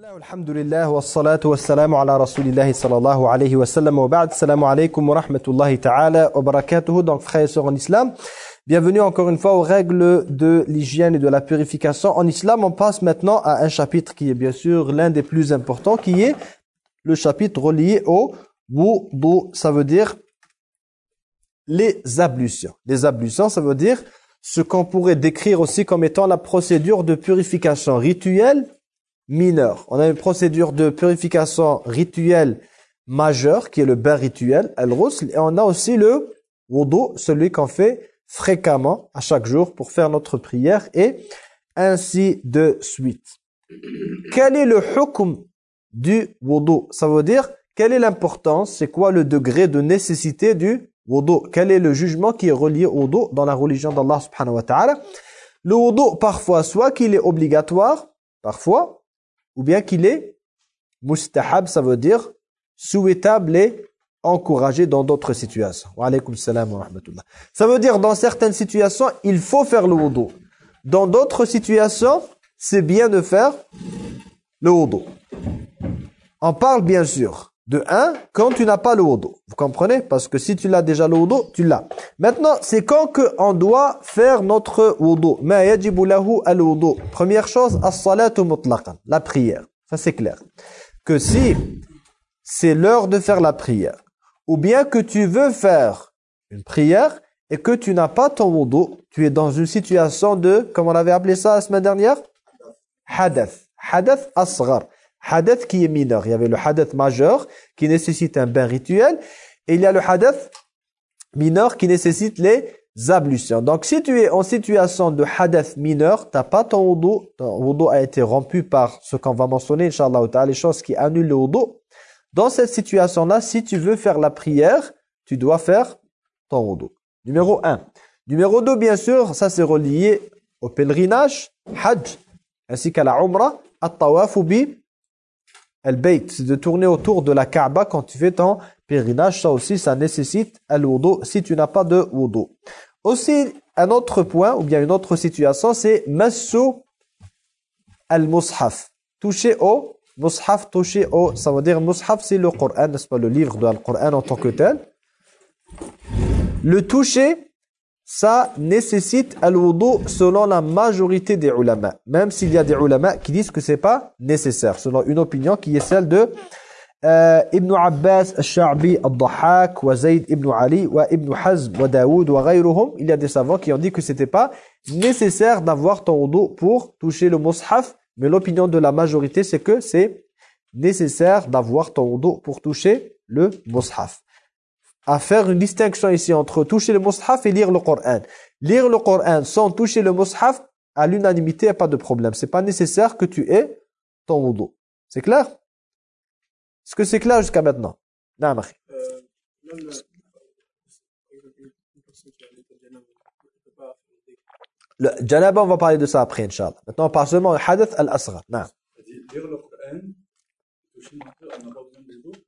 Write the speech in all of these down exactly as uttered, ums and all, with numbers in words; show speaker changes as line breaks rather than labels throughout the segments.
الحمد لله والصلاة والسلام على رسول الله صلى الله عليه وسلم وبعد. Assalamu alaikum wa rahmatullahi ta'ala wa barakatuhu. Donc frères et sœurs en islam, bienvenue encore une fois aux règles de l'hygiène et de la purification. En islam, on passe maintenant à un chapitre qui est bien sûr l'un des plus importants, qui est le chapitre relié au wudu. Ça veut dire les ablutions. Les ablutions, ça veut dire ce qu'on pourrait décrire aussi comme étant la procédure de purification rituelle mineure. On a une procédure de purification rituelle majeure qui est le bain rituel, al-ghusl, et on a aussi le wudu, celui qu'on fait fréquemment à chaque jour pour faire notre prière et ainsi de suite. Quel est le hukm du wudu? Ça veut dire quelle est l'importance, c'est quoi le degré de nécessité du wudu? Quel est le jugement qui est relié au wudu dans la religion d'Allah subhanahu wa ta'ala? Le wudu, parfois, soit qu'il est obligatoire, parfois, ou bien qu'il est mustahab, ça veut dire souhaitable et encouragé dans d'autres situations. Wa alaykum salam wa rahmatullah. Ça veut dire dans certaines situations, il faut faire le wudu. Dans d'autres situations, c'est bien de faire le wudu. On parle bien sûr de un, quand tu n'as pas le wudu. Vous comprenez? Parce que si tu l'as déjà le wudu, tu l'as. Maintenant, c'est quand que on doit faire notre wudu. Ma yajibu lahu al-wudu. Première chose, as-salatu mutlaqan, la prière. Ça c'est clair. Que si c'est l'heure de faire la prière, ou bien que tu veux faire une prière et que tu n'as pas ton wudu, tu es dans une situation de, comme on avait appelé ça la semaine dernière, hadath. Hadath asghar. Hadath qui est mineur. Il y avait le hadath majeur qui nécessite un bain rituel et il y a le hadath mineur qui nécessite les ablutions. Donc si tu es en situation de hadath mineur, tu n'as pas ton wudu, ton wudu a été rompu par ce qu'on va mentionner, Inch'Allah ta'ala, les choses qui annulent le wudu. Dans cette situation-là, si tu veux faire la prière, tu dois faire ton wudu. Numéro un. Numéro deux, bien sûr, ça c'est relié au pèlerinage, hajj, ainsi qu'à la umrah, at-tawafu bi al-bayt, c'est de tourner autour de la Kaaba quand tu fais ton pèlerinage. Ça aussi, ça nécessite al-wudu si tu n'as pas de wudu. Aussi, un autre point, ou bien une autre situation, c'est massu al-mushaf. Toucher au mushaf, toucher au... Ça veut dire, mushaf, c'est le Coran, n'est-ce pas, le livre de Al-Coran en tant que tel. Le toucher, ça nécessite al-wudu selon la majorité des ulama. Même s'il y a des ulama qui disent que c'est pas nécessaire. Selon une opinion qui est celle de euh, Ibn Abbas, Al-Sha'bi, Al-Dahhak, wa Zayd Ibn Ali, wa Ibn Hazm, wa Daoud, wa ghayruhum. Il y a des savants qui ont dit que c'était pas nécessaire d'avoir ton wudu pour toucher le mushaf. Mais l'opinion de la majorité, c'est que c'est nécessaire d'avoir ton wudu pour toucher le mushaf. À faire une distinction ici entre toucher le mushaf et lire le Coran. Lire le Coran sans toucher le mushaf, à l'unanimité, il n'y a pas de problème. C'est pas nécessaire que tu aies ton wudu. C'est clair? Est-ce que c'est clair jusqu'à maintenant? Non, Marie. Le janaba, on va parler de ça après, Inch'Allah. Maintenant, on parle seulement du hadath al-asghar. Non.
Lire le Coran, toucher le mushaf, on n'a pas besoin de wudu.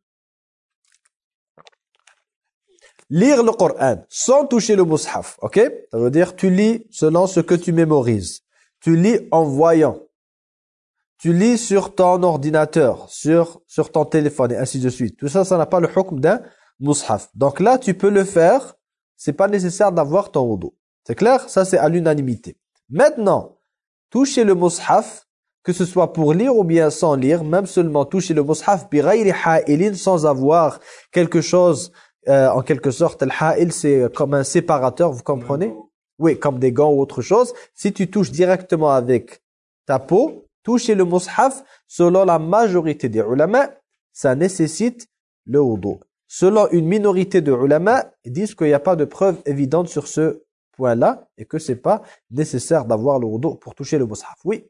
Lire le Coran sans toucher le mushaf, ok? Ça veut dire tu lis selon ce que tu mémorises. Tu lis en voyant. Tu lis sur ton ordinateur, sur, sur ton téléphone et ainsi de suite. Tout ça, ça n'a pas le hukm d'un mushaf. Donc là, tu peux le faire. C'est pas nécessaire d'avoir ton wudu. C'est clair? Ça, c'est à l'unanimité. Maintenant, toucher le mushaf, que ce soit pour lire ou bien sans lire, même seulement toucher le mushaf bi ghayri ha'ilin, sans avoir quelque chose... Euh, en quelque sorte, al-ha'il, c'est comme un séparateur, vous comprenez? Oui, comme des gants ou autre chose. Si tu touches directement avec ta peau, toucher le mushaf, selon la majorité des ulama, ça nécessite le wudu. Selon une minorité de ulama, ils disent qu'il n'y a pas de preuve évidente sur ce point-là et que c'est pas nécessaire d'avoir le wudu pour toucher le mushaf. Oui.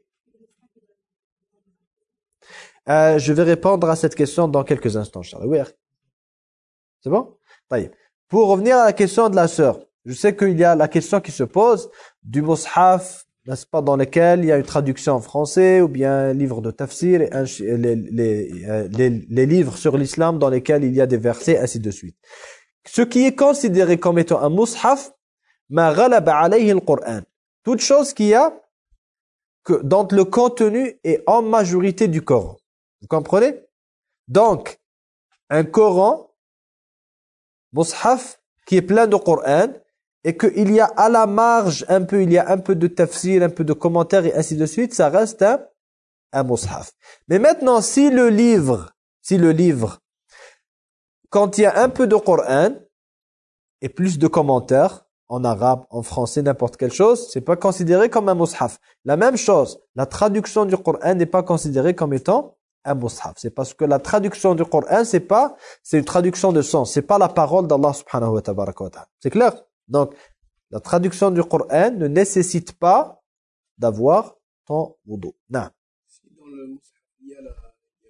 Euh, je vais répondre à cette question dans quelques instants, Charles. Oui. C'est bon? Pour revenir à la question de la sœur, je sais qu'il y a la question qui se pose du mushaf, n'est-ce pas, dans lequel il y a une traduction en français ou bien un livre de tafsir, et un, les, les, les, les livres sur l'islam dans lesquels il y a des versets, ainsi de suite. Ce qui est considéré comme étant un mushaf, ma ghalaba alayhi al-Qur'an. Toute chose qui a que, dont le contenu est en majorité du Coran. Vous comprenez? Donc, un Coran, mushaf, qui est plein de Coran, et qu'il y a à la marge un peu, il y a un peu de tafsir, un peu de commentaires et ainsi de suite, ça reste un, un mushaf. Mais maintenant, si le livre, si le livre, quand il y a un peu de Coran et plus de commentaires, en arabe, en français, n'importe quelle chose, c'est pas considéré comme un mushaf. La même chose, la traduction du Coran n'est pas considérée comme étant un mushaf. C'est parce que la traduction du Coran, c'est pas, c'est une traduction de sens. C'est pas la parole d'Allah subhanahu wa ta'ala. C'est clair? Donc, la traduction du Coran ne nécessite pas d'avoir ton wudu. Non.
Si dans le Moussaf, il y a la,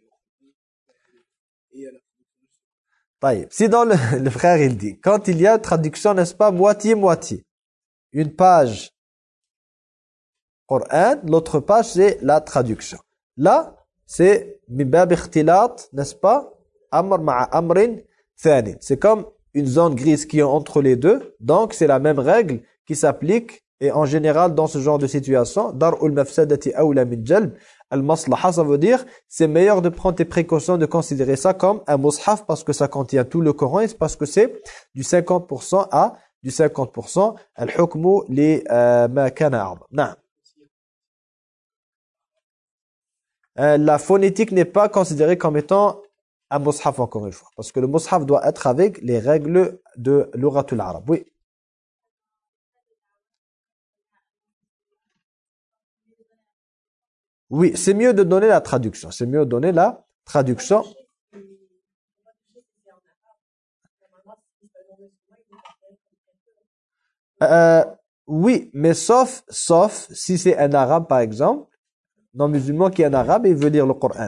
il y a la,
Taïb. Si dans le, le frère il dit, quand il y a traduction, n'est-ce pas, moitié-moitié. Une page Coran, l'autre page c'est la traduction. Là, c'est mibab ikhtilat, n'est-ce pas, amr ma'a amrin thani. C'est comme une zone grise qui est entre les deux. Donc, c'est la même règle qui s'applique. Et en général, dans ce genre de situation, dar'ul mafsadati awla min jalb al-maslaha, ça veut dire, c'est meilleur de prendre tes précautions, de considérer ça comme un mushaf parce que ça contient tout le Coran et c'est parce que c'est du cinquante pour cent à du cinquante pour cent. Al-hukmu li ma kana a'dha. Non. La phonétique n'est pas considérée comme étant un mushaf encore une fois. Parce que le mushaf doit être avec les règles de l'uratul arabe. Oui. Oui, c'est mieux de donner la traduction. C'est mieux de donner la traduction. Euh, oui, mais sauf, sauf si c'est un arabe par exemple, non-musulman qui est un arabe et il veut lire le Coran.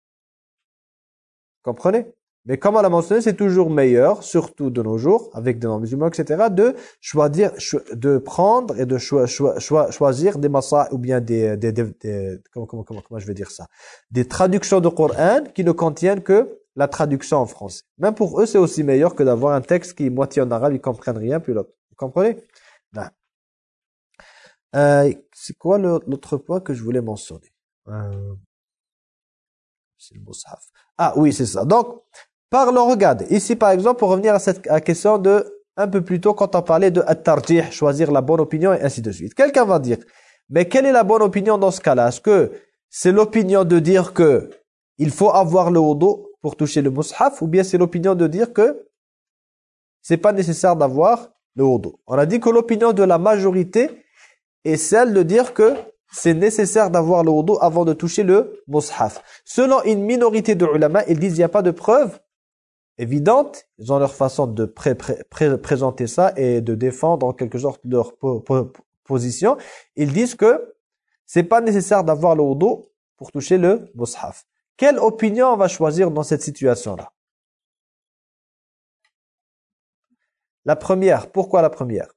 Comprenez? Mais comme on l'a mentionné, c'est toujours meilleur, surtout de nos jours, avec des non-musulmans, et cetera, de choisir, de prendre et de cho cho cho choisir des massa ou bien des, des, des, des comment, comment, comment, comment je vais dire ça, des traductions de Coran qui ne contiennent que la traduction en français. Même pour eux, c'est aussi meilleur que d'avoir un texte qui est moitié en arabe, ils comprennent rien, puis l'autre. Vous comprenez? Non. Euh, c'est quoi l'autre point que je voulais mentionner? Euh, c'est le mushaf. Ah oui, c'est ça. Donc, parlons, regardez. Ici, par exemple, pour revenir à cette à question de, un peu plus tôt, quand on parlait de at-tarjih, choisir la bonne opinion et ainsi de suite. Quelqu'un va dire, mais quelle est la bonne opinion dans ce cas-là? Est-ce que c'est l'opinion de dire que il faut avoir le wudu pour toucher le mushaf, ou bien c'est l'opinion de dire que c'est pas nécessaire d'avoir le wudu? On a dit que l'opinion de la majorité est celle de dire que c'est nécessaire d'avoir le wudu avant de toucher le mushaf. Selon une minorité de ulama, ils disent qu'il n'y a pas de preuve évidente. Ils ont leur façon de pré pré pré présenter ça et de défendre en quelque sorte leur po po position. Ils disent que c'est pas nécessaire d'avoir le wudu pour toucher le mushaf. Quelle opinion on va choisir dans cette situation-là? La première. Pourquoi la première?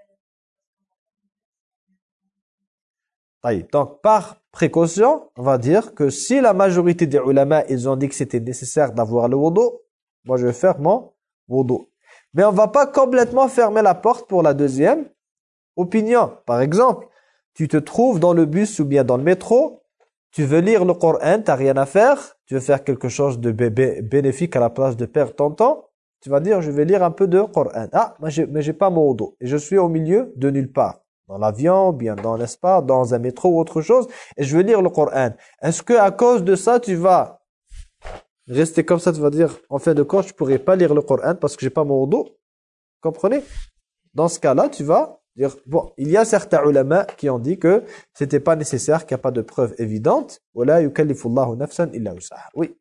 Donc, par précaution, on va dire que si la majorité des ulama, ils ont dit que c'était nécessaire d'avoir le wudu, moi je vais faire mon wudu. Mais on ne va pas complètement fermer la porte pour la deuxième opinion. Par exemple, tu te trouves dans le bus ou bien dans le métro, tu veux lire le Coran, tu n'as rien à faire, tu veux faire quelque chose de bénéfique à la place de perdre ton temps, tu vas dire je vais lire un peu de Coran. Ah, mais je n'ai pas mon wudu et je suis au milieu de nulle part. Dans l'avion, bien dans, n'est-ce pas, dans un métro ou autre chose, et je vais lire le Coran. Est-ce que à cause de ça, tu vas rester comme ça, tu vas dire, en fin de compte, je pourrais pas lire le Coran parce que j'ai pas mon wudu? Comprenez? Dans ce cas-là, tu vas dire, bon, il y a certains ulama qui ont dit que c'était pas nécessaire, qu'il n'y a pas de preuve évidente. Wala yukallifullahu nafsan illa wus'aha. Oui.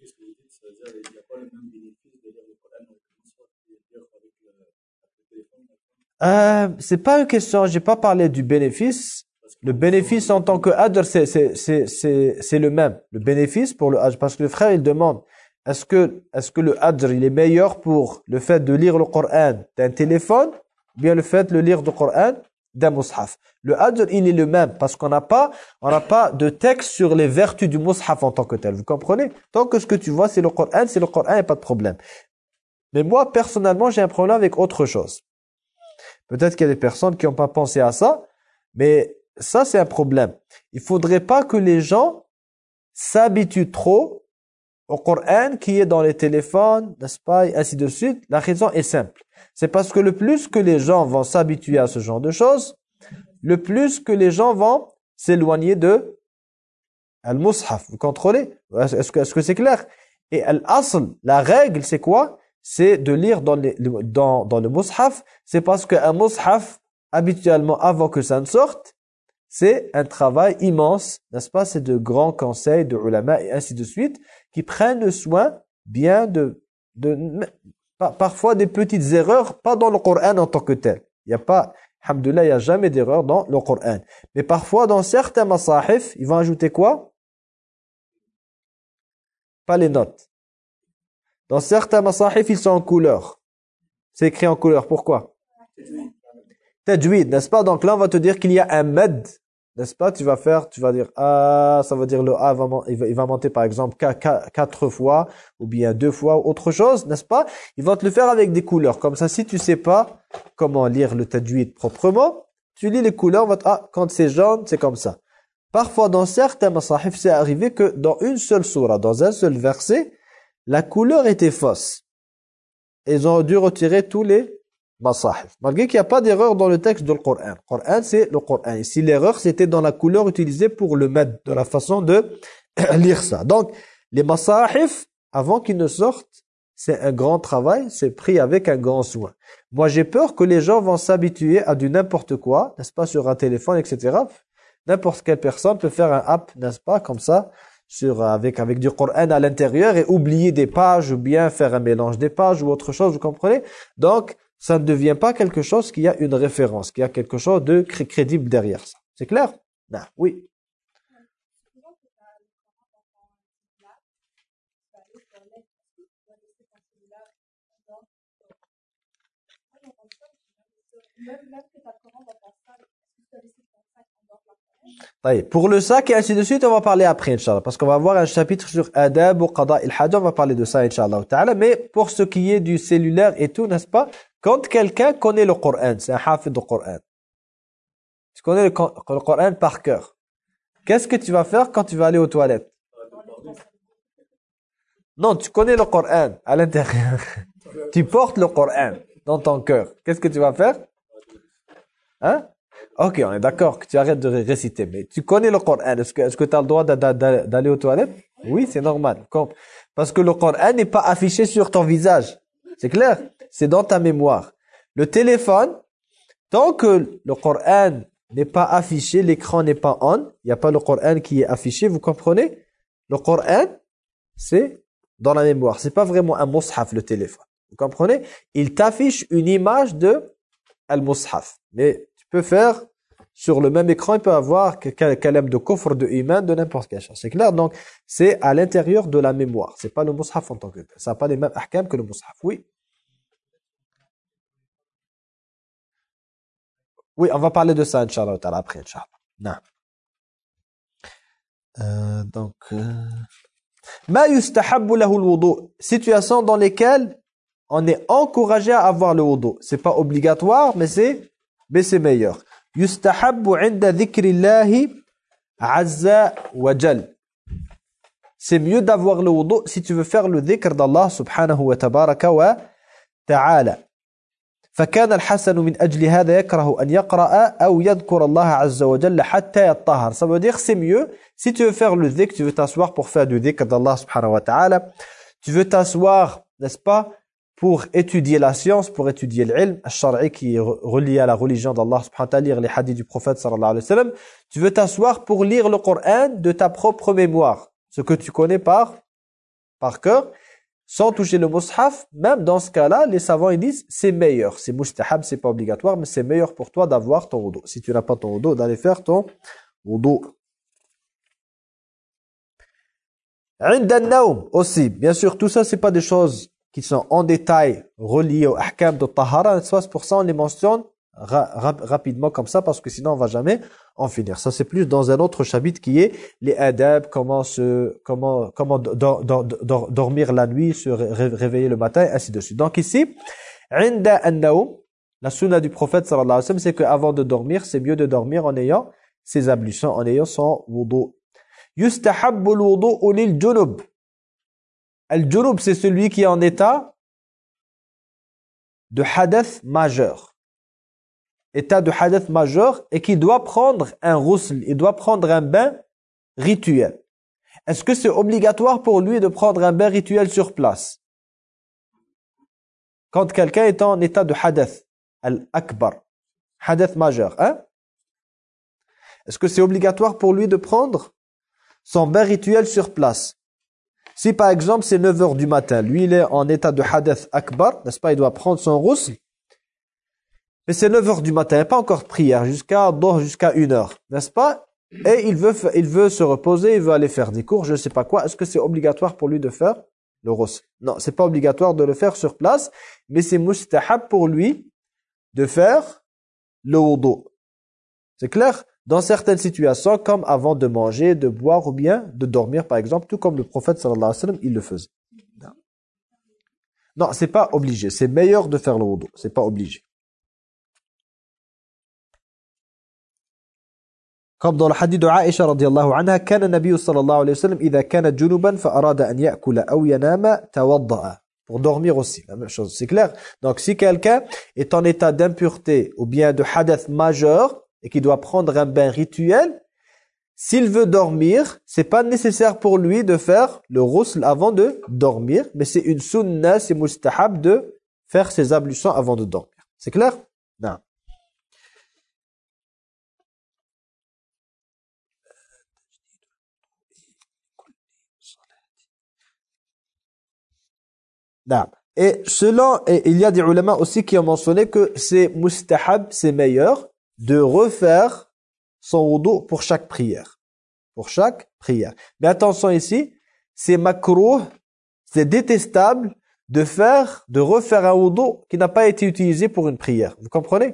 Euh, c'est pas une question, j'ai pas parlé du bénéfice. Le bénéfice en tant que hadr, c'est c'est c'est c'est c'est le même. Le bénéfice pour le hadr, parce que le frère il demande, est-ce que est-ce que le hadr il est meilleur pour le fait de lire le Coran d'un téléphone, ou bien le fait de le lire du Coran d'un mushaf? Le hadr il est le même parce qu'on n'a pas on n'a pas de texte sur les vertus du mushaf en tant que tel. Vous comprenez? Tant que ce que tu vois c'est le Coran, c'est le Coran, il n'y a pas de problème. Mais moi personnellement j'ai un problème avec autre chose. Peut-être qu'il y a des personnes qui n'ont pas pensé à ça, mais ça, c'est un problème. Il ne faudrait pas que les gens s'habituent trop au Coran qui est dans les téléphones, n'est-ce pas, et ainsi de suite? La raison est simple. C'est parce que le plus que les gens vont s'habituer à ce genre de choses, le plus que les gens vont s'éloigner de al-mushaf. Vous contrôlez? Est-ce que est-ce que c'est clair? Et al-asl, la règle, c'est quoi? C'est de lire dans, les, dans, dans le mushaf. C'est parce qu'un mushaf, habituellement, avant que ça ne sorte, c'est un travail immense, n'est-ce pas? C'est de grands conseils de ulama et ainsi de suite, qui prennent le soin bien de, de, de parfois des petites erreurs, pas dans le Coran en tant que tel. Il n'y a pas, alhamdoulilah, il n'y a jamais d'erreur dans le Coran. Mais parfois, dans certains masahif, ils vont ajouter quoi? Pas les notes. Dans certains masahif, ils sont en couleur. C'est écrit en couleur. Pourquoi? Tajwid, n'est-ce pas? Donc là, on va te dire qu'il y a un mad, n'est-ce pas? Tu vas faire, tu vas dire ah, ça veut dire le A, va, il, va, il va monter par exemple quatre fois, ou bien deux fois, ou autre chose, n'est-ce pas? Ils vont te le faire avec des couleurs. Comme ça, si tu sais pas comment lire le tajwid proprement, tu lis les couleurs, va te, ah, quand c'est jaune, c'est comme ça. Parfois, dans certains masahif, c'est arrivé que dans une seule sourate, dans un seul verset, la couleur était fausse. Ils ont dû retirer tous les masahif. Malgré qu'il n'y a pas d'erreur dans le texte du Coran. Le Coran, c'est le Coran. Ici, l'erreur, c'était dans la couleur utilisée pour le mad, de la façon de lire ça. Donc, les masahif, avant qu'ils ne sortent, c'est un grand travail, c'est pris avec un grand soin. Moi, j'ai peur que les gens vont s'habituer à du n'importe quoi, n'est-ce pas, sur un téléphone, et cetera. N'importe quelle personne peut faire un app, n'est-ce pas, comme ça, sur, avec, avec du Coran à l'intérieur et oublier des pages ou bien faire un mélange des pages ou autre chose, vous comprenez? Donc, ça ne devient pas quelque chose qui a une référence, qui a quelque chose de crédible derrière ça. C'est clair? Non, oui. Pour le sac et ainsi de suite, on va parler après, Inch'Allah. Parce qu'on va avoir un chapitre sur Adab ou Qada il-Hajj, on va parler de ça, Inch'Allah. Mais pour ce qui est du cellulaire et tout, n'est-ce pas? Quand quelqu'un connaît le Coran, c'est un hafid du Coran. Tu connais le, le Coran par cœur. Qu'est-ce que tu vas faire quand tu vas aller aux toilettes? Non, tu connais le Coran à l'intérieur. Tu portes le Coran dans ton cœur. Qu'est-ce que tu vas faire? Hein? Ok, on est d'accord que tu arrêtes de réciter, mais tu connais le Coran. Est-ce que, est-ce que tu as le droit d'aller aux toilettes? Oui, c'est normal. Parce que le Coran n'est pas affiché sur ton visage. C'est clair? C'est dans ta mémoire. Le téléphone, tant que le Coran n'est pas affiché, l'écran n'est pas on, il n'y a pas le Coran qui est affiché, vous comprenez? Le Coran, c'est dans la mémoire. C'est pas vraiment un mushaf, le téléphone. Vous comprenez? Il t'affiche une image de al-mushaf. Mais tu peux faire, sur le même écran, il peut avoir kalem de kufr, de iman, de n'importe quelle chose. C'est clair? Donc, c'est à l'intérieur de la mémoire. C'est pas le mushaf en tant que tel. Ça n'a pas les mêmes ahkam que le mushaf. Oui. Oui, on va parler de ça, Inch'Allah, après, Inch'Allah. Non. Euh, donc, ma yustahabbu lahu al-wudu. Situation dans lesquelles on est encouragé à avoir le wudu. C'est pas obligatoire, mais c'est, mais c'est meilleur. Yustahabbu inda dhikrillahi azza wa jal. C'est mieux d'avoir le wudu si tu veux faire le dhikr d'Allah subhanahu wa tabaraka wa ta'ala. فكان الحسن من أجل هذا يكره أن يقرأ أو يذكر الله عز وجل حتى يطهر. Ça veut dire c'est mieux si tu veux faire le dhikr, tu veux t'asseoir pour faire du dhikr d'Allah subhanahu wa ta'ala, tu veux t'asseoir, n'est-ce pas, pour étudier la science, pour étudier l'ilm al-shar'i qui est relié à la religion d'Allah subhanahu wa ta'ala, lire les hadiths du prophète sallallahu alayhi wa sallam, tu veux t'asseoir pour lire le Coran de ta propre mémoire, ce que tu connais par par cœur, sans toucher le mushaf. Même dans ce cas-là, les savants ils disent c'est meilleur, c'est mustahab, c'est pas obligatoire, mais c'est meilleur pour toi d'avoir ton wudu. Si tu n'as pas ton wudu, d'aller faire ton wudu. Inda an-nawm aussi, bien sûr, tout ça c'est pas des choses qui sont en détail reliées au ahkam de tahara, c'est pour ça on les mentionne ra rap rapidement comme ça, parce que sinon on va jamais en finir. Ça c'est plus dans un autre chapitre qui est les adab, comment se comment comment do, do, do, dormir la nuit, se ré réveiller le matin, ainsi de suite. Donc ici, inda an-nawm, la sunna du prophète sallallahu alayhi wa sallam, c'est qu'avant de dormir, c'est mieux de dormir en ayant ses ablutions, en ayant son wudu. Yustahabbu al-wudu'u lil-junub. Al-junub, c'est celui qui est en état de hadath majeur. État de hadath majeur et qui doit prendre un ghusl, il doit prendre un bain rituel. Est-ce que c'est obligatoire pour lui de prendre un bain rituel sur place? Quand quelqu'un est en état de hadath, al-akbar, hadath majeur, hein? Est-ce que c'est obligatoire pour lui de prendre son bain rituel sur place? Si par exemple c'est neuf heures du matin, lui il est en état de hadath akbar, n'est-ce pas, il doit prendre son ghusl, mais c'est neuf heures du matin, il n'y a pas encore de prière, jusqu'à jusqu'à une heure, n'est-ce pas? Et il veut, il veut se reposer, il veut aller faire des cours, je ne sais pas quoi. Est-ce que c'est obligatoire pour lui de faire le ghusl? Non, c'est pas obligatoire de le faire sur place, mais c'est mustahab pour lui de faire le wudu. C'est clair? Dans certaines situations, comme avant de manger, de boire ou bien de dormir, par exemple, tout comme le prophète sallallahu alayhi wa sallam, il le faisait. Non, non, c'est pas obligé. C'est meilleur de faire le wudu. C'est pas obligé. Comme dans le hadith de Aïcha radiyallahu anha, كان النبي صلى الله عليه وسلم إذا كان جنبا فأراد أن يأكل أو ينام توضأ. Pour dormir aussi, la même chose, c'est clair. Donc si quelqu'un est en état d'impureté ou bien de hadath majeur et qui doit prendre un bain rituel, s'il veut dormir, c'est pas nécessaire pour lui de faire le ghusl avant de dormir, mais c'est une sunna, c'est mustahab de faire ses ablutions avant de dormir. C'est clair? Non. Non. Et selon, et il y a des ulama aussi qui ont mentionné que c'est mustahab, c'est meilleur de refaire son wudu pour chaque prière. Pour chaque prière. Mais attention ici, c'est makrouh, c'est détestable de faire, de refaire un wudu qui n'a pas été utilisé pour une prière. Vous comprenez?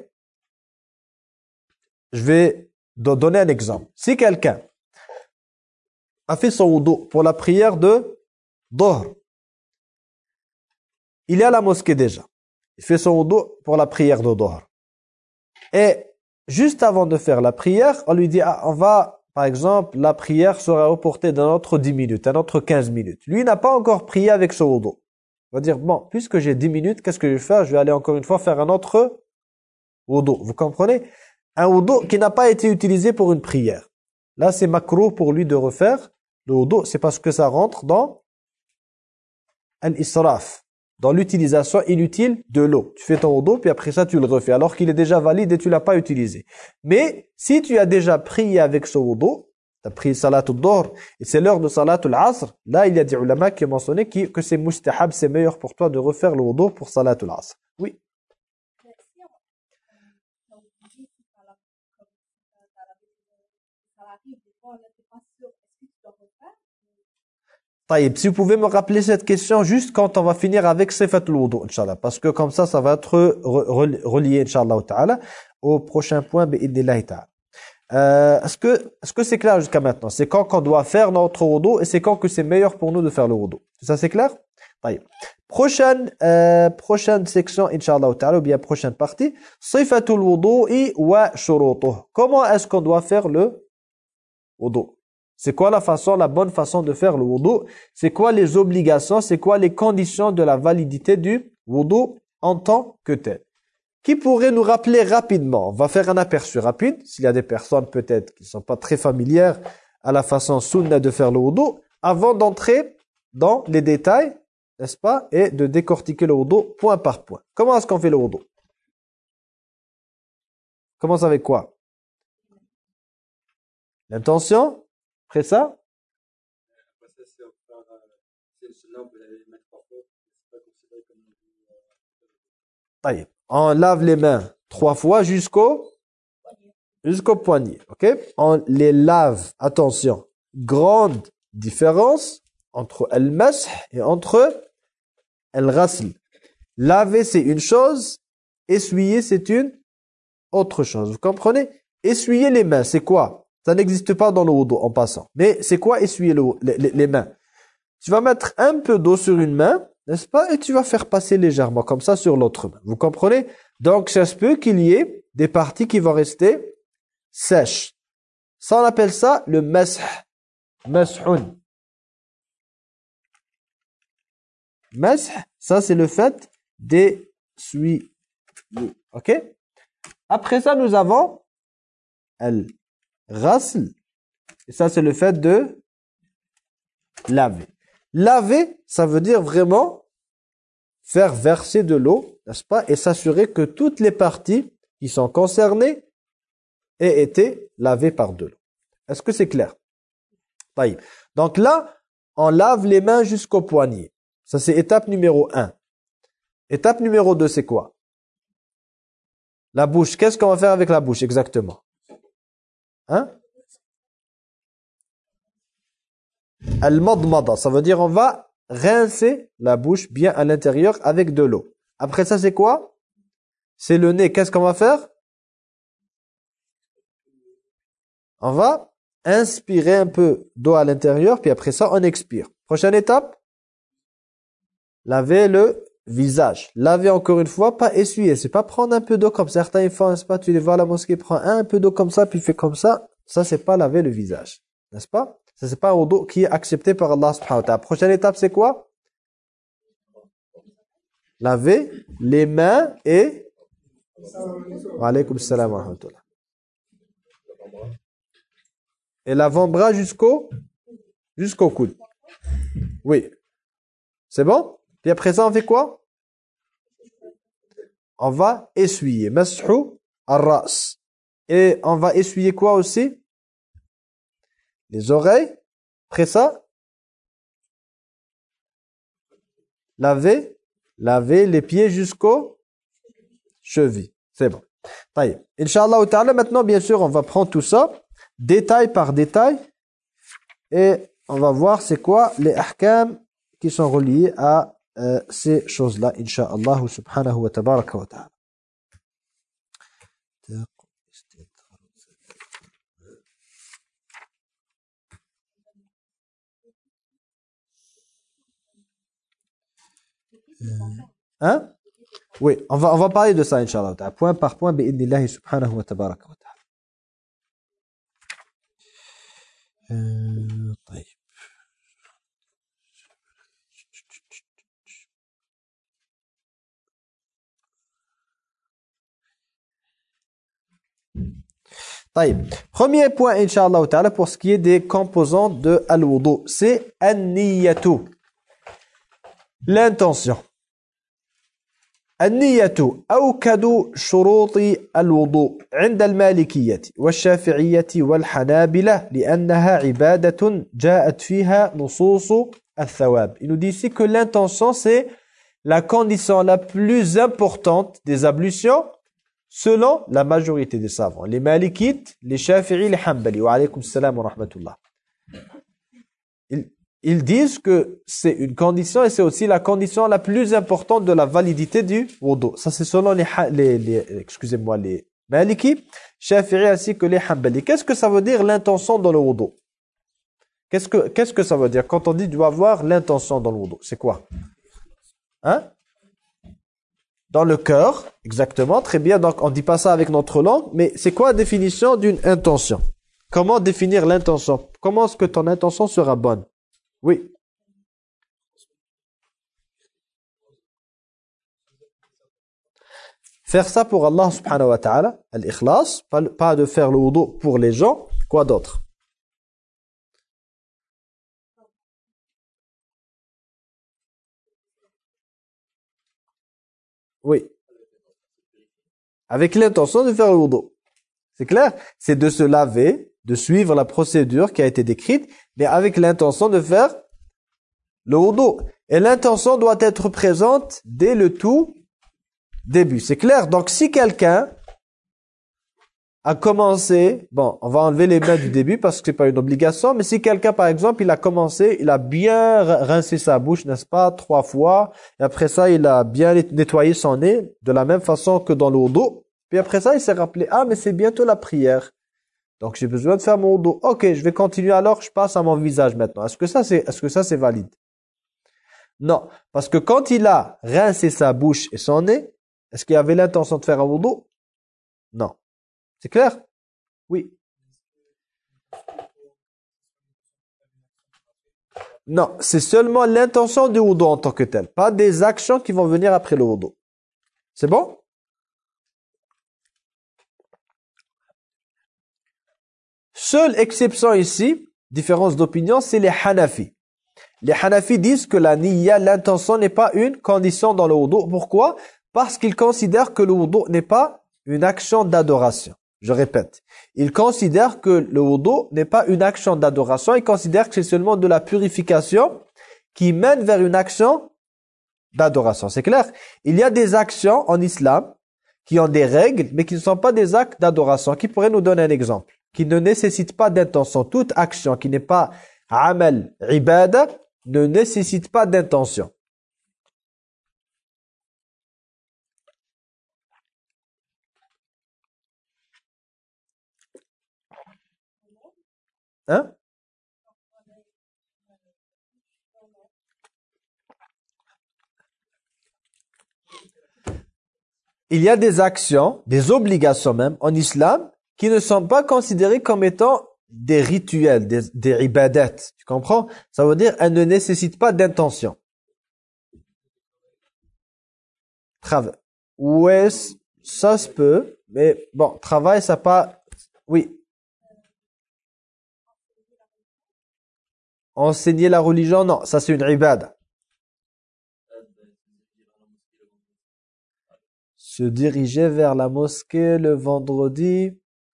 Je vais donner un exemple. Si quelqu'un a fait son wudu pour la prière de Dhuhr, il est à la mosquée déjà. Il fait son wudu pour la prière de Dhuhr. Et juste avant de faire la prière, on lui dit, ah, on va, par exemple, la prière sera reportée d'un autre dix minutes, d'un autre quinze minutes. Lui n'a pas encore prié avec son wudu. Il va dire, bon, puisque j'ai dix minutes, qu'est-ce que je vais faire? Je vais aller encore une fois faire un autre wudu. Vous comprenez? Un wudu qui n'a pas été utilisé pour une prière. Là, c'est makrouh pour lui de refaire le wudu. C'est parce que ça rentre dans al-israf, dans l'utilisation inutile de l'eau. Tu fais ton wudu, puis après ça, tu le refais, alors qu'il est déjà valide et tu ne l'as pas utilisé. Mais si tu as déjà prié avec ce wudu, tu as pris salatul dhuhr, et c'est l'heure de salatul asr, là, il y a des ulama qui ont mentionné qui, que c'est mustahab, c'est meilleur pour toi de refaire le wudu pour salatul asr. Oui. Taïb, si vous pouvez me rappeler cette question juste quand on va finir avec Sifatul Wudu, Inch'Allah. Parce que comme ça, ça va être re relié, Inch'Allah ta'ala, au prochain point, bi'idnillahi ta'ala. Euh, est-ce que, est-ce que c'est clair jusqu'à maintenant? C'est quand qu'on doit faire notre wudu et c'est quand que c'est meilleur pour nous de faire le wudu. Ça, c'est clair? Taïb. Prochaine, euh, prochaine section, Inch'Allah ta'ala, ou bien prochaine partie, Sifatul Wudu'i wa shurutuh. Comment est-ce qu'on doit faire le wudu? C'est quoi la façon, la bonne façon de faire le wudu? C'est quoi les obligations? C'est quoi les conditions de la validité du wudu en tant que tel? Qui pourrait nous rappeler rapidement? On va faire un aperçu rapide. S'il y a des personnes peut-être qui ne sont pas très familières à la façon sunna de faire le wudu, avant d'entrer dans les détails, n'est-ce pas? Et de décortiquer le wudu point par point. Comment est-ce qu'on fait le wudu? Commence avec quoi? L'intention? Après ça?
Après ça, c'est encore, euh, c'est cela, vous allez les mettre trois fois, c'est pas considéré comme une...
Allez, on lave les mains trois fois jusqu'au jusqu'au poignet, ok? On les lave, attention, grande différence entre al-mash et entre al-ghasl. Laver, c'est une chose, essuyer, c'est une autre chose, vous comprenez? Essuyer les mains, c'est quoi? Ça n'existe pas dans le wudu en passant. Mais c'est quoi essuyer le, les, les mains? Tu vas mettre un peu d'eau sur une main, n'est-ce pas? Et tu vas faire passer légèrement comme ça sur l'autre main. Vous comprenez? Donc ça se peut qu'il y ait des parties qui vont rester sèches. Ça on appelle ça le mash. Mash'un. Masih, ça c'est le fait d'essuyer. Ok? Après ça, nous avons al-ghasl. Et ça c'est le fait de laver. Laver, ça veut dire vraiment faire verser de l'eau, n'est-ce pas? Et s'assurer que toutes les parties qui sont concernées aient été lavées par de l'eau. Est-ce que c'est clair? Taïb. Donc là, on lave les mains jusqu'au poignet. Ça, c'est étape numéro un. Étape numéro deux, c'est quoi? La bouche. Qu'est-ce qu'on va faire avec la bouche exactement? Hein? Al-madmada, ça veut dire on va rincer la bouche bien à l'intérieur avec de l'eau. Après ça, c'est quoi? C'est le nez. Qu'est-ce qu'on va faire? On va inspirer un peu d'eau à l'intérieur, puis après ça, on expire. Prochaine étape? Laver le visage. Laver encore une fois, pas essuyer. C'est pas prendre un peu d'eau comme certains ils font, n'est-ce pas? Tu les vois à la mosquée, prends un peu d'eau comme ça, puis fais comme ça. Ça, c'est pas laver le visage. N'est-ce pas? Ça, c'est pas un wudu qui est accepté par Allah subhanahu wa ta'ala. Prochaine étape, c'est quoi? Laver les mains et... Wa alaykoum salam wa rahmatullah. Et l'avant-bras jusqu'au jusqu'au coude. Oui. C'est bon? Puis après ça, on fait quoi? On va essuyer. Mas'hu ar-ras. Et on va essuyer quoi aussi? Les oreilles. Après ça, laver, laver les pieds jusqu'aux chevilles. C'est bon. Taïb. Inch'Allah ta'ala, maintenant, bien sûr, on va prendre tout ça, détail par détail, et on va voir c'est quoi les ahkam qui sont reliés à euh, ces choses-là, Inch'Allah subhanahu wa tabaraka wa ta'ala. Hein? Oui, on va, on va parler de ça, Inch'Allah. Point par point, bi'idnillahi subhanahu wa tabaraka wa ta'ala. Euh, طيب. طيب. Premier point, Inch'Allah ta'ala, pour ce qui est des composants de al-wudu, c'est an-niyatu. L'intention. النية أوكد شروط الوضوء عند المالكية والشافعية والحنابلة لأنها عبادة جاءت فيها نصوص الثواب. Il nous dit ici que l'intention c'est la condition la plus importante des ablutions selon la majorité des savants. Les malikites, les shafi'i, les hanbali. Wa alaykum salam wa rahmatullah. Ils disent que c'est une condition et c'est aussi la condition la plus importante de la validité du wudu. Ça c'est selon les, les, les excusez-moi les Maliki, Shafi'i ainsi que les Hanbali. Qu'est-ce que ça veut dire l'intention dans le wudu? Qu'est-ce que qu'est-ce que ça veut dire quand on dit doit avoir l'intention dans le wudu? C'est quoi? Hein? Dans le cœur, exactement, très bien. Donc on dit pas ça avec notre langue, mais c'est quoi la définition d'une intention? Comment définir l'intention? Comment est-ce que ton intention sera bonne? Oui. Faire ça pour Allah subhanahu wa ta'ala, al-ikhlas, pas, pas de faire le wudu pour les gens, quoi d'autre? Oui. Avec l'intention de faire le wudu. C'est clair? C'est de se laver, de suivre la procédure qui a été décrite, mais avec l'intention de faire le wudu. Et l'intention doit être présente dès le tout début. C'est clair? Donc si quelqu'un a commencé, bon, on va enlever les mains du début parce que c'est pas une obligation, mais si quelqu'un par exemple, il a commencé, il a bien rincé sa bouche, n'est-ce pas, trois fois, et après ça, il a bien nettoyé son nez, de la même façon que dans le wudu, puis après ça, il s'est rappelé, ah, mais c'est bientôt la prière. Donc j'ai besoin de faire mon wudu. Ok, je vais continuer alors, je passe à mon visage maintenant. Est-ce que ça c'est, est-ce que ça c'est valide? Non, parce que quand il a rincé sa bouche et son nez, est-ce qu'il avait l'intention de faire un wudu? Non. C'est clair? Oui. Non, c'est seulement l'intention du wudu en tant que tel, pas des actions qui vont venir après le wudu. C'est bon? Seule exception ici, différence d'opinion, c'est les Hanafi. Les Hanafi disent que la niyya, l'intention n'est pas une condition dans le wudu. Pourquoi? Parce qu'ils considèrent que le wudu n'est pas une action d'adoration. Je répète, ils considèrent que le wudu n'est pas une action d'adoration, ils considèrent que c'est seulement de la purification qui mène vers une action d'adoration. C'est clair? Il y a des actions en islam qui ont des règles, mais qui ne sont pas des actes d'adoration. Qui pourrait nous donner un exemple? Qui ne nécessite pas d'intention. Toute action qui n'est pas amal, ibada, ne nécessite pas d'intention. Hein? Il y a des actions, des obligations même, en islam, qui ne sont pas considérées comme étant des rituels, des, des ibadat. Tu comprends? Ça veut dire elles ne nécessitent pas d'intention. Travail. Ouais, ça se peut, mais bon, travail, ça pas... Oui. Enseigner la religion, non, ça c'est une ibada. Se diriger vers la mosquée le vendredi,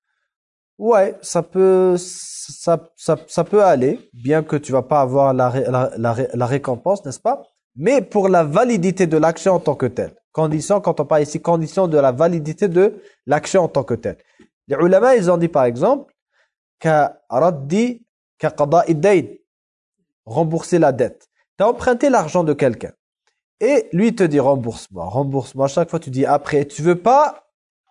ouais, ça peut, ça, ça, ça peut aller, bien que tu vas pas avoir la, la, la, la récompense, n'est-ce pas? Mais pour la validité de l'action en tant que telle, condition, quand on parle ici, condition de la validité de l'action en tant que telle. Les ulama, ils ont dit par exemple, ka raddi, ka qada'i dayn, rembourser la dette. Tu as emprunté l'argent de quelqu'un. Et lui te dit rembourse-moi, rembourse-moi. Chaque fois tu dis après, tu veux pas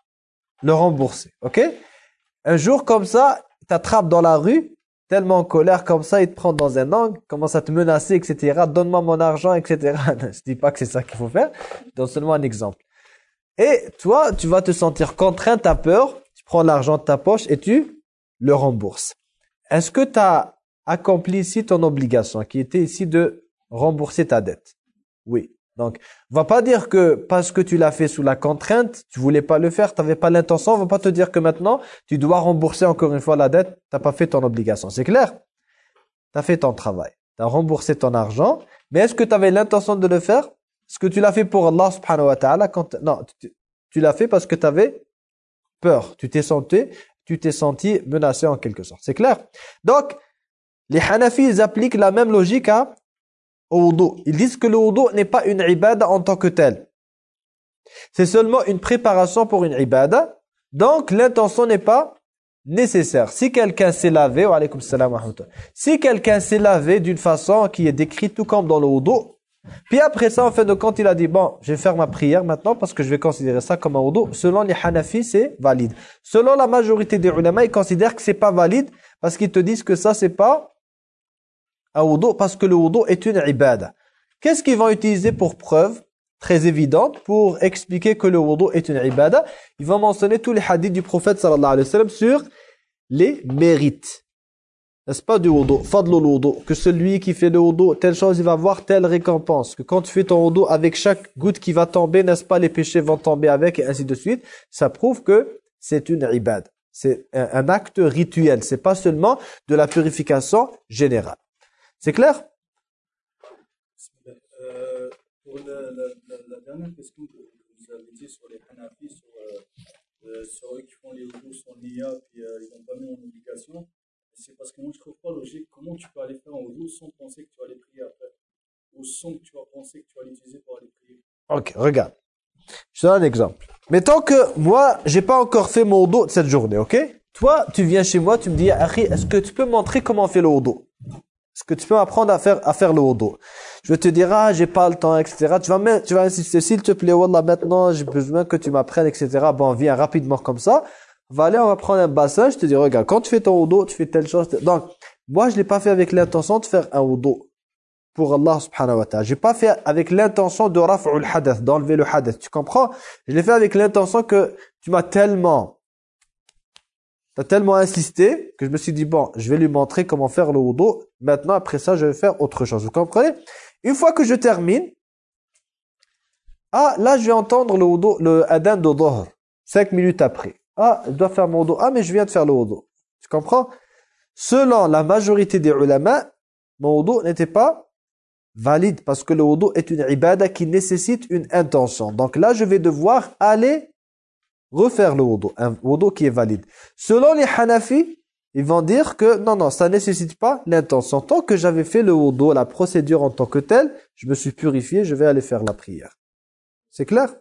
le rembourser, ok? Un jour comme ça, il t'attrape dans la rue, tellement en colère comme ça, il te prend dans un angle, commence à te menacer, et cetera. Donne-moi mon argent, et cetera. Je dis pas que c'est ça qu'il faut faire, je donne seulement un exemple. Et toi, tu vas te sentir contraint, t'as peur, tu prends l'argent de ta poche et tu le rembourses. Est-ce que tu as accompli ici ton obligation, qui était ici de rembourser ta dette? Oui. Donc, on va pas dire que parce que tu l'as fait sous la contrainte, tu voulais pas le faire, tu n'avais pas l'intention, on va pas te dire que maintenant, tu dois rembourser encore une fois la dette, tu n'as pas fait ton obligation. C'est clair? Tu as fait ton travail. Tu as remboursé ton argent, mais est-ce que tu avais l'intention de le faire? Est-ce que tu l'as fait pour Allah subhanahu wa ta'ala? Quand... Non, tu, tu l'as fait parce que tu avais peur. Tu t'es senti, tu t'es senti menacé en quelque sorte. C'est clair? Donc, les Hanafis, ils appliquent la même logique à au wudu. Ils disent que le wudu n'est pas une ibada en tant que telle. C'est seulement une préparation pour une ibada. Donc, l'intention n'est pas nécessaire. Si quelqu'un s'est lavé, wa alaykoum salam wa rahmatullah. Si quelqu'un s'est lavé d'une façon qui est décrite tout comme dans le wudu, puis après ça, en fin de compte, il a dit, bon, je vais faire ma prière maintenant parce que je vais considérer ça comme un wudu. Selon les Hanafis, c'est valide. Selon la majorité des ulama, ils considèrent que c'est pas valide parce qu'ils te disent que ça, c'est pas un wudu parce que le wudu est une ibada. Qu'est-ce qu'ils vont utiliser pour preuve très évidente pour expliquer que le wudu est une ibada? Ils vont mentionner tous les hadiths du prophète sallallahu alayhi wa sallam sur les mérites. N'est-ce pas du wudu? Fadlul wudu. Que celui qui fait le wudu, telle chose, il va avoir telle récompense. Que quand tu fais ton wudu, avec chaque goutte qui va tomber, n'est-ce pas, les péchés vont tomber avec et ainsi de suite. Ça prouve que c'est une ibada. C'est un, un acte rituel. C'est pas seulement de la purification générale. C'est clair?
Euh, pour la, la, la, la dernière question que vous avez dit sur les Hanafis, sur, euh, sur eux qui font les wudu sans niyya, puis euh, ils n'ont pas mis en obligation, c'est parce que moi je trouve pas logique. Comment tu peux aller faire un wudu sans penser que tu vas aller prier après? Ou sans que tu vas penser que tu vas l'utiliser pour aller prier?
Ok, regarde. Je te donne un exemple. Mettons que moi, j'ai pas encore fait mon wudu de cette journée, ok? Toi, tu viens chez moi, tu me dis, Akhi, est-ce que tu peux me montrer comment on fait le wudu? Est-ce que tu peux m'apprendre à faire, à faire le wudu? Je vais te dire, ah, j'ai pas le temps, et cetera. Tu vas, me, tu vas insister, s'il te plaît, Wallah, maintenant, j'ai besoin que tu m'apprennes, et cetera. Bon, viens rapidement comme ça. On va aller, on va prendre un bassin. Je te dis, regarde, quand tu fais ton wudu, tu fais telle chose. Donc, moi, je l'ai pas fait avec l'intention de faire un wudu pour Allah subhanahu wa ta'ala. J'ai pas fait avec l'intention de raf'ul hadath, d'enlever le hadath. Tu comprends? Je l'ai fait avec l'intention que tu m'as tellement T'as tellement insisté que je me suis dit, bon, je vais lui montrer comment faire le wudu. Maintenant, après ça, je vais faire autre chose. Vous comprenez? Une fois que je termine, ah, là, je vais entendre le wudu, le adhan de dhuhr. Cinq minutes après. Ah, je dois faire mon wudu. Ah, mais je viens de faire le wudu. Tu comprends? Selon la majorité des ulama, mon wudu n'était pas valide parce que le wudu est une ibada qui nécessite une intention. Donc là, je vais devoir aller refaire le wudu. Un wudu qui est valide. Selon les Hanafi, ils vont dire que non, non, ça ne nécessite pas l'intention. Tant que j'avais fait le wudu, la procédure en tant que telle, je me suis purifié, je vais aller faire la prière. C'est clair?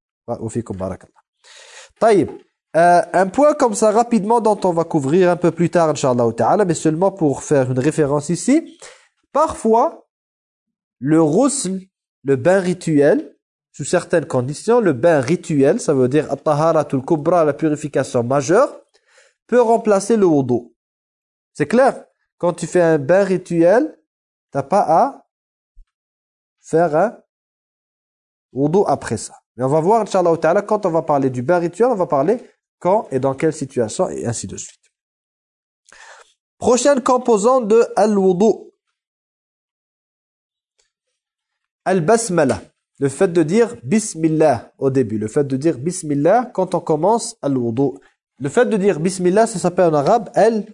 Taïb. Euh, un point comme ça rapidement dont on va couvrir un peu plus tard, Inch'Allah ta'ala, mais seulement pour faire une référence ici. Parfois, le ghusl, le bain rituel, sous certaines conditions, le bain rituel, ça veut dire at-taharatul kubra, la purification majeure, peut remplacer le wudu. C'est clair? Quand tu fais un bain rituel, t'as pas à faire un wudu après ça. Mais on va voir, Inch'Allah ta'ala, quand on va parler du bain rituel, on va parler quand et dans quelle situation, et ainsi de suite. Prochaine composante de al-wudu. Al-basmala. Le fait de dire Bismillah au début. Le fait de dire Bismillah quand on commence al-wudu. Le fait de dire Bismillah, ça s'appelle en arabe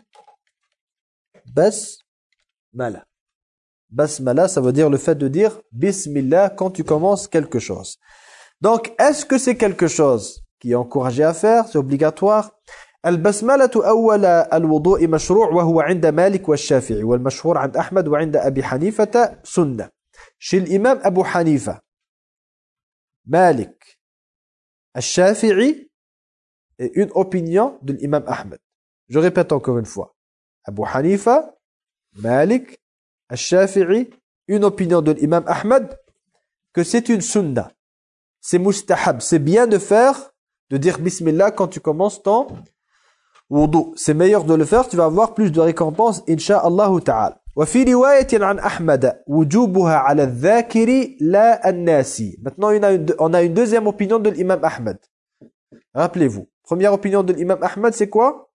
al-basmala. Basmala, ça veut dire le fait de dire Bismillah quand tu commences quelque chose. Donc, est-ce que c'est quelque chose qui est encouragé à faire? C'est obligatoire. البسملة أول الوضوء مشروع وهو عند مالك والشافعي والمشهور عند أحمد وعند أبي حنيفة سنة. Chez l'imam Abu Hanifa, Malik, Al-Shafi'i et une opinion de l'imam Ahmed. Je répète encore une fois. Abu Hanifa, Malik, Al-Shafi'i, une opinion de l'imam Ahmed que c'est une sunna. C'est mustahab, c'est bien de faire, de dire Bismillah quand tu commences ton wudu. C'est meilleur de le faire, tu vas avoir plus de récompense, insha'Allah ta'ala. وفي رواية عن أحمد وجوبها على الذاكر لا الناسي. Maintenant, on a une, on a une deuxième opinion de l'imam Ahmed. Rappelez-vous. Première opinion de l'imam Ahmed, c'est quoi?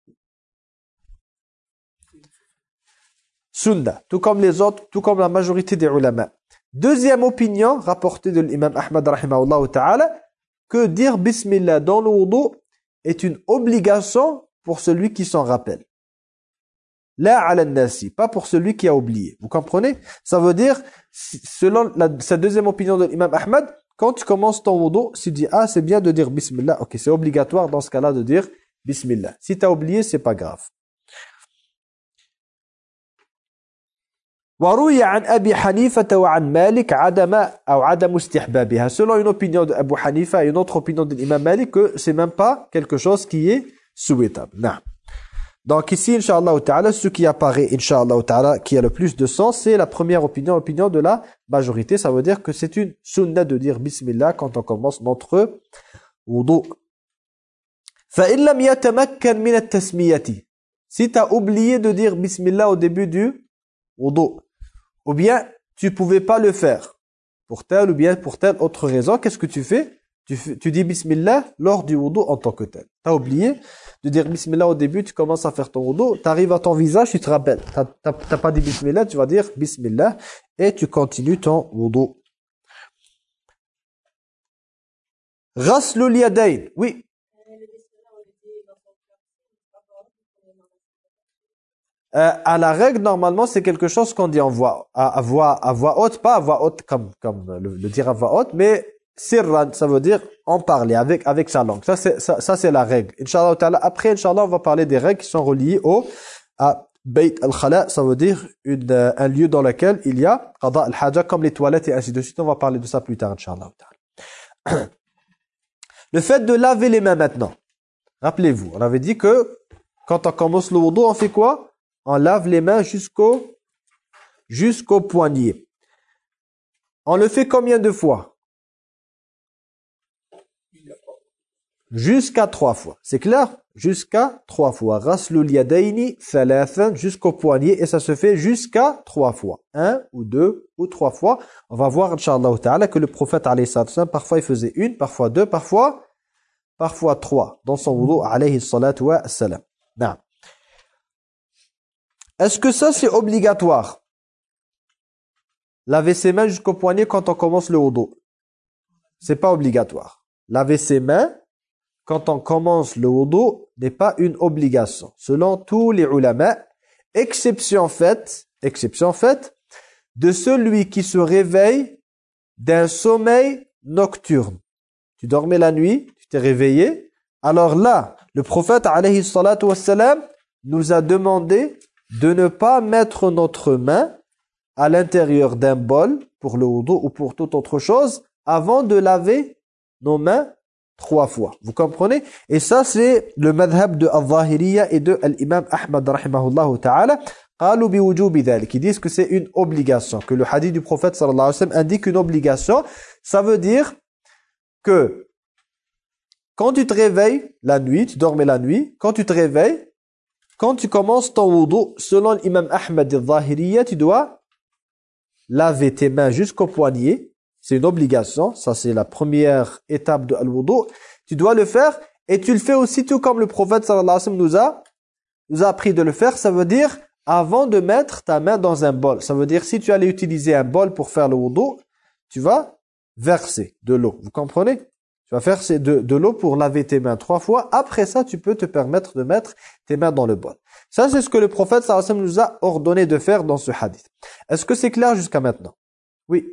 Sunna. Tout comme les autres, tout comme la majorité des ulama. Deuxième opinion, rapportée de l'imam Ahmed, rahimahullah ta'ala, que dire Bismillah dans le wudu est une obligation pour celui qui s'en rappelle. La ala nasi, pas pour celui qui a oublié. Vous comprenez? Ça veut dire, selon la, sa deuxième opinion de l'imam Ahmed, quand tu commences ton wudu, tu dis, ah, c'est bien de dire Bismillah. Ok, c'est obligatoire dans ce cas-là de dire Bismillah. Si tu as oublié, c'est pas grave. وروي عن أبي حنيفة وعن مالك عدم أو عدم استحبابها. Selon une opinion de Abu Hanifa et une autre opinion de l'imam Malik, que c'est même pas quelque chose qui est souhaitable. Non. Donc ici, Inch'Allah ta'ala, ce qui apparaît, Inch'Allah ta'ala, qui a le plus de sens, c'est la première opinion, l'opinion de la majorité. Ça veut dire que c'est une sunna de dire Bismillah quand on commence notre wudu. فَإِنْ لَمْ يَتَمَكَّنْ مِنَ التَّسْمِيَةِ. Si tu as oublié de dire Bismillah au début du wudu, ou bien tu pouvais pas le faire, pour telle ou bien pour telle autre raison, qu'est-ce que tu fais? Tu, tu dis Bismillah lors du wudu en tant que tel. Tu as oublié de dire Bismillah au début, tu commences à faire ton wudu, tu arrives à ton visage, tu te rappelles. Tu n'as pas dit Bismillah, tu vas dire Bismillah et tu continues ton wudu. Ghaslul yadayn. Oui. Euh, à la règle, normalement, c'est quelque chose qu'on dit en voix, à, à, voix, à voix haute, pas à voix haute comme, comme le, le dire à voix haute, mais sirran, ça veut dire en parler avec, avec sa langue. Ça, c'est, ça, ça, c'est la règle. Inch'Allah ta'ala. Après, Inch'Allah, on va parler des règles qui sont reliées au, à Bayt al-Khala, ça veut dire une, euh, un lieu dans lequel il y a Qada al-Haja, comme les toilettes et ainsi de suite. On va parler de ça plus tard, Inch'Allah ta'ala. Le fait de laver les mains maintenant. Rappelez-vous, on avait dit que quand on commence le wudu, on fait quoi? On lave les mains jusqu'au jusqu'au poignet. On le fait combien de fois? Jusqu'à trois fois. C'est clair? Jusqu'à trois fois. Ghaslul yadayni thalathan, jusqu'au poignet, et ça se fait jusqu'à trois fois. Un ou deux ou trois fois. On va voir, Inch'Allah ta'ala, que le prophète, alayhi salatu wassalam, parfois il faisait une, parfois deux, parfois, parfois trois, dans son wudu, alayhi salatu wassalam. Non. Est-ce que ça c'est obligatoire? Laver ses mains jusqu'au poignet quand on commence le wudu. C'est pas obligatoire. Laver ses mains quand on commence le wudu n'est pas une obligation. Selon tous les ulama, exception faite, exception faite de celui qui se réveille d'un sommeil nocturne. Tu dormais la nuit, tu t'es réveillé. Alors là, le prophète alayhi salatu wassalam nous a demandé de ne pas mettre notre main à l'intérieur d'un bol pour le wudu ou pour toute autre chose avant de laver nos mains trois fois. Vous comprenez? Et ça c'est le madhab de al-Zahiriyya et de l'imam Ahmad rahimahullah ta'ala. قالوا بوجوب ذلك. Ils disent que c'est une obligation, que le hadith du prophète sallallahu alayhi wa sallam indique une obligation. Ça veut dire que quand tu te réveilles la nuit, tu dormais la nuit, quand tu te réveilles, quand tu commences ton wudu, selon l'imam Ahmad al-Zahiriyya, tu dois laver tes mains jusqu'au poignet. C'est une obligation, ça c'est la première étape de al-wudu. Tu dois le faire et tu le fais aussi tout comme le prophète sallallahu alayhi wa sallam nous a, nous a appris de le faire. Ça veut dire avant de mettre ta main dans un bol. Ça veut dire si tu allais utiliser un bol pour faire le wudu, tu vas verser de l'eau. Vous comprenez? Tu vas faire de, de l'eau pour laver tes mains trois fois. Après ça, tu peux te permettre de mettre tes mains dans le bol. Ça, c'est ce que le prophète sallallahu alayhi wa sallam nous a ordonné de faire dans ce hadith. Est-ce que c'est clair jusqu'à maintenant? Oui.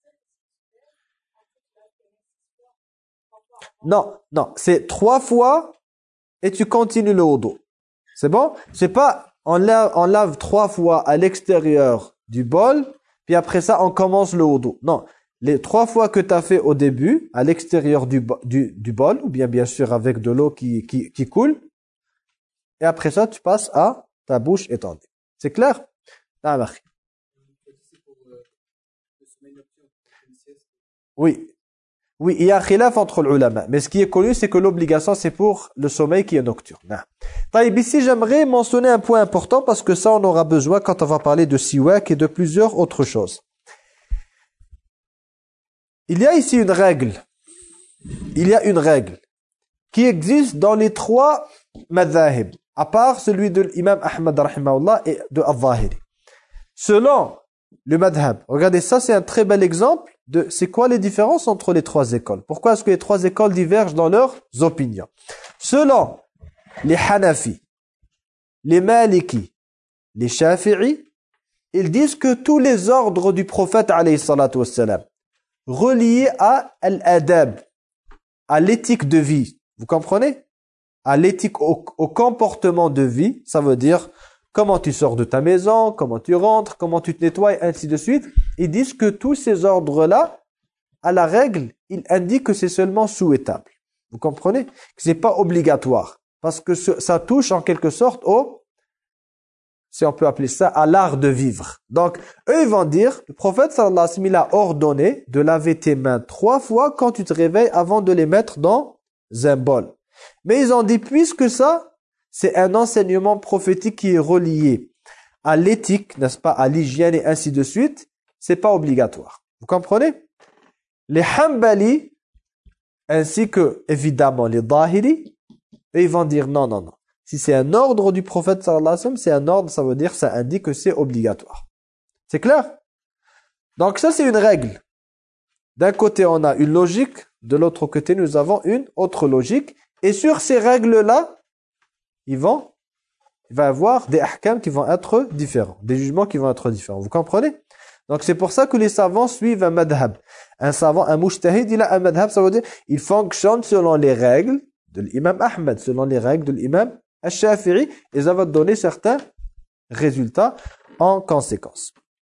Non, non. C'est trois fois et tu continues le wudu. C'est bon? C'est pas... On lave, on lave trois fois à l'extérieur du bol, puis après ça, on commence le wudu. Non, les trois fois que tu as fait au début, à l'extérieur du, du, du bol, ou bien bien sûr avec de l'eau qui, qui, qui coule, et après ça, tu passes à ta bouche étendue. C'est clair? Oui. Oui, il y a khilaf entre les ulama. Mais ce qui est connu, c'est que l'obligation, c'est pour le sommeil qui est nocturne. Taïb, ici, j'aimerais mentionner un point important parce que ça, on aura besoin quand on va parler de siwak et de plusieurs autres choses. Il y a ici une règle. Il y a une règle qui existe dans les trois madhahib, à part celui de l'imam Ahmad rahimahullah et de al-Zahiri. Selon le madhab, regardez ça, c'est un très bel exemple de c'est quoi les différences entre les trois écoles. Pourquoi est-ce que les trois écoles divergent dans leurs opinions? Selon les Hanafi, les Maliki, les Shafi'i, ils disent que tous les ordres du prophète alayhi salatu wassalam, reliés à l'adab, à l'éthique de vie, vous comprenez? À l'éthique, au, au comportement de vie, ça veut dire comment tu sors de ta maison, comment tu rentres, comment tu te nettoies, ainsi de suite. Ils disent que tous ces ordres-là, à la règle, ils indiquent que c'est seulement souhaitable. Vous comprenez? Que c'est pas obligatoire. Parce que ce, ça touche en quelque sorte au, si on peut appeler ça, à l'art de vivre. Donc, eux, ils vont dire, le prophète sallallahu alayhi wa sallam, il a ordonné de laver tes mains trois fois quand tu te réveilles avant de les mettre dans un bol. Mais ils ont dit, puisque ça, c'est un enseignement prophétique qui est relié à l'éthique, n'est-ce pas, à l'hygiène et ainsi de suite, c'est pas obligatoire. Vous comprenez? Les Hanbali, ainsi que, évidemment, les Zahiri, ils vont dire non, non, non. Si c'est un ordre du prophète sallallahu alayhi wa sallam, c'est un ordre, ça veut dire, ça indique que c'est obligatoire. C'est clair? Donc ça, c'est une règle. D'un côté, on a une logique, de l'autre côté, nous avons une autre logique. Et sur ces règles-là, ils vont, il va y avoir des ahkam qui vont être différents, des jugements qui vont être différents. Vous comprenez? Donc c'est pour ça que les savants suivent un madhab. Un savant, un mujtahid, il a un madhab, ça veut dire il fonctionne selon les règles de l'imam Ahmed, selon les règles de l'imam al-Shafi'i, et ça va donner certains résultats en conséquence.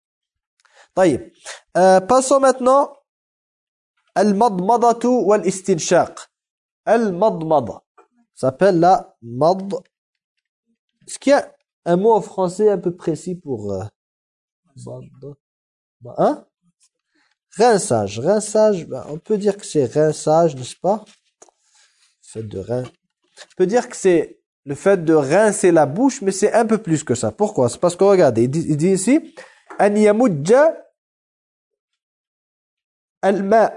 طيب. Euh, passons maintenant al-madmadatu wal-istinshaq. Al-madmada s'appelle la mad. Est-ce qu'il y a un mot en français un peu précis pour euh, hein? Rinçage. Rinçage, ben, on peut dire que c'est rinçage, n'est-ce pas? Le fait de rin... On peut dire que c'est le fait de rincer la bouche, mais c'est un peu plus que ça. Pourquoi? C'est parce que regardez, il dit, il dit ici an yamujja al-ma.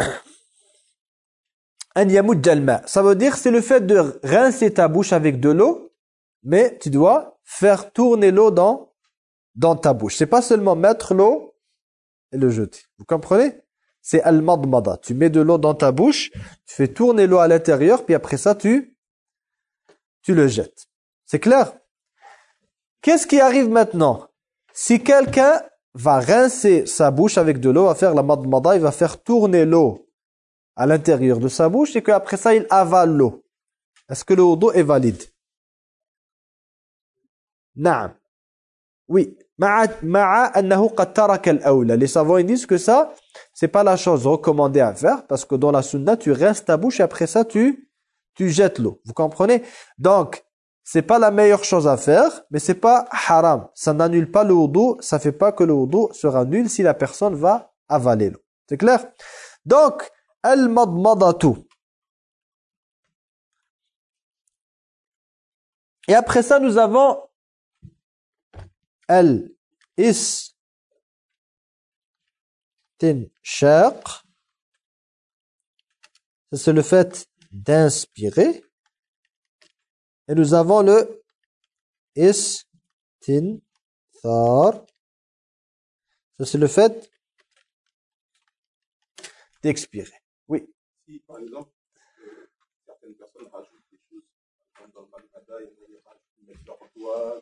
An yamujja al-ma. Ça veut dire c'est le fait de rincer ta bouche avec de l'eau, mais tu dois faire tourner l'eau dans, dans ta bouche. C'est pas seulement mettre l'eau et le jeter. Vous comprenez? C'est al-madmada. Tu mets de l'eau dans ta bouche, tu fais tourner l'eau à l'intérieur, puis après ça, tu, tu le jettes. C'est clair? Qu'est-ce qui arrive maintenant? Si quelqu'un va rincer sa bouche avec de l'eau, va faire la madmada, il va faire tourner l'eau à l'intérieur de sa bouche et qu'après ça, il avale l'eau. Est-ce que le wudu est valide? Naam. Oui. Les savants ils disent que ça, c'est pas la chose recommandée à faire parce que dans la sunna, tu rinces ta bouche et après ça, tu, tu jettes l'eau. Vous comprenez? Donc, c'est pas la meilleure chose à faire, mais c'est pas haram. Ça n'annule pas le wudu, ça fait pas que le wudu sera nul si la personne va avaler l'eau. C'est clair? Donc, al-madmadatu. Et après ça, nous avons al-istinshaq. C'est le fait d'inspirer. Et nous avons le istinthar. Ça, c'est le fait d'expirer. Oui.
Si, par exemple, euh, certaines personnes rajoutent des choses, comme dans le Malikada, ils mettent leur doigt.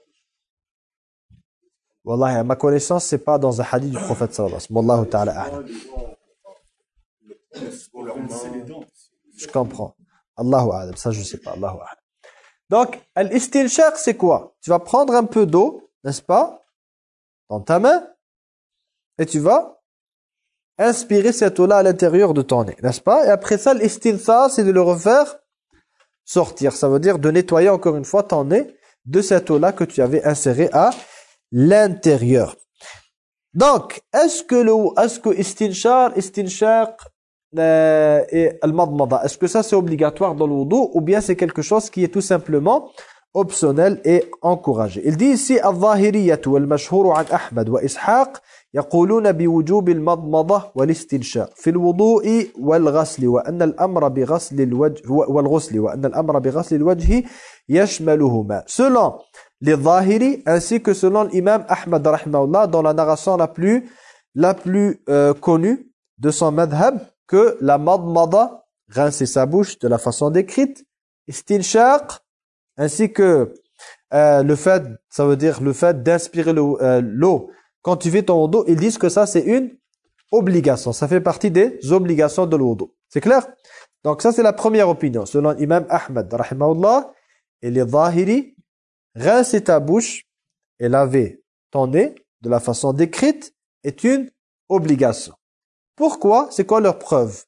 Wallah, à ma connaissance, c'est pas dans un hadith du prophète sallallahu alayhi wa sallam. Wallahu ta'ala a'lam. Je comprends. Allahu a'lam. Ça, je sais pas. Allahu a'lam. Donc, al-istinshaq, c'est quoi? Tu vas prendre un peu d'eau, n'est-ce pas, dans ta main, et tu vas inspirer cette eau-là à l'intérieur de ton nez, n'est-ce pas? Et après ça, l'istinthar, c'est de le refaire sortir. Ça veut dire de nettoyer encore une fois ton nez de cette eau-là que tu avais insérée à l'intérieur. Donc, est-ce que le, est-ce que istinshar, istinshaq euh, et al-madmada, est-ce que ça c'est obligatoire dans le wudu ou bien c'est quelque chose qui est tout simplement optionnel et encouragé? Il dit ici al-zahiriyyah wal-mashhur an Ahmad wa Ishaq يقولون بوجوب المضمضة والاستنشاق في الوضوء والغسل وأن الأمر بغسل الوجه والغسل وأن الأمر بغسل الوجه يشملهما. Selon les Zahiri ainsi que selon l'imam Ahmad rahimahullah dans la narration la plus la plus euh, connue de son madhab que la madmada, rincer sa bouche de la façon décrite, istinshaq ainsi que euh, le fait, ça veut dire le fait d'inspirer l'eau euh, quand tu fais ton wudu, ils disent que ça c'est une obligation, ça fait partie des obligations de l'wudu. C'est clair? Donc ça c'est la première opinion selon l'imam Ahmad rahimahullah et les Zahiri. Rincer ta bouche et laver ton nez de la façon décrite est une obligation. Pourquoi? C'est quoi leur preuve?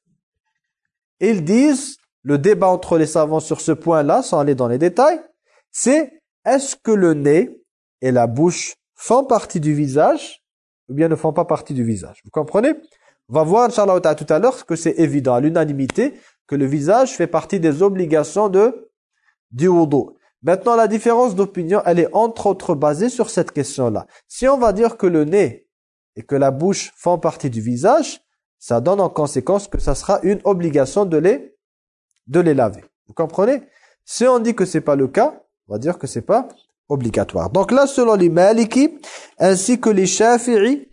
Ils disent, le débat entre les savants sur ce point-là, sans aller dans les détails, c'est est-ce que le nez et la bouche font partie du visage ou bien ne font pas partie du visage? Vous comprenez? On va voir, Inch'Allah, tout à l'heure, que c'est évident à l'unanimité que le visage fait partie des obligations de, du wudu. Maintenant, la différence d'opinion, elle est entre autres basée sur cette question-là. Si on va dire que le nez et que la bouche font partie du visage, ça donne en conséquence que ça sera une obligation de les, de les laver. Vous comprenez? Si on dit que c'est pas le cas, on va dire que c'est pas obligatoire. Donc là, selon les Maliki ainsi que les Shafi'i,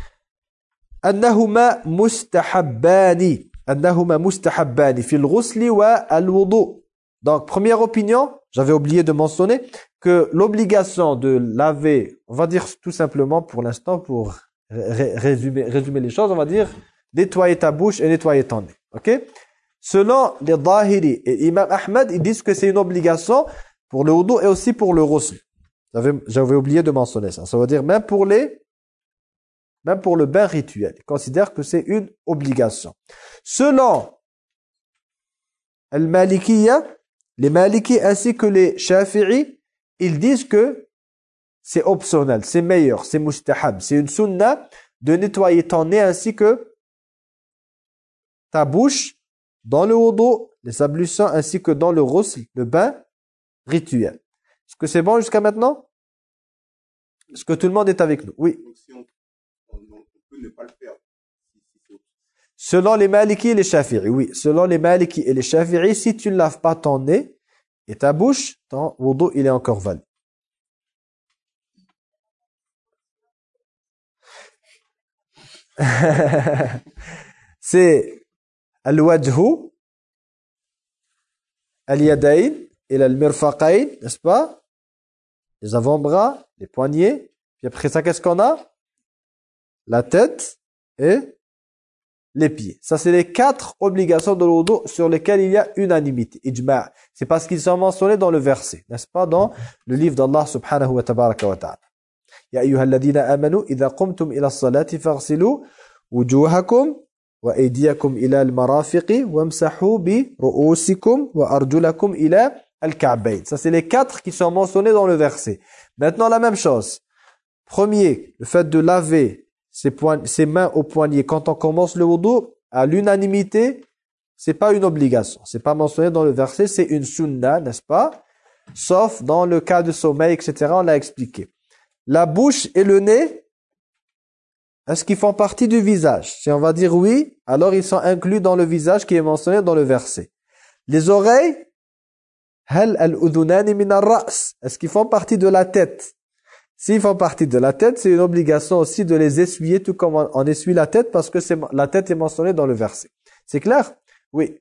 annahuma mustahabbani, annahuma mustahabbani fil ghusli wa al-wudu. Donc, première opinion, j'avais oublié de mentionner que l'obligation de laver, on va dire tout simplement pour l'instant, pour ré résumer, résumer les choses, on va dire nettoyer ta bouche et nettoyer ton nez. Ok? Selon les Zahiri et Imam Ahmad, ils disent que c'est une obligation pour le wudu et aussi pour le ghusl. J'avais oublié de mentionner ça. Ça veut dire même pour les, même pour le bain rituel. Ils considèrent que c'est une obligation. Selon al-Malikiyya, les Maliki ainsi que les Shafi'i, ils disent que c'est optionnel, c'est meilleur, c'est mustahab, c'est une sunna de nettoyer ton nez ainsi que ta bouche dans le wudu, les ablutions ainsi que dans le ghusl, le bain rituel. Est-ce que c'est bon jusqu'à maintenant? Est-ce que tout le monde est avec nous? Oui.
Donc, si on, on, on peut ne pas le faire.
Selon les Maliki et les Shafi'i, oui. Selon les Maliki et les Shafi'i, si tu ne laves pas ton nez et ta bouche, ton wudu, il est encore valide. C'est al-wajhu, al-yadayn et al-mirfaqayn, n'est-ce pas? Les avant-bras, les poignets. Puis après ça, qu'est-ce qu'on a? La tête et les pieds. Ça, c'est les quatre obligations de l'wudu sur lesquelles il y a unanimité. Ijma'. C'est parce qu'ils sont mentionnés dans le verset, n'est-ce pas? Dans le livre d'Allah subhanahu wa tabaraka wa ta'ala. Ya ayyuhalladhina amanu, idha qumtum ila as-salati faghsilu wujuhakum wa aydiyakum ila al-marafiqi wamsahu bi ru'usikum wa arjulakum ila al-ka'bayn. Ça, c'est les quatre qui sont mentionnés dans le verset. Maintenant, la même chose. Premier, le fait de laver ses, ses mains au poignet quand on commence le wudu, à l'unanimité, c'est pas une obligation. C'est pas mentionné dans le verset, c'est une sunna, n'est-ce pas? Sauf dans le cas de sommeil, et cetera. On l'a expliqué. La bouche et le nez, est-ce qu'ils font partie du visage? Si on va dire oui, alors ils sont inclus dans le visage qui est mentionné dans le verset. Les oreilles, hal al-udhunani min ar-ra's, est-ce qu'ils font partie de la tête? S'ils font partie de la tête, c'est une obligation aussi de les essuyer tout comme on, on essuie la tête parce que c'est, la tête est mentionnée dans le verset. C'est clair? Oui.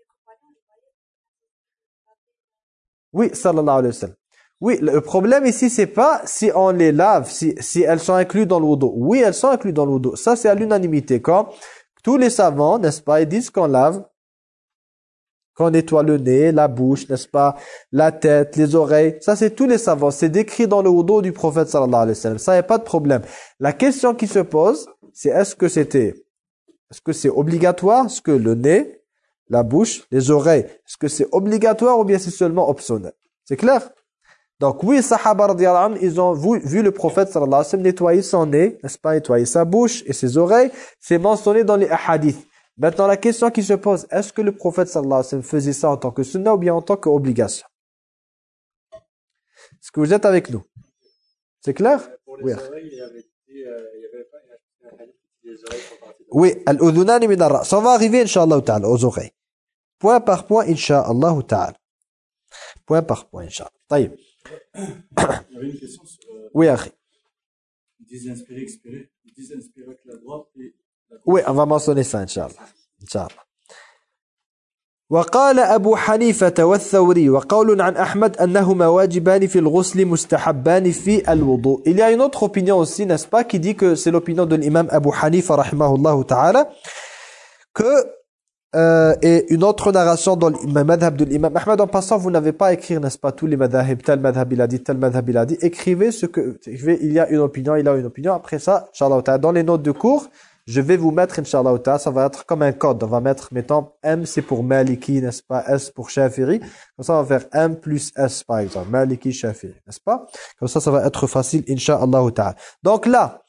Oui, sallallahu alayhi wa sallam. Oui, le problème ici, c'est pas si on les lave, si, si elles sont incluses dans le wudu. Oui, elles sont incluses dans le wudu. Ça, c'est à l'unanimité. Quand tous les savants, n'est-ce pas, ils disent qu'on lave, qu'on nettoie le nez, la bouche, n'est-ce pas, la tête, les oreilles. Ça, c'est tous les savants. C'est décrit dans le wudu du prophète sallallahu alayhi wa sallam. Ça, il n'y a pas de problème. La question qui se pose, c'est est-ce que c'était, est-ce que c'est obligatoire? Est-ce que le nez, la bouche, les oreilles, est-ce que c'est obligatoire ou bien c'est seulement optionnel? C'est clair? Donc oui, Sahaba radiyallahu anhum, ils ont vu, vu le prophète sallallahu alayhi wa sallam nettoyer son nez, n'est-ce pas, nettoyer sa bouche et ses oreilles. C'est mentionné dans les hadiths. Maintenant, la question qui se pose, est-ce que le prophète sallallahu alayhi wa sallam faisait ça en tant que sunna ou bien en tant qu'obligation? Est-ce que vous êtes avec nous? C'est clair?
Pour les
Oui.
oreilles, il y avait, il y avait pas un hadith qui dit les oreilles font partie de
Oui, al-udhunani min ar-ra's. On va arriver, incha'Allah ta'ala, aux oreilles. Point par point, incha'Allah ta'ala. Point par point, incha'Allah. Taïb.
Il y avait une question sur euh,
Oui, akhi.
ils disent inspirer, expirer. Ils disent inspirer avec la droite et la gauche.
Oui, on va mentionner ça, incha'Allah. Incha'Allah. وقال أبو حنيفة والثوري وقول عن أحمد أنهما واجبان في الغسل مستحبان في الوضوء. Il y a une autre opinion aussi, n'est-ce pas, qui dit que c'est l'opinion de l'imam Abu Hanifa rahimahullah ta'ala, que Euh, et une autre narration dans le madhab de l'imam Ahmad. En passant, vous n'avez pas à écrire, n'est-ce pas, tous les madhab, tel madhab il a dit, tel madhab il a dit. Écrivez ce que, il y a une opinion, il a une opinion. Après ça, Inch'Allah, dans les notes de cours, je vais vous mettre, Inch'Allah, ça va être comme un code. On va mettre, mettons, M c'est pour Maliki, n'est-ce pas, S pour Shafiri. Comme ça, on va faire M plus S, par exemple. Maliki, Shafiri, n'est-ce pas? Comme ça, ça va être facile, Inch'Allah. Donc là,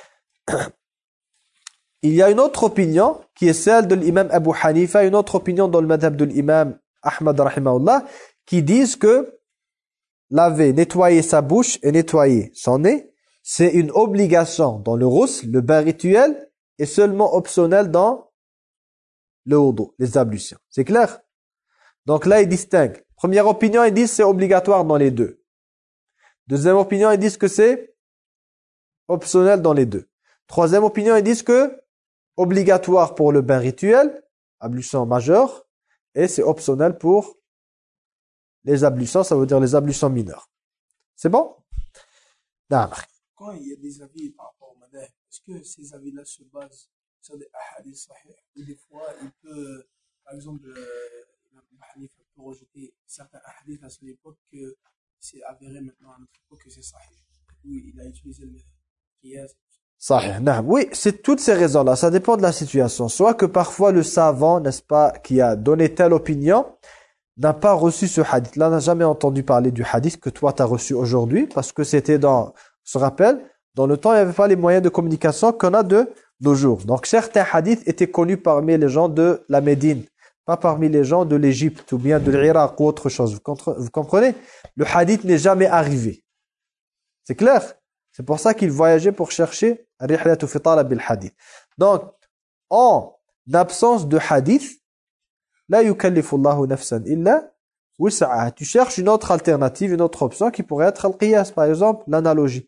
il y a une autre opinion qui est celle de l'imam Abu Hanifa, une autre opinion dans le madhab de l'imam Ahmad rahimahullah, qui disent que laver, nettoyer sa bouche et nettoyer son nez, c'est une obligation dans le ghusl, le bain rituel, et seulement optionnel dans le wudu, les ablutions. C'est clair? Donc là, ils distinguent. Première opinion, ils disent que c'est obligatoire dans les deux. Deuxième opinion, ils disent que c'est optionnel dans les deux. Troisième opinion, ils disent que obligatoire pour le bain rituel, ablution majeure, et c'est optionnel pour les ablutions, ça veut dire les ablutions mineures. C'est bon? D'accord.
Quand il y a des avis par rapport au madhab, est-ce que ces avis-là se basent sur des ahadith sahih? Ou des fois, il peut, par exemple, euh, Abu Hanifa peut rejeter certains ahadith à son époque que c'est avéré maintenant à notre époque que c'est sahih. Oui, il a utilisé le qiyas.
Sahih, naam. Oui, c'est toutes ces raisons-là. Ça dépend de la situation. Soit que parfois le savant, n'est-ce pas, qui a donné telle opinion, n'a pas reçu ce hadith. Là, n'a jamais entendu parler du hadith que toi tu as reçu aujourd'hui, parce que c'était dans, on se rappelle, dans le temps, il n'y avait pas les moyens de communication qu'on a de nos jours. Donc certains hadiths étaient connus parmi les gens de la Médine, pas parmi les gens de l'Égypte ou bien de l'Irak ou autre chose. Vous comprenez? Le hadith n'est jamais arrivé. C'est clair? C'est pour ça qu'il voyageait pour chercher rihlatu fi talab bil hadith. Donc, en absence de hadith, la yukallifu Allahu nafsan illa wus'aha. Tu cherches une autre alternative, une autre option qui pourrait être al-qiyas, par exemple, l'analogie.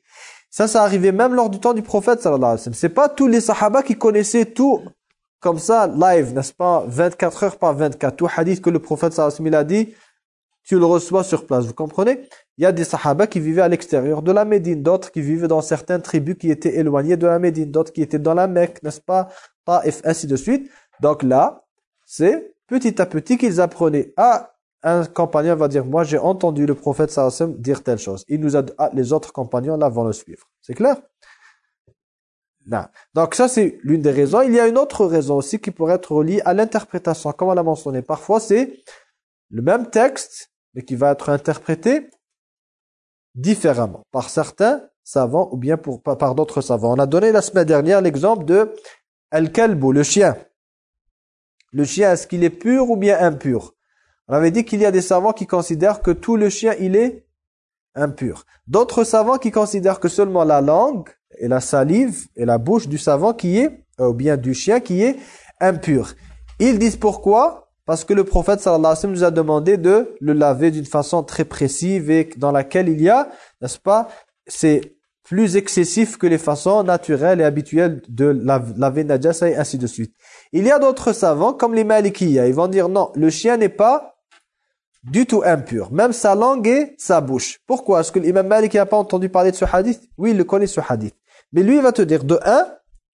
Ça, ça arrivait même lors du temps du prophète sallallahu alayhi wa sallam. C'est pas tous les sahaba qui connaissaient tout comme ça, live, n'est-ce pas, vingt-quatre heures par vingt-quatre. Tout hadith que le prophète sallallahu alayhi wa sallam a dit, tu le reçois sur place. Vous comprenez? Il y a des sahaba qui vivaient à l'extérieur de la Médine, d'autres qui vivaient dans certaines tribus qui étaient éloignées de la Médine, d'autres qui étaient dans la Mecque, n'est-ce pas, Taif, ainsi de suite. Donc là, c'est petit à petit qu'ils apprenaient. Ah, un compagnon va dire, moi j'ai entendu le prophète sallallahu alayhi wa sallam dire telle chose. Il nous a, ah, les autres compagnons là vont le suivre. C'est clair? Non. Donc ça c'est l'une des raisons. Il y a une autre raison aussi qui pourrait être reliée à l'interprétation. Comme on l'a mentionné, parfois c'est le même texte, mais qui va être interprété différemment par certains savants ou bien pour, par, par d'autres savants. On a donné la semaine dernière l'exemple de Al-Kalbu, le chien. Le chien, est-ce qu'il est pur ou bien impur? On avait dit qu'il y a des savants qui considèrent que tout le chien, il est impur. D'autres savants qui considèrent que seulement la langue et la salive et la bouche du savant qui est, ou bien du chien qui est impur. Ils disent pourquoi? Parce que le prophète sallallahu alayhi wa sallam nous a demandé de le laver d'une façon très précise et dans laquelle il y a, n'est-ce pas, c'est plus excessif que les façons naturelles et habituelles de laver najasa et ainsi de suite. Il y a d'autres savants comme les Malikiya, ils vont dire non, le chien n'est pas du tout impur, même sa langue et sa bouche. Pourquoi? Est-ce que l'imam Malik n'a pas entendu parler de ce hadith? Oui, il le connaît ce hadith. Mais lui, il va te dire, de un,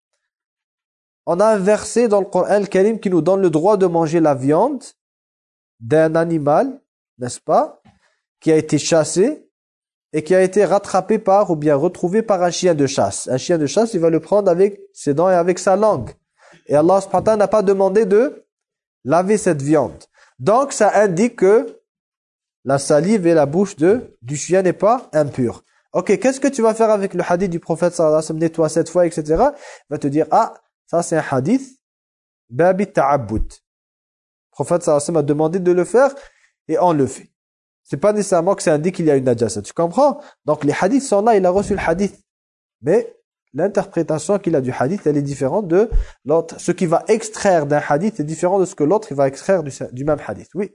on a un verset dans le Coran al-Karim qui nous donne le droit de manger la viande d'un animal, n'est-ce pas, qui a été chassé et qui a été rattrapé par ou bien retrouvé par un chien de chasse. Un chien de chasse, il va le prendre avec ses dents et avec sa langue. Et Allah subhanahu wa ta'ala n'a pas demandé de laver cette viande. Donc, ça indique que la salive et la bouche de, du chien n'est pas impure. Ok, qu'est-ce que tu vas faire avec le hadith du prophète sallallahu alayhi wa sallam, nettoie cette fois, et cetera. Il va te dire, ah, ça c'est un hadith, babi ta'abbud. Le prophète sallallahu alayhi wa sallam a demandé de le faire et on le fait. C'est pas nécessairement que ça indique qu'il y a une najasa, tu comprends? Donc les hadiths sont là, il a reçu le hadith. Mais l'interprétation qu'il a du hadith, elle est différente de l'autre. Ce qui va extraire d'un hadith est différent de ce que l'autre va extraire du, du même hadith. Oui.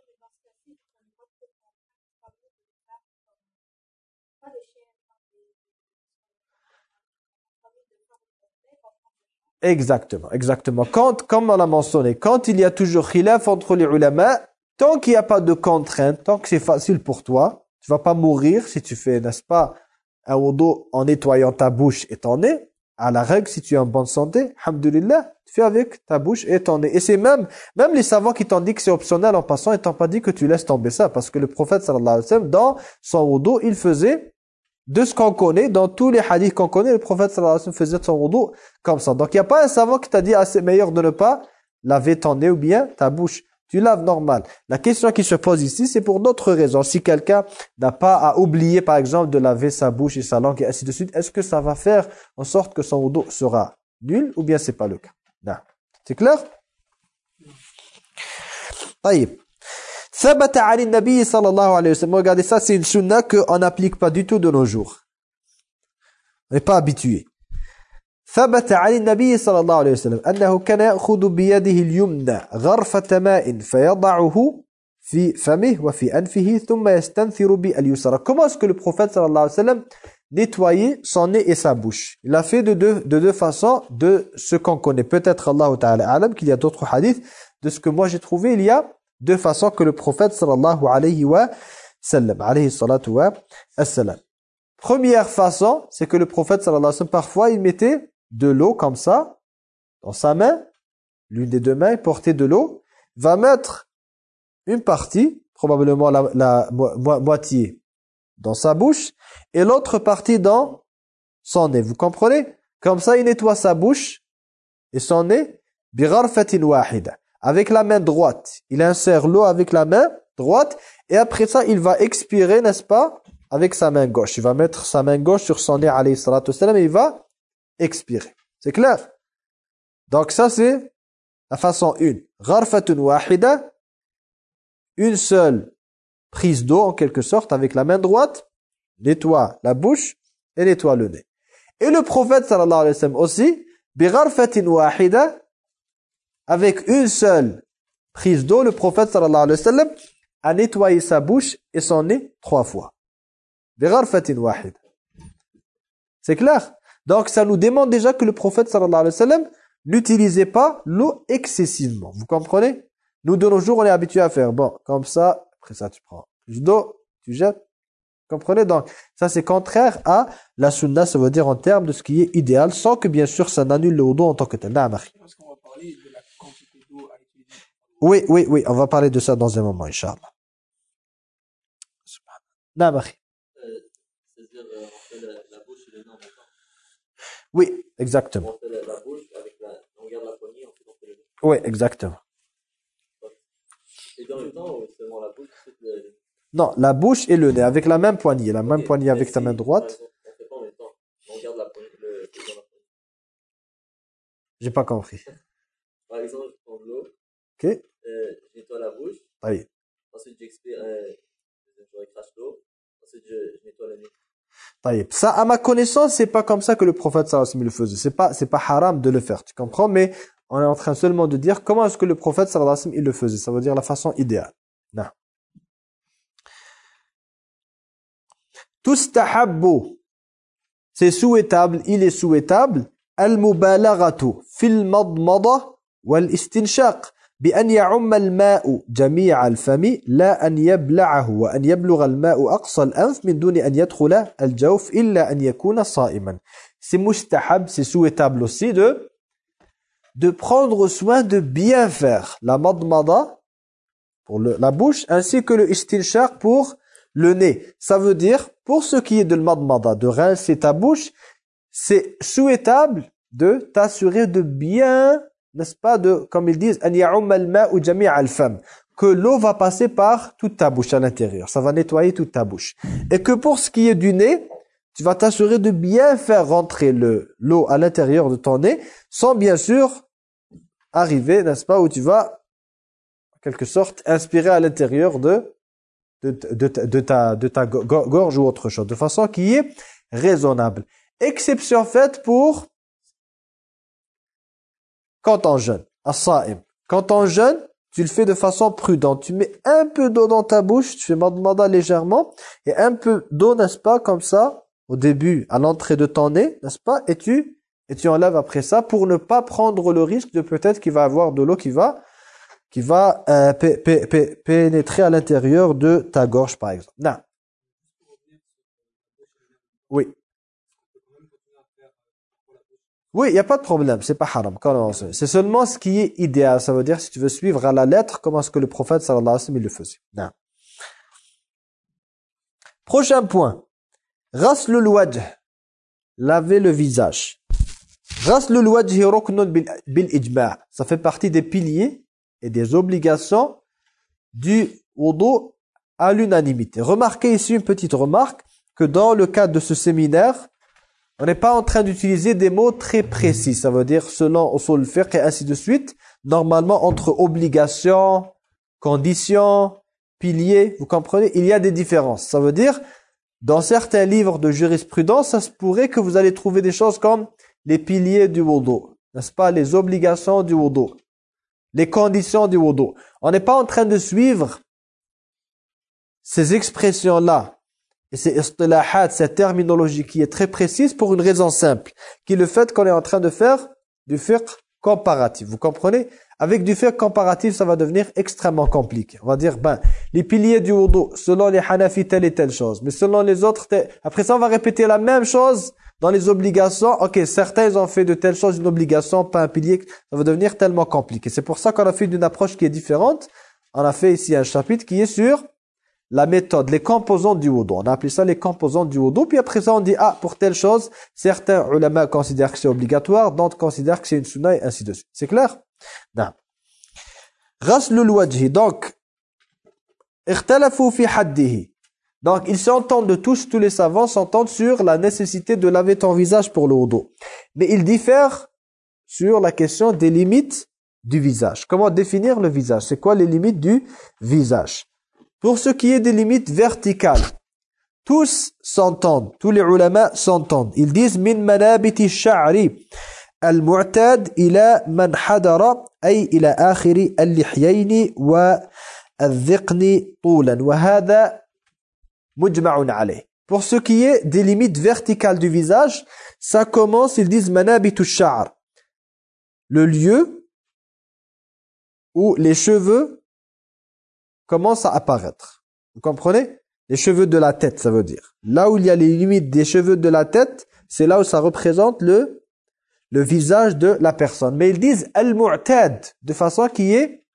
Exactement, exactement. Quand, comme on l'a mentionné, quand il y a toujours khilaf entre les ulama, tant qu'il n'y a pas de contrainte, tant que c'est facile pour toi, tu vas pas mourir si tu fais, n'est-ce pas, un wudu en nettoyant ta bouche et ton nez. À la règle, si tu es en bonne santé, alhamdoulilah, tu fais avec ta bouche et ton nez. Et c'est même, même les savants qui t'ont dit que c'est optionnel en passant, ils t'ont pas dit que tu laisses tomber ça. Parce que le prophète sallallahu alayhi wa sallam, dans son wudu, il faisait de ce qu'on connaît, dans tous les hadiths qu'on connaît, le prophète sallallahu alayhi wa sallam faisait son wudu comme ça. Donc il n'y a pas un savant qui t'a dit ah, c'est meilleur de ne pas laver ton nez ou bien ta bouche. Tu laves normal. La question qui se pose ici, c'est pour d'autres raisons. Si quelqu'un n'a pas à oublier, par exemple, de laver sa bouche et sa langue et ainsi de suite, est-ce que ça va faire en sorte que son wudu sera nul ou bien c'est pas le cas? Non. C'est clair? طيب. ثبت عن النبي صلى الله عليه وسلم. Regardez ça, c'est une sunna qu'on n'applique pas du tout de nos jours. On n'est pas habitué. ثبت عن النبي صلى الله عليه وسلم أنه كان يأخذ بيده اليمنى غرفة ماء فيضعه في فمه وفي أنفه ثم يستنثر باليسرى. Comment est-ce que le prophète صلى الله عليه وسلم nettoyait son nez et sa bouche? Il a fait de deux, de deux façons, de ce qu'on connaît. Peut-être Allah Ta'ala alam qu'il y a d'autres hadiths. De ce que moi j'ai trouvé, il y a deux façons que le prophète sallallahu alayhi wa sallam, alayhi salatu wa sallam. Première façon, c'est que le prophète sallallahu alayhi wa sallam, parfois il mettait de l'eau comme ça, dans sa main, l'une des deux mains, il portait de l'eau, va mettre une partie, probablement la, la mo mo moitié, dans sa bouche, et l'autre partie dans son nez. Vous comprenez? Comme ça, il nettoie sa bouche et son nez, bi gharfatin wahida. Avec la main droite, il insère l'eau avec la main droite, et après ça, il va expirer, n'est-ce pas, avec sa main gauche. Il va mettre sa main gauche sur son nez, alayhi salatu wassalam, et il va expirer. C'est clair? Donc ça c'est la façon une. Gharfatun wahida, une seule prise d'eau en quelque sorte avec la main droite, nettoie la bouche et nettoie le nez. Et le prophète sallallahu alayhi wa sallam aussi, bi gharfatin wahida, avec une seule prise d'eau, le prophète sallallahu alayhi wa sallam a nettoyé sa bouche et son nez trois fois. Bi gharfatin wahida. C'est clair? Donc ça nous demande déjà que le prophète sallallahu alayhi wa sallam n'utilisait pas l'eau excessivement. Vous comprenez? Nous de nos jours on est habitué à faire, bon, comme ça, après ça tu prends plus d'eau, tu jettes. Vous comprenez? Donc ça c'est contraire à la sunna, ça veut dire en termes de ce qui est idéal, sans que bien sûr ça n'annule le wudu en tant que tel.
Parce qu'on va parler de la quantité d'eau à utiliser.
Oui, oui, oui, on va parler de ça dans un moment, Inch'Allah. Naam, akhi.
C'est-à-dire, euh, on fait la, la bouche et le nez en même temps.
Oui, exactement.
On fait la, la bouche avec la, on garde la poignée, ensuite on fait le nez.
Oui, exactement.
Et dans le temps, ou seulement la bouche, c'est le...
Non, la bouche et le nez, avec la même poignée, la même
Okay.
poignée avec
si,
ta main droite.
Par exemple, on ne fait pas en même temps. On garde la poignée, le, le dans la poignée.
J'ai pas compris.
Par exemple, je prends de l'eau,
Ok.
euh, je nettoie la bouche,
Oui.
ensuite j'expire, euh, je recrache l'eau, ensuite je, je nettoie le nez.
Taïb. Ça, à ma connaissance, c'est pas comme ça que le prophète sallallahu alayhi wa sallam le faisait. C'est pas, c'est pas haram de le faire, tu comprends? Mais on est en train seulement de dire comment est-ce que le prophète sallallahu alayhi wa sallam il le faisait. Ça veut dire la façon idéale. Non. Tustahabbu. C'est souhaitable, il est souhaitable. Al-mubalaghatu fil madmada wal istinshaq. بأن يعم الماء جميع الفم لا أن يبلعه وأن يبلغ الماء أقصى الأنف من دون أن يدخل الجوف إلا أن يكون صائما. C'est mustahab, c'est souhaitable aussi de de prendre soin de bien faire la madmada pour le, la bouche ainsi que le istinshaq pour le nez. Ça veut dire pour ce qui est de madmada, de rincer ta bouche, c'est souhaitable de t'assurer de bien, n'est-ce pas, de, comme ils disent, que l'eau va passer par toute ta bouche à l'intérieur. Ça va nettoyer toute ta bouche. Et que pour ce qui est du nez, tu vas t'assurer de bien faire rentrer le, l'eau à l'intérieur de ton nez, sans bien sûr arriver, n'est-ce pas, où tu vas, en quelque sorte, inspirer à l'intérieur de, de, de, de, de ta, de ta gorge ou autre chose, de façon qui est raisonnable. Exception faite pour quand on jeûne, as-sa'im. Quand on jeûne, tu le fais de façon prudente. Tu mets un peu d'eau dans ta bouche, tu fais madmada légèrement, et un peu d'eau, n'est-ce pas, comme ça, au début, à l'entrée de ton nez, n'est-ce pas, et tu, et tu enlèves après ça pour ne pas prendre le risque de peut-être qu'il va avoir de l'eau qui va, qui va euh, pé, pé, pé, pénétrer à l'intérieur de ta gorge, par exemple. Non. Oui. Oui, il n'y a pas de problème, c'est pas haram. C'est seulement ce qui est idéal. Ça veut dire si tu veux suivre à la lettre comment est-ce que le prophète sallallahu alayhi wa sallam il le faisait. Non. Prochain point. Ghaslul wajh. Laver le visage. Ghaslul wajh ruknun bil ijma'. Ça fait partie des piliers et des obligations du wudu à l'unanimité. Remarquez ici une petite remarque que dans le cadre de ce séminaire, on n'est pas en train d'utiliser des mots très précis. Ça veut dire selon usul al-fiqh et ainsi de suite. Normalement, entre obligation, condition, pilier, vous comprenez, il y a des différences. Ça veut dire, dans certains livres de jurisprudence, ça se pourrait que vous allez trouver des choses comme les piliers du wudu, n'est-ce pas, les obligations du wudu, les conditions du wudu. On n'est pas en train de suivre ces expressions-là. Et c'est istilahat, cette terminologie qui est très précise pour une raison simple, qui est le fait qu'on est en train de faire du fiqh comparatif. Vous comprenez? Avec du fiqh comparatif, ça va devenir extrêmement compliqué. On va dire, ben, les piliers du wudu, selon les Hanafi, telle et telle chose. Mais selon les autres, telle... après ça, on va répéter la même chose dans les obligations. Ok, certains ils ont fait de telle chose une obligation, pas un pilier. Ça va devenir tellement compliqué. C'est pour ça qu'on a fait d'une approche qui est différente. On a fait ici un chapitre qui est sur la méthode, les composants du wudu. On a appelé ça les composants du wudu. Puis après ça, on dit, ah, pour telle chose, certains ulama considèrent que c'est obligatoire, d'autres considèrent que c'est une sunna et ainsi de suite. C'est clair? Non. Ghaslul wajhi. Donc, ikhtalafu fi haddihi. Donc, ils s'entendent tous, tous les savants s'entendent sur la nécessité de laver ton visage pour le wudu. Mais ils diffèrent sur la question des limites du visage. Comment définir le visage? C'est quoi les limites du visage? Pour ce qui est des limites verticales, tous s'entendent, tous les ulama s'entendent. Ils disent min manabiti sha'ri al-mu'tad ila man hadara ay ila akhiri al-lihyayn wa al-dhiqni tulan wa hadha mujma'un alayh. Pour ce qui est des limites verticales du visage, ça commence, ils disent manabitu sha'r. Le lieu où les cheveux commencent à apparaître. Vous comprenez? Les cheveux de la tête, ça veut dire. Là où il y a les limites des cheveux de la tête, c'est là où ça représente le, le visage de la personne. Mais ils disent al-mu'tad, de façon qui est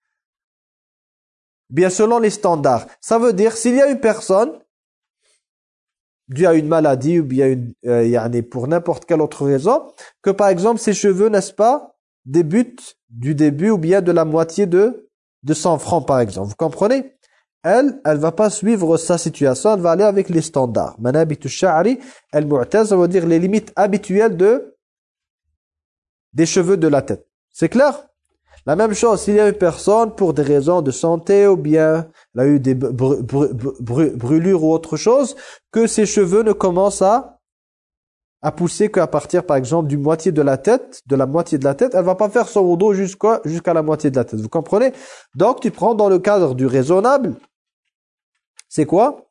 bien selon les standards. Ça veut dire, s'il y a une personne, dû à une maladie ou bien une, euh, yani pour n'importe quelle autre raison, que par exemple ses cheveux, n'est-ce pas, débutent du début ou bien de la moitié de, de cent francs par exemple. Vous comprenez? Elle, elle va pas suivre sa situation, elle va aller avec les standards. Manabitu sha'ri, al-mu'taz, ça veut dire les limites habituelles de, des cheveux de la tête. C'est clair? La même chose, s'il y a une personne pour des raisons de santé ou bien elle a eu des br br br brûlures ou autre chose, que ses cheveux ne commencent à, à pousser qu'à partir par exemple du moitié de la tête, de la moitié de la tête, elle va pas faire son wudu jusqu'à jusqu'à la moitié de la tête. Vous comprenez? Donc tu prends dans le cadre du raisonnable, c'est quoi?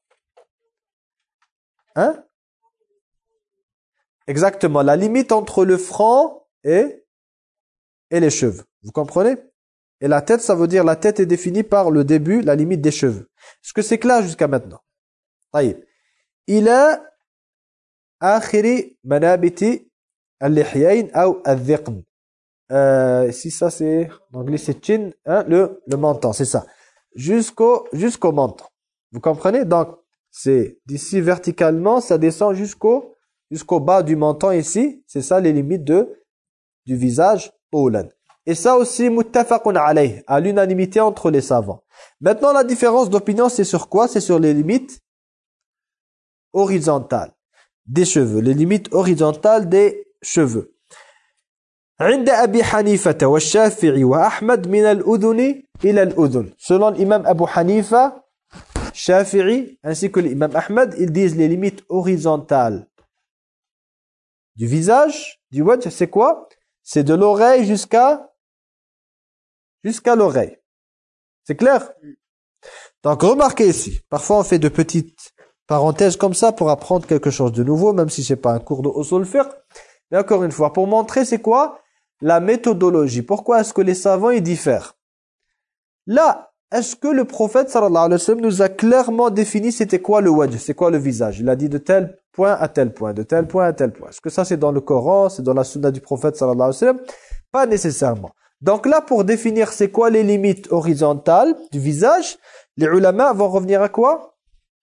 Hein? Exactement, la limite entre le front et, et les cheveux. Vous comprenez? Et la tête, ça veut dire la tête est définie par le début, la limite des cheveux. Est-ce que c'est clair jusqu'à maintenant? طيب. إلى آخر منابت اللحيين أو الذقن. Euh, ici, ça c'est, en anglais c'est chin, hein, le, le menton, c'est ça. Jusqu'au jusqu'au menton. Vous comprenez? Donc, c'est d'ici verticalement, ça descend jusqu'au jusqu'au bas du menton ici. C'est ça les limites de du visage. Et ça aussi, muttafaqun alayh, à l'unanimité entre les savants. Maintenant, la différence d'opinion, c'est sur quoi? C'est sur les limites horizontales des cheveux. Les limites horizontales des cheveux. عند أبي حنيفة والشافعي وأحمد من الأذن إلى الأذن. Selon l'imam Abu Hanifa, Shafi'i, ainsi que l'imam Ahmed, ils disent les limites horizontales du visage, du wajh, c'est quoi? C'est de l'oreille jusqu'à jusqu'à l'oreille. C'est clair? Donc remarquez ici, parfois on fait de petites parenthèses comme ça pour apprendre quelque chose de nouveau, même si c'est pas un cours de usul fiqh. Mais encore une fois, pour montrer c'est quoi la méthodologie. Pourquoi est-ce que les savants ils diffèrent? Là, est-ce que le prophète sallallahu alayhi wa sallam nous a clairement défini c'était quoi le wajh, c'est quoi le visage? Il a dit de tel point à tel point, de tel point à tel point. Est-ce que ça c'est dans le Coran, c'est dans la sunna du prophète sallallahu alayhi wa sallam? Pas nécessairement. Donc là, pour définir c'est quoi les limites horizontales du visage, les ulama vont revenir à quoi?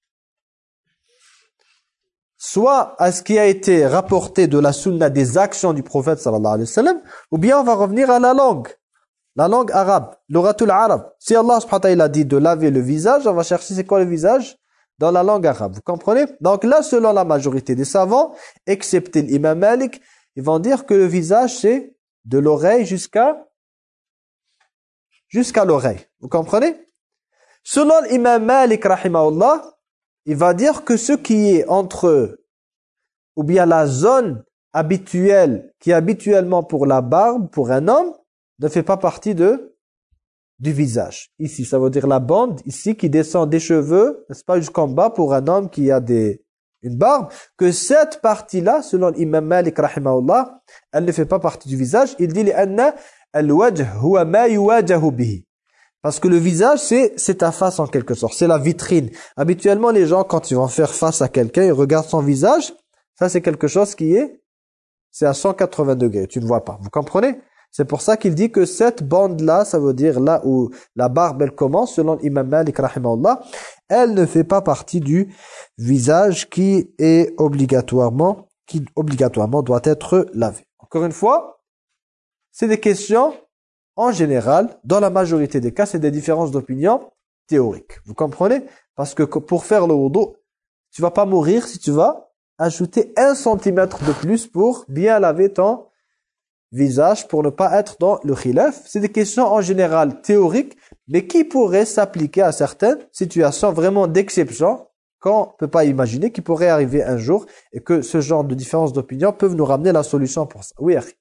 Soit à ce qui a été rapporté de la sunna des actions du prophète sallallahu alayhi wa sallam, ou bien on va revenir à la langue. La langue arabe, l'oratul arabe. Si Allah subhanahu wa ta'ala a dit de laver le visage, on va chercher c'est quoi le visage dans la langue arabe. Vous comprenez? Donc là, selon la majorité des savants, excepté l'imam Malik, ils vont dire que le visage c'est de l'oreille jusqu'à jusqu'à l'oreille. Vous comprenez? Selon l'imam Malik rahimahullah, il va dire que ce qui est entre ou bien la zone habituelle qui est habituellement pour la barbe pour un homme ne fait pas partie de du visage. Ici, ça veut dire la bande ici qui descend des cheveux, n'est-ce pas, jusqu'en bas pour un homme qui a des une barbe, que cette partie-là, selon l'imam Malik rahimahullah, elle ne fait pas partie du visage. Il dit لأن الوجه هو ما يواجه به. Parce que le visage, c'est c'est ta face en quelque sorte, c'est la vitrine. Habituellement, les gens, quand ils vont faire face à quelqu'un, ils regardent son visage, ça c'est quelque chose qui est, c'est à cent quatre-vingts degrés, tu ne vois pas. Vous comprenez? C'est pour ça qu'il dit que cette bande-là, ça veut dire là où la barbe elle commence, selon l'imam Malik rahimahullah, elle ne fait pas partie du visage qui est obligatoirement, qui obligatoirement doit être lavé. Encore une fois, c'est des questions, en général, dans la majorité des cas, c'est des différences d'opinion théoriques. Vous comprenez? Parce que pour faire le wudu, tu vas pas mourir si tu vas ajouter un centimètre de plus pour bien laver ton visage, pour ne pas être dans le khilaf. C'est des questions en général théoriques, mais qui pourraient s'appliquer à certaines situations vraiment d'exception qu'on ne peut pas imaginer, qui pourraient arriver un jour, et que ce genre de différences d'opinion peuvent nous ramener la solution pour ça. Oui, Akhi.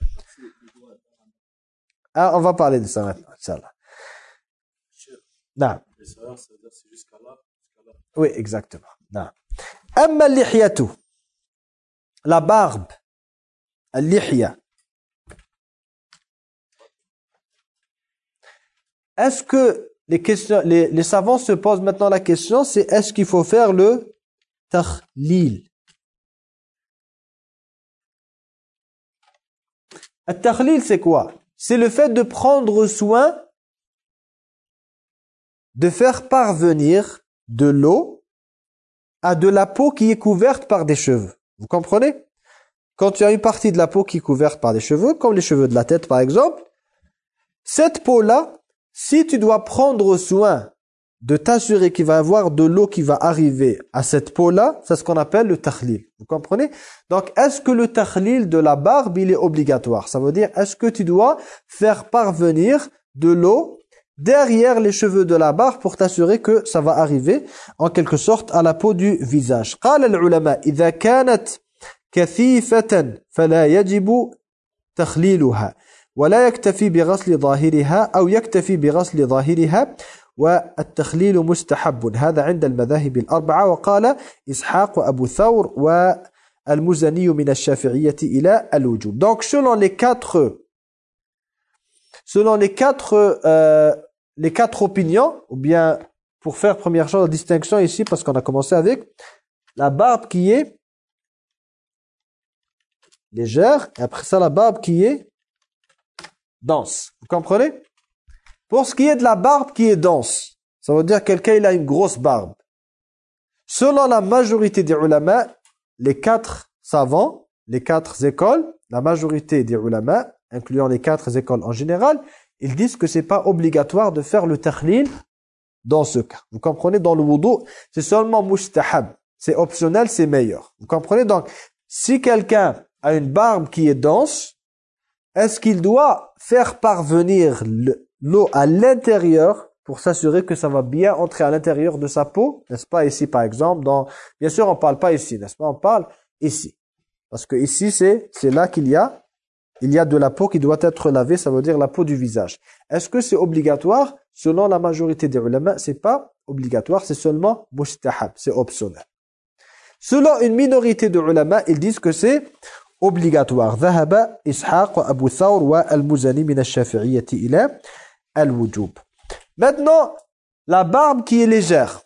Ah, on va parler de ça maintenant, Inch'Allah. Non.
C'est jusqu'à là, jusqu'à
Oui, exactement. Non. Amma al-lihyatu, la barbe, al-lihya. Est-ce que les, questions, les, les savants se posent maintenant la question, c'est est-ce qu'il faut faire le takhlil? Le takhlil, c'est quoi? C'est le fait de prendre soin de faire parvenir de l'eau à de la peau qui est couverte par des cheveux. Vous comprenez? Quand tu as une partie de la peau qui est couverte par des cheveux, comme les cheveux de la tête par exemple, cette peau-là, si tu dois prendre soin de t'assurer qu'il va y avoir de l'eau qui va arriver à cette peau-là, c'est ce qu'on appelle le takhlil. Vous comprenez? Donc, est-ce que le takhlil de la barbe, il est obligatoire? Ça veut dire, est-ce que tu dois faire parvenir de l'eau derrière les cheveux de la barbe pour t'assurer que ça va arriver en quelque sorte à la peau du visage. قال العلماء إذا كانت كثيفة فلا يجب تخليلها ولا يكتفي بغسل ظاهرها أو يكتفي بغسل ظاهرها والتخليل مستحب. هذا عند المذاهب الأربعة. وقال إسحاق وأبو ثور والمزني من الشافعية إلى الوجوب. Donc selon les quatre selon les quatre euh, les quatre opinions, ou bien pour faire première chose la distinction ici parce qu'on a commencé avec la barbe qui est légère et après ça la barbe qui est dense. Vous comprenez? Pour ce qui est de la barbe qui est dense, ça veut dire quelqu'un il a une grosse barbe. Selon la majorité des ulama, les quatre savants, les quatre écoles, la majorité des ulama, incluant les quatre écoles en général, ils disent que c'est pas obligatoire de faire le takhlil dans ce cas. Vous comprenez? Dans le wudu, c'est seulement mustahab. C'est optionnel, c'est meilleur. Vous comprenez? Donc, si quelqu'un a une barbe qui est dense, est-ce qu'il doit faire parvenir l'eau à l'intérieur pour s'assurer que ça va bien entrer à l'intérieur de sa peau? N'est-ce pas ici, par exemple? Dans... Bien sûr, on parle pas ici, n'est-ce pas? On parle ici. Parce que ici, c'est c'est là qu'il y a il y a de la peau qui doit être lavée, ça veut dire la peau du visage. Est-ce que c'est obligatoire? Selon la majorité des ulama, c'est pas obligatoire, c'est seulement mustahab, c'est optionnel. Selon une minorité de ulama, ils disent que c'est obligatoire. ذهب إسحاق وأبو ثور والمزني من الشافعية إلى الوجوب. Maintenant, la barbe qui est légère.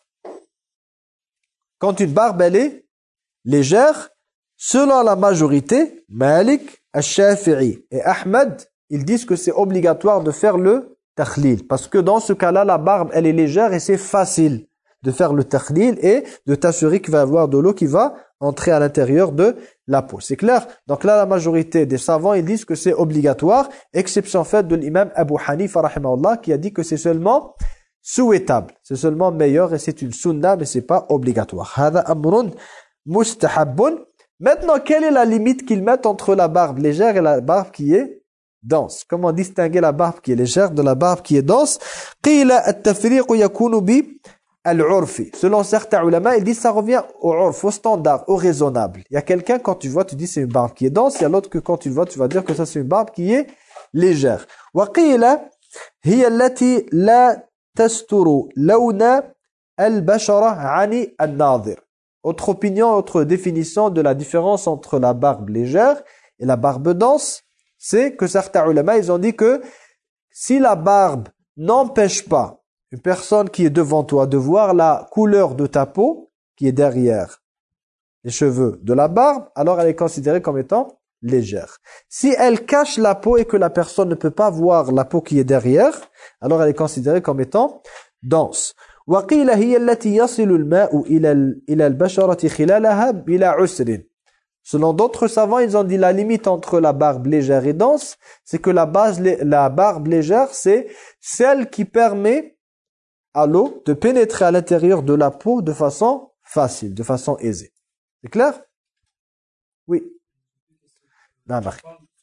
Quand une barbe elle est légère, selon la majorité, Malik, Al-Shafi'i et Ahmed, ils disent que c'est obligatoire de faire le takhlil. Parce que dans ce cas-là, la barbe, elle est légère et c'est facile de faire le takhlil et de t'assurer qu'il va y avoir de l'eau qui va entrer à l'intérieur de la peau. C'est clair? Donc là, la majorité des savants, ils disent que c'est obligatoire, exception faite de l'imam Abu Hanifa, rahimahullah, qui a dit que c'est seulement souhaitable. C'est seulement meilleur et c'est une sunna, mais c'est pas obligatoire. Hada amrun mustahabbun. Maintenant, quelle est la limite qu'ils mettent entre la barbe légère et la barbe qui est dense? Comment distinguer la barbe qui est légère de la barbe qui est dense? Qila at-tafriq yakunu bi al-urfi. Selon certains ulama, ils disent ça revient au urf, au standard, au raisonnable. Il y a quelqu'un, quand tu vois, tu dis c'est une barbe qui est dense. Il y a l'autre que quand tu vois, tu vas dire que ça c'est une barbe qui est légère. Wa qila hiya allati la tasturu lawna al-bashara ani an-nadir. Autre opinion, autre définition de la différence entre la barbe légère et la barbe dense, c'est que certains ulama, ils ont dit que si la barbe n'empêche pas une personne qui est devant toi de voir la couleur de ta peau, qui est derrière les cheveux de la barbe, alors elle est considérée comme étant légère. Si elle cache la peau et que la personne ne peut pas voir la peau qui est derrière, alors elle est considérée comme étant dense. وقيل هي التي يصل الماء إلى إلى البشرة خلالها بلا عسر. Selon d'autres savants, ils ont dit la limite entre la barbe légère et dense, c'est que la, base, la barbe légère, c'est celle qui permet à l'eau de pénétrer à l'intérieur de la peau de façon facile, de façon aisée. C'est clair? Oui. Non, non.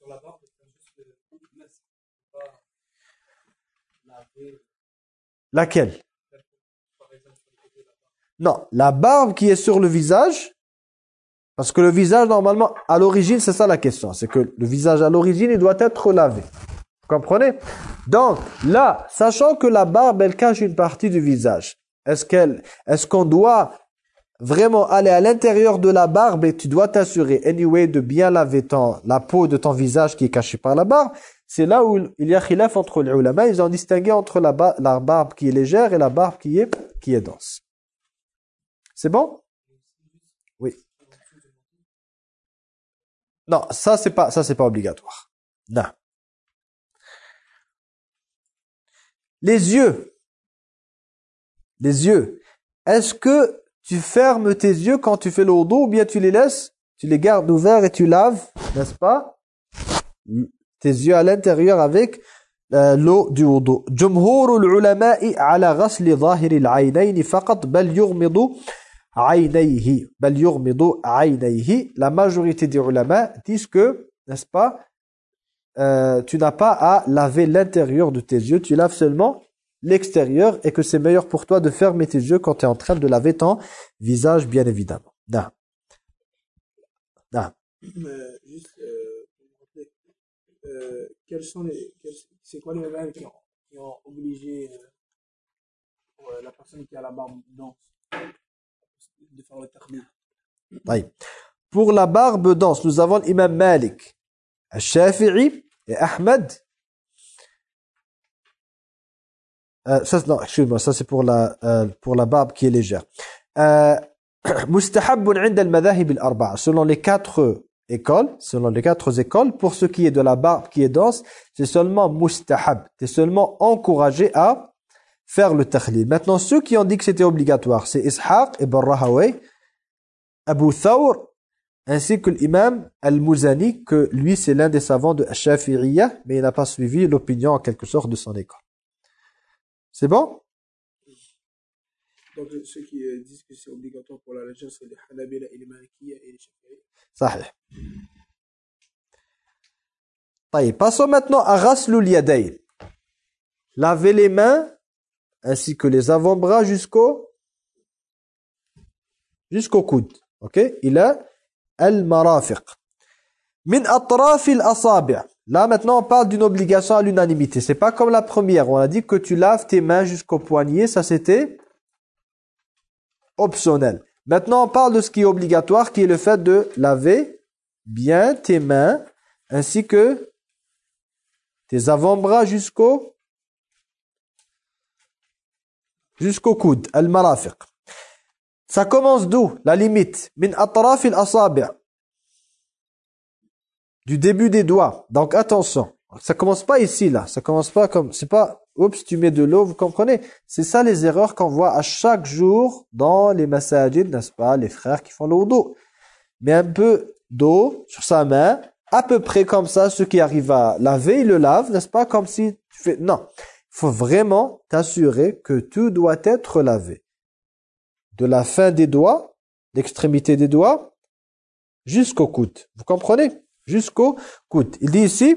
Laquelle? Non, la barbe qui est sur le visage, parce que le visage, normalement, à l'origine, c'est ça la question. C'est que le visage, à l'origine, il doit être lavé. Vous comprenez? Donc, là, sachant que la barbe, elle cache une partie du visage, Est-ce qu'elle, est-ce qu'on doit vraiment aller à l'intérieur de la barbe et tu dois t'assurer, anyway, de bien laver ton, la peau de ton visage qui est cachée par la barbe? C'est là où il y a khilaf entre les ulama. Ils ont distingué entre la, ba la barbe qui est légère et la barbe qui est, qui est dense. C'est bon? Oui. Non, ça c'est pas, ça c'est pas obligatoire. Non. Les yeux. Les yeux. Est-ce que tu fermes tes yeux quand tu fais le wudu ou bien tu les laisses, tu les gardes ouverts et tu laves, n'est-ce pas? Tes yeux à l'intérieur avec euh, l'eau du wudu. Jumhurul ulama'i ala ghasli zahiril aynayn faqat bal yughmidu aynayhi. Bal yughmidu aynayhi. La majorité des ulama disent que, n'est-ce pas, euh, tu n'as pas à laver l'intérieur de tes yeux, tu laves seulement l'extérieur et que c'est meilleur pour toi de fermer tes yeux quand tu es en train de laver ton visage, bien évidemment. Non. Non.
Euh, juste, euh, euh, quels sont les, quels, c'est quoi les règles qui ont, qui ont obligé euh, pour, euh, la personne qui a la barbe dense de faire le takhmir?
Oui. Pour la barbe dense, nous avons l'imam Malik, Al-Shafi'i et Ahmed. Euh, ça, non, excuse-moi, ça c'est pour la, euh, pour la barbe qui est légère. Euh, Mustahabun 'inda al-madhahib al-arba'a. Selon les quatre écoles, selon les quatre écoles, pour ce qui est de la barbe qui est dense, c'est seulement mustahab. C'est seulement encouragé à faire le takhlil. Maintenant, ceux qui ont dit que c'était obligatoire, c'est Ishaq, Ibn Rahaway, Abu Thawr, ainsi que l'imam Al-Muzani, que lui c'est l'un des savants de Shafi'iyya, mais il n'a pas suivi l'opinion en quelque sorte de son école. C'est bon?
Donc ceux qui euh, disent que c'est obligatoire pour la légère, c'est les Hanabila et les Malikiyya et les Shafi'iyya.
Sahih. Taïe. Passons maintenant à ghaslul yadayn. Laver les mains ainsi que les avant-bras jusqu'au jusqu'au coude. OK? Il a al-marafiq. Min atrafil asabi'. Là maintenant on parle d'une obligation à l'unanimité. C'est pas comme la première. On a dit que tu laves tes mains jusqu'au poignet, ça c'était optionnel. Maintenant on parle de ce qui est obligatoire, qui est le fait de laver bien tes mains ainsi que tes avant-bras jusqu'au jusqu'au coude, al-marafiq. Ça commence d'où? La limite. Min atrafil asabi'. Du début des doigts. Donc attention. Ça commence pas ici là. Ça commence pas comme... C'est pas... Oups, tu mets de l'eau, vous comprenez? C'est ça les erreurs qu'on voit à chaque jour dans les masajid, n'est-ce pas? Les frères qui font le wudu. Mais un peu d'eau sur sa main, à peu près comme ça, ceux qui arrivent à laver, ils le lavent, n'est-ce pas? Comme si tu fais... Non. Il faut vraiment t'assurer que tout doit être lavé. De la fin des doigts, l'extrémité des doigts, jusqu'au coude. Vous comprenez? Jusqu'au coude. Il dit ici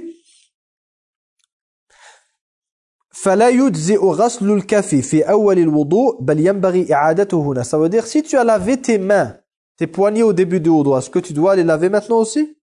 فلا يجزئ غسل الكف في أول الوضوء بل ينبغي إعادته هنا. Ça veut dire si tu as lavé tes mains, tes poignets au début du wudu, est-ce que tu dois les laver maintenant aussi?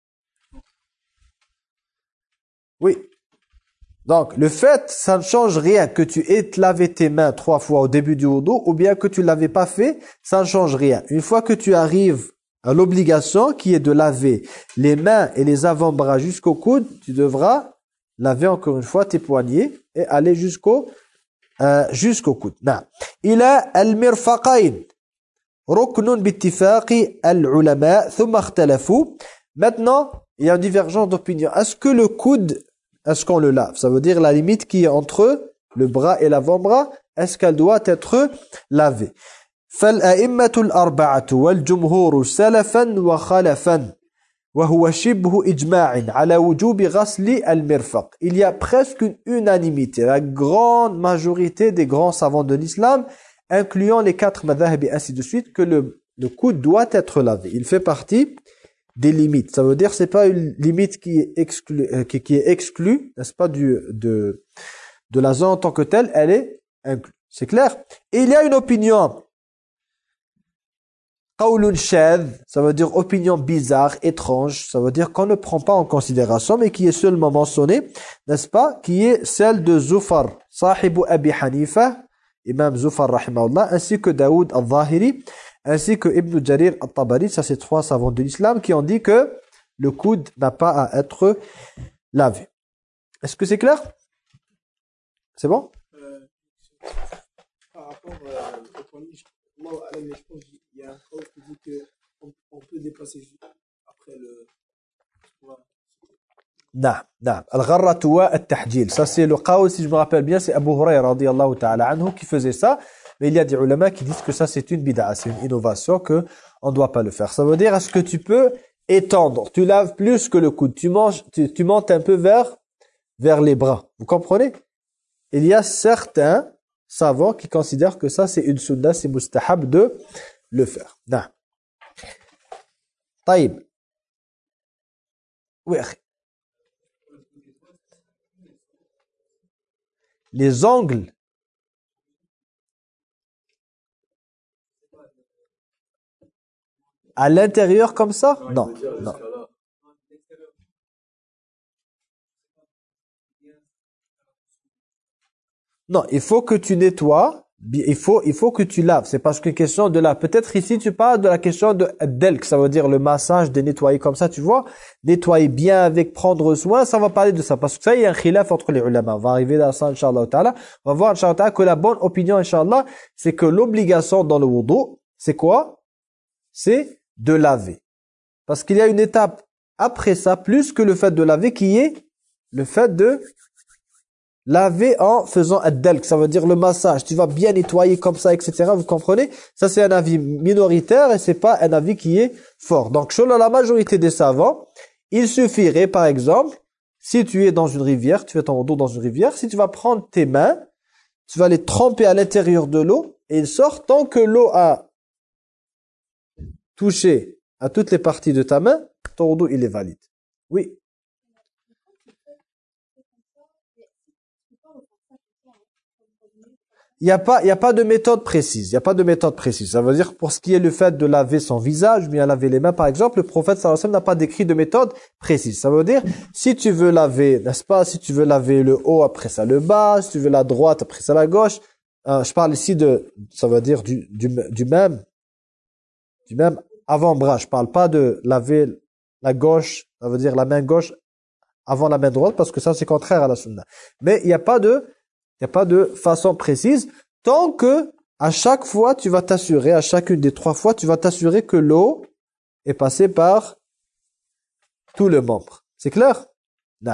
Oui. Donc le fait, ça ne change rien que tu aies lavé tes mains trois fois au début du wudu ou bien que tu ne l'avais pas fait, ça ne change rien. Une fois que tu arrives à l'obligation qui est de laver les mains et les avant-bras jusqu'au coude, tu devras laver encore une fois tes poignets et aller jusqu'au euh, jusqu'au coude. Non. Il a al-mirfaqayn. Ruknun bittifaqi al-ulama thumma ikhtalafu. Maintenant, il y a une divergence d'opinion. Est-ce que le coude, est-ce qu'on le lave? Ça veut dire la limite qui est entre le bras et l'avant-bras, est-ce qu'elle doit être lavée? فالأئمة الأربعة والجمهور سلفا وخلفا وهو شبه إجماع على وجوب غسل المرفق. Il y a presque une unanimité, la grande majorité des grands savants de l'islam, incluant les quatre madhahib et ainsi de suite, que le, le coude doit être lavé. Il fait partie des limites. Ça veut dire c'est pas une limite qui est exclue, euh, qui, qui est exclue, n'est-ce pas, du, de, de la zone en tant que telle, elle est inclue. C'est clair? Et il y a une opinion qawlun shadh, ça veut dire opinion bizarre, étrange, ça veut dire qu'on ne prend pas en considération, mais qui est seulement mentionné, n'est-ce pas, qui est celle de Zufar, sahibu Abi Hanifa, Imam Zufar rahimahullah, ainsi que Daoud al-Zahiri, ainsi que Ibn Jarir al-Tabari, ça c'est trois savants de l'islam qui ont dit que le coude n'a pas à être lavé. Est-ce que c'est clair? C'est bon?
Euh, par rapport euh, au point de vue, moi, à la limite, je pense qu'il y a un code qui dit qu'on on peut dépasser après le.
نعم نعم الغرة والتحجيل, ça c'est le qawl, si je me rappelle bien, c'est Abu Hurayra radiyallahu ta'ala anhu qui faisait ça, mais il y a des ulama qui disent que ça c'est une bid'a, c'est une innovation, que on ne doit pas le faire. Ça veut dire, est-ce que tu peux étendre, tu laves plus que le coude, tu manges, tu, tu montes un peu vers vers les bras, vous comprenez? Il y a certains savants qui considèrent que ça c'est une sunna, c'est mustahab de le faire. نعم. طيب. Oui, akhi. Les ongles. À l'intérieur comme ça? Non, non. Non, il faut que tu nettoies, il faut, il faut que tu laves. C'est parce que question de la... Peut-être ici, tu parles de la question de delk, ça veut dire le massage, de nettoyer comme ça, tu vois. Nettoyer bien avec, prendre soin, ça va parler de ça. Parce que ça, il y a un khilaf entre les ulama. On va arriver dans ça, Inch'Allah ta'ala. On va voir, Inch'Allah ta'ala, que la bonne opinion, Inch'Allah, c'est que l'obligation dans le wudu, c'est quoi? C'est de laver. Parce qu'il y a une étape après ça, plus que le fait de laver, qui est le fait de laver en faisant ad-dalk, ça veut dire le massage. Tu vas bien nettoyer comme ça, et cetera. Vous comprenez? Ça, c'est un avis minoritaire et c'est pas un avis qui est fort. Donc, selon la majorité des savants, il suffirait, par exemple, si tu es dans une rivière, tu fais ton wudu dans une rivière, si tu vas prendre tes mains, tu vas les tremper à l'intérieur de l'eau et ils sortent tant que l'eau a touché à toutes les parties de ta main, ton wudu, il est valide. Oui. Il n'y a pas, il y a pas de méthode précise. Il n'y a pas de méthode précise. Ça veut dire, pour ce qui est le fait de laver son visage, bien laver les mains, par exemple, le prophète sallallahu alayhi wa sallam n'a pas décrit de méthode précise. Ça veut dire, si tu veux laver, n'est-ce pas, si tu veux laver le haut, après ça le bas, si tu veux la droite, après ça la gauche. Euh, je parle ici de, ça veut dire du, du, du même, du même avant-bras. Je parle pas de laver la gauche, ça veut dire la main gauche avant la main droite, parce que ça c'est contraire à la sunna. Mais il n'y a pas de Il n'y a pas de façon précise, tant que à chaque fois, tu vas t'assurer, à chacune des trois fois, tu vas t'assurer que l'eau est passée par tout le membre. C'est clair? Non.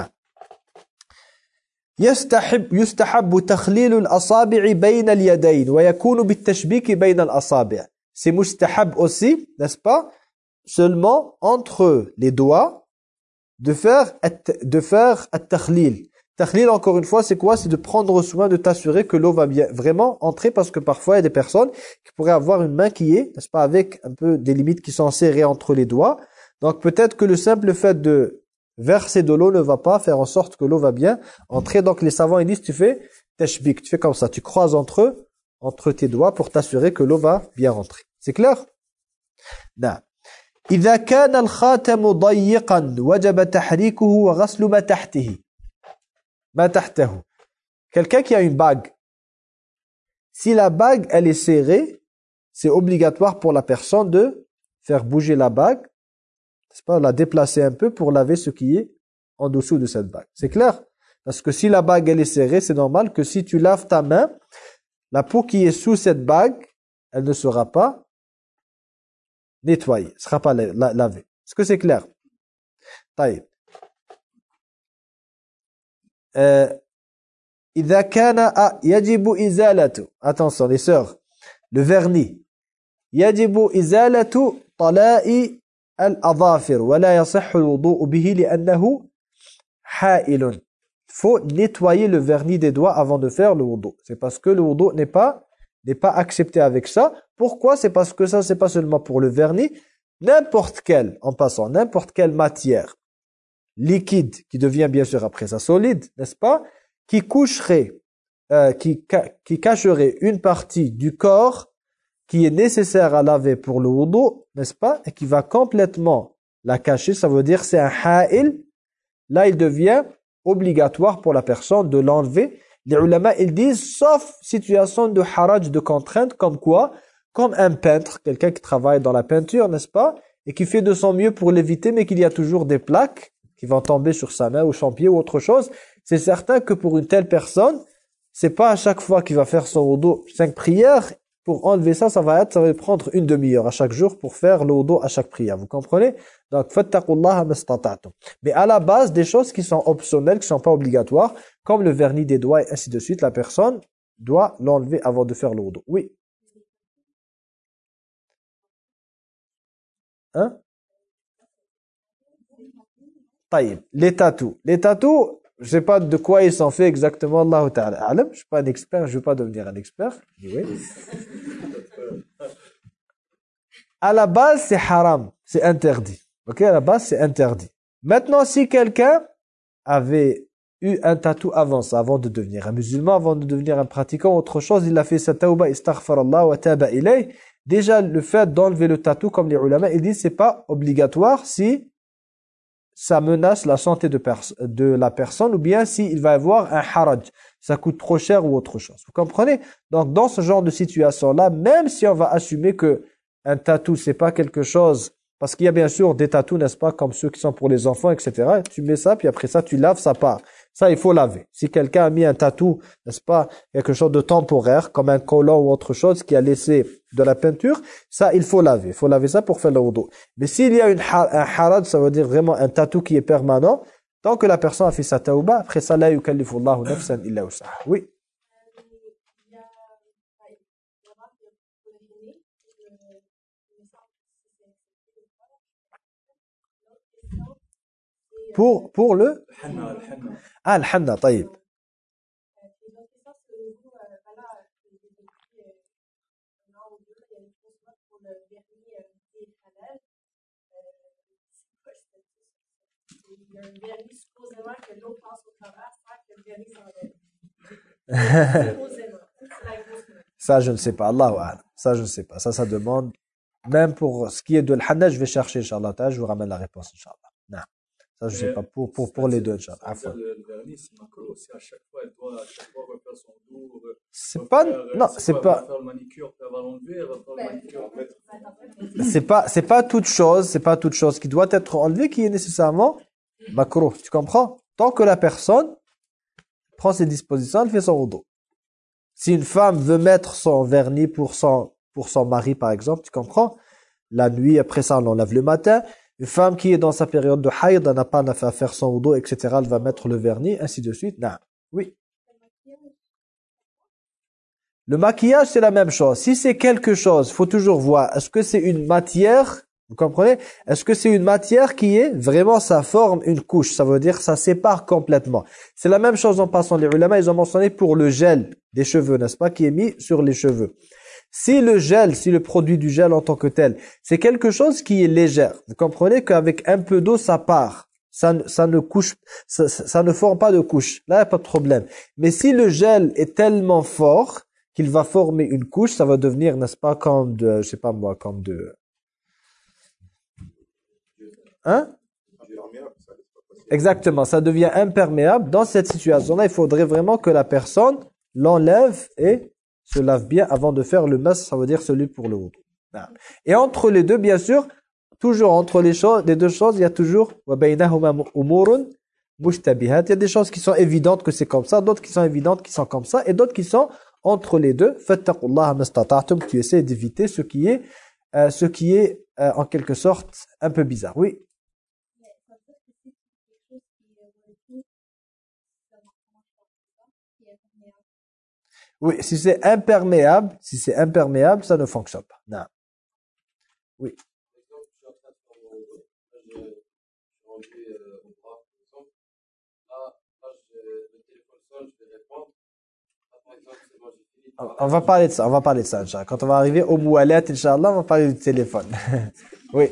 يستحب يستحب تخليل الأصابع بين اليدين ويكون بالتشبيك بين الأصابع. C'est mustahab aussi, n'est-ce pas? Seulement entre les doigts de faire de faire at-takhlil. Takhlil, encore une fois, c'est quoi? C'est de prendre soin de t'assurer que l'eau va bien vraiment entrer, parce que parfois, il y a des personnes qui pourraient avoir une main qui est, n'est-ce pas, avec un peu des limites qui sont serrées entre les doigts. Donc, peut-être que le simple fait de verser de l'eau ne va pas faire en sorte que l'eau va bien entrer. Donc, les savants, ils disent, tu fais tashbik, tu fais comme ça, tu croises entre eux, entre tes doigts pour t'assurer que l'eau va bien rentrer. C'est clair? Non. إذا كان الخاتم ضيقا وجب تحريكه وغسل ما تحته. Quelqu'un qui a une bague, si la bague elle est serrée, c'est obligatoire pour la personne de faire bouger la bague, c'est pas, la déplacer un peu pour laver ce qui est en dessous de cette bague. C'est clair? Parce que si la bague elle est serrée, c'est normal que si tu laves ta main, la peau qui est sous cette bague, elle ne sera pas nettoyée, ne sera pas lavée. Est-ce que c'est clair? Taïb. إذا كان يجب إزالة, attention les sœurs, le vernis, يجب إزالة طلاء الأظافر ولا يصح الوضوء به لأنه حائل. Faut nettoyer le vernis des doigts avant de faire le wudu. C'est parce que le wudu n'est pas n'est pas accepté avec ça. Pourquoi? C'est parce que ça c'est pas seulement pour le vernis, n'importe quelle, en passant, n'importe quelle matière liquide, qui devient bien sûr après ça solide, n'est-ce pas, qui coucherait, euh, qui, ca qui cacherait une partie du corps qui est nécessaire à laver pour le wudu, n'est-ce pas, et qui va complètement la cacher, ça veut dire c'est un ha'il, là il devient obligatoire pour la personne de l'enlever, Les ulama, ils disent, sauf situation de haraj, de contrainte, comme quoi? Comme un peintre, quelqu'un qui travaille dans la peinture, n'est-ce pas? Et qui fait de son mieux pour l'éviter, mais qu'il y a toujours des plaques qui vont tomber sur sa main ou son pied ou autre chose. C'est certain que pour une telle personne, c'est pas à chaque fois qu'il va faire son wudu cinq prières. Pour enlever ça, ça va être, ça va prendre une demi-heure à chaque jour pour faire le wudu à chaque prière. Vous comprenez? Donc, fattaqullaha mastata'tum. Mais à la base, des choses qui sont optionnelles, qui sont pas obligatoires, comme le vernis des doigts et ainsi de suite, la personne doit l'enlever avant de faire le wudu. Oui. Hein? Taïb. Les tatous. Les tatous, je sais pas de quoi ils sont faits exactement, Allah Ta'ala alam. Je suis pas un expert, je veux pas devenir un expert. Oui. À la base, c'est haram, c'est interdit. Ok, à la base, c'est interdit. Maintenant, si quelqu'un avait eu un tatou avant ça, avant de devenir un musulman, avant de devenir un pratiquant, autre chose, il a fait sa tawba, istaghfarallah wa taba ilay. Déjà, le fait d'enlever le tatou, comme les ulama, ils disent, c'est pas obligatoire si ça menace la santé de, de la personne ou bien s'il va avoir un haraj, ça coûte trop cher ou autre chose. Vous comprenez? Donc, dans ce genre de situation-là, même si on va assumer que un tatou, c'est pas quelque chose, parce qu'il y a bien sûr des tatous, n'est-ce pas, comme ceux qui sont pour les enfants, et cetera. Tu mets ça, puis après ça, tu laves, ça part. Ça, il faut laver. Si quelqu'un a mis un tatou, n'est-ce pas, quelque chose de temporaire, comme un collant ou autre chose qui a laissé de la peinture, ça, il faut laver. Il faut laver ça pour faire le wudu. Mais s'il y a une, un harad, ça veut dire vraiment un tatou qui est permanent, tant que la personne a fait sa tauba, après ça, la yukallifullahu nafsan illa wus'aha. Oui. Pour, pour le Ah, le hanna, taïb. Ça, je ne sais pas. Allahu a'lam. Ça, je ne sais pas. Ça, ça demande. Même pour ce qui est de l'hanna, je vais chercher, Inch'Allah. Je vous ramène la réponse, Inch'Allah. Non. Ça, je ne sais pas. Pour, pour, pour les deux, Inch'Allah.
Le vernis, c'est macro aussi. À chaque fois, elle doit à chaque fois refaire son dos.
C'est pas. Non, c'est pas.
faire le manicure, elle va l'enlever, elle va faire le manicure.
C'est pas, c'est pas toute chose, c'est pas toute chose qui doit être enlevée qui est nécessairement makruh. Tu comprends? Tant que la personne prend ses dispositions, elle fait son wudu. Si une femme veut mettre son vernis pour son, pour son mari, par exemple, tu comprends? La nuit, après ça, on l'enlève le matin. Une femme qui est dans sa période de haïd, elle n'a pas à faire son wudu, et cetera, elle va mettre le vernis, ainsi de suite. Non. Oui. Le maquillage, c'est la même chose. Si c'est quelque chose, faut toujours voir, est-ce que c'est une matière, vous comprenez? Est-ce que c'est une matière qui est, vraiment, ça forme une couche, ça veut dire ça sépare complètement. C'est la même chose en passant. Les ulama, ils ont mentionné pour le gel des cheveux, n'est-ce pas, qui est mis sur les cheveux. Si le gel, si le produit du gel en tant que tel, c'est quelque chose qui est légère, vous comprenez qu'avec un peu d'eau, ça part. Ça, ça ne couche, ça, ça ne forme pas de couche. Là, il n'y a pas de problème. Mais si le gel est tellement fort qu'il va former une couche, ça va devenir, n'est-ce pas, comme de, je sais pas moi, comme de... Hein? Exactement, ça devient imperméable. Dans cette situation-là, il faudrait vraiment que la personne l'enlève et se lave bien avant de faire le mas, ça veut dire celui pour le wudu. Et entre les deux, bien sûr, toujours entre les choses, les deux choses, il y a toujours umurun mushtabihat. Il y a des choses qui sont évidentes que c'est comme ça, d'autres qui sont évidentes qui sont comme ça, et d'autres qui sont entre les deux. Fattaqullaha mastata'tum, tu essaies d'éviter ce qui est, euh, ce qui est euh, en quelque sorte un peu bizarre. Oui. Oui, si c'est imperméable, si c'est imperméable, ça ne fonctionne pas. Non. Oui. On va parler de ça, on va parler de ça, Inch'Allah. Quand on va arriver au moualat, Inch'Allah, on va parler du téléphone. Oui.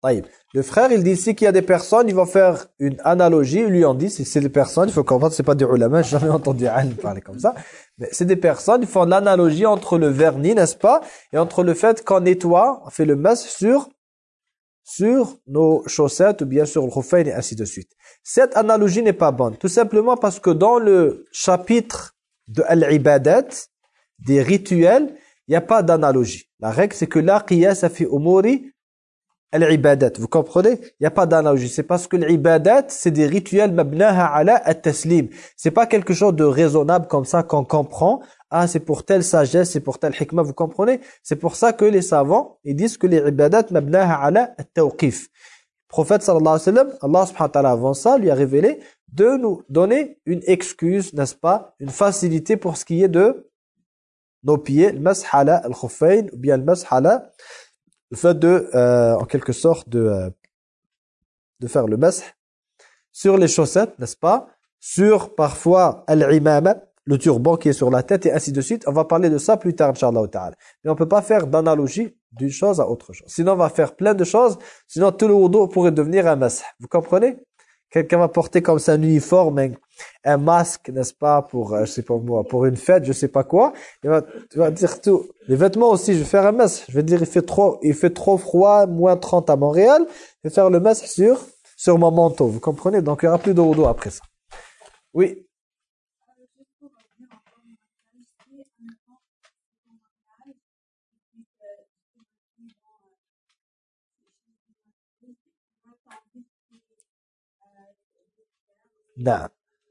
طيب. Le frère, il dit ici qu'il y a des personnes, ils vont faire une analogie, ils lui ont dit, c'est des personnes, il faut comprendre, c'est pas des ulama, j'ai jamais entendu un parler comme ça, mais c'est des personnes, ils font l'analogie entre le vernis, n'est-ce pas, et entre le fait qu'on nettoie, on fait le masque sur, sur nos chaussettes, ou bien sur le khuffayn, et ainsi de suite. Cette analogie n'est pas bonne, tout simplement parce que dans le chapitre de Al-Ibadat, des rituels, il n'y a pas d'analogie. La règle, c'est que la qiyas fi umuri al-ibadat. Vous comprenez? Il n'y a pas d'analogie. C'est parce que l'ibadat, c'est des rituels mabnaha ala at-taslim. C'est pas quelque chose de raisonnable comme ça qu'on comprend. Ah, c'est pour telle sagesse, c'est pour telle hikmah. Vous comprenez? C'est pour ça que les savants, ils disent que les ibadat mabnaha ala at-tawqif. Le prophète sallallahu alayhi wa sallam, Allah subhanahu wa ta'ala avant ça, lui a révélé de nous donner une excuse, n'est-ce pas? Une facilité pour ce qui est de nos pieds, le mash ala al-khuffayn, ou bien le mash ala le fait de, euh, en quelque sorte, de, euh, de faire le mash sur les chaussettes, n'est-ce pas? Sur, parfois, al-imama, le turban qui est sur la tête, et ainsi de suite. On va parler de ça plus tard, Inch'Allah ta'ala. Mais on ne peut pas faire d'analogie d'une chose à autre chose. Sinon, on va faire plein de choses. Sinon, tout le wudu pourrait devenir un mash. Vous comprenez? Quelqu'un va porter comme ça un uniforme, un, un masque, n'est-ce pas, pour, euh, je sais pas moi, pour une fête, je sais pas quoi. Il va, il va dire tout. Les vêtements aussi, je vais faire un masque. Je vais dire, il fait trop, il fait trop froid, moins trente à Montréal. Je vais faire le masque sur, sur mon manteau. Vous comprenez? Donc, il n'y aura plus de wudu après ça. Oui. Non.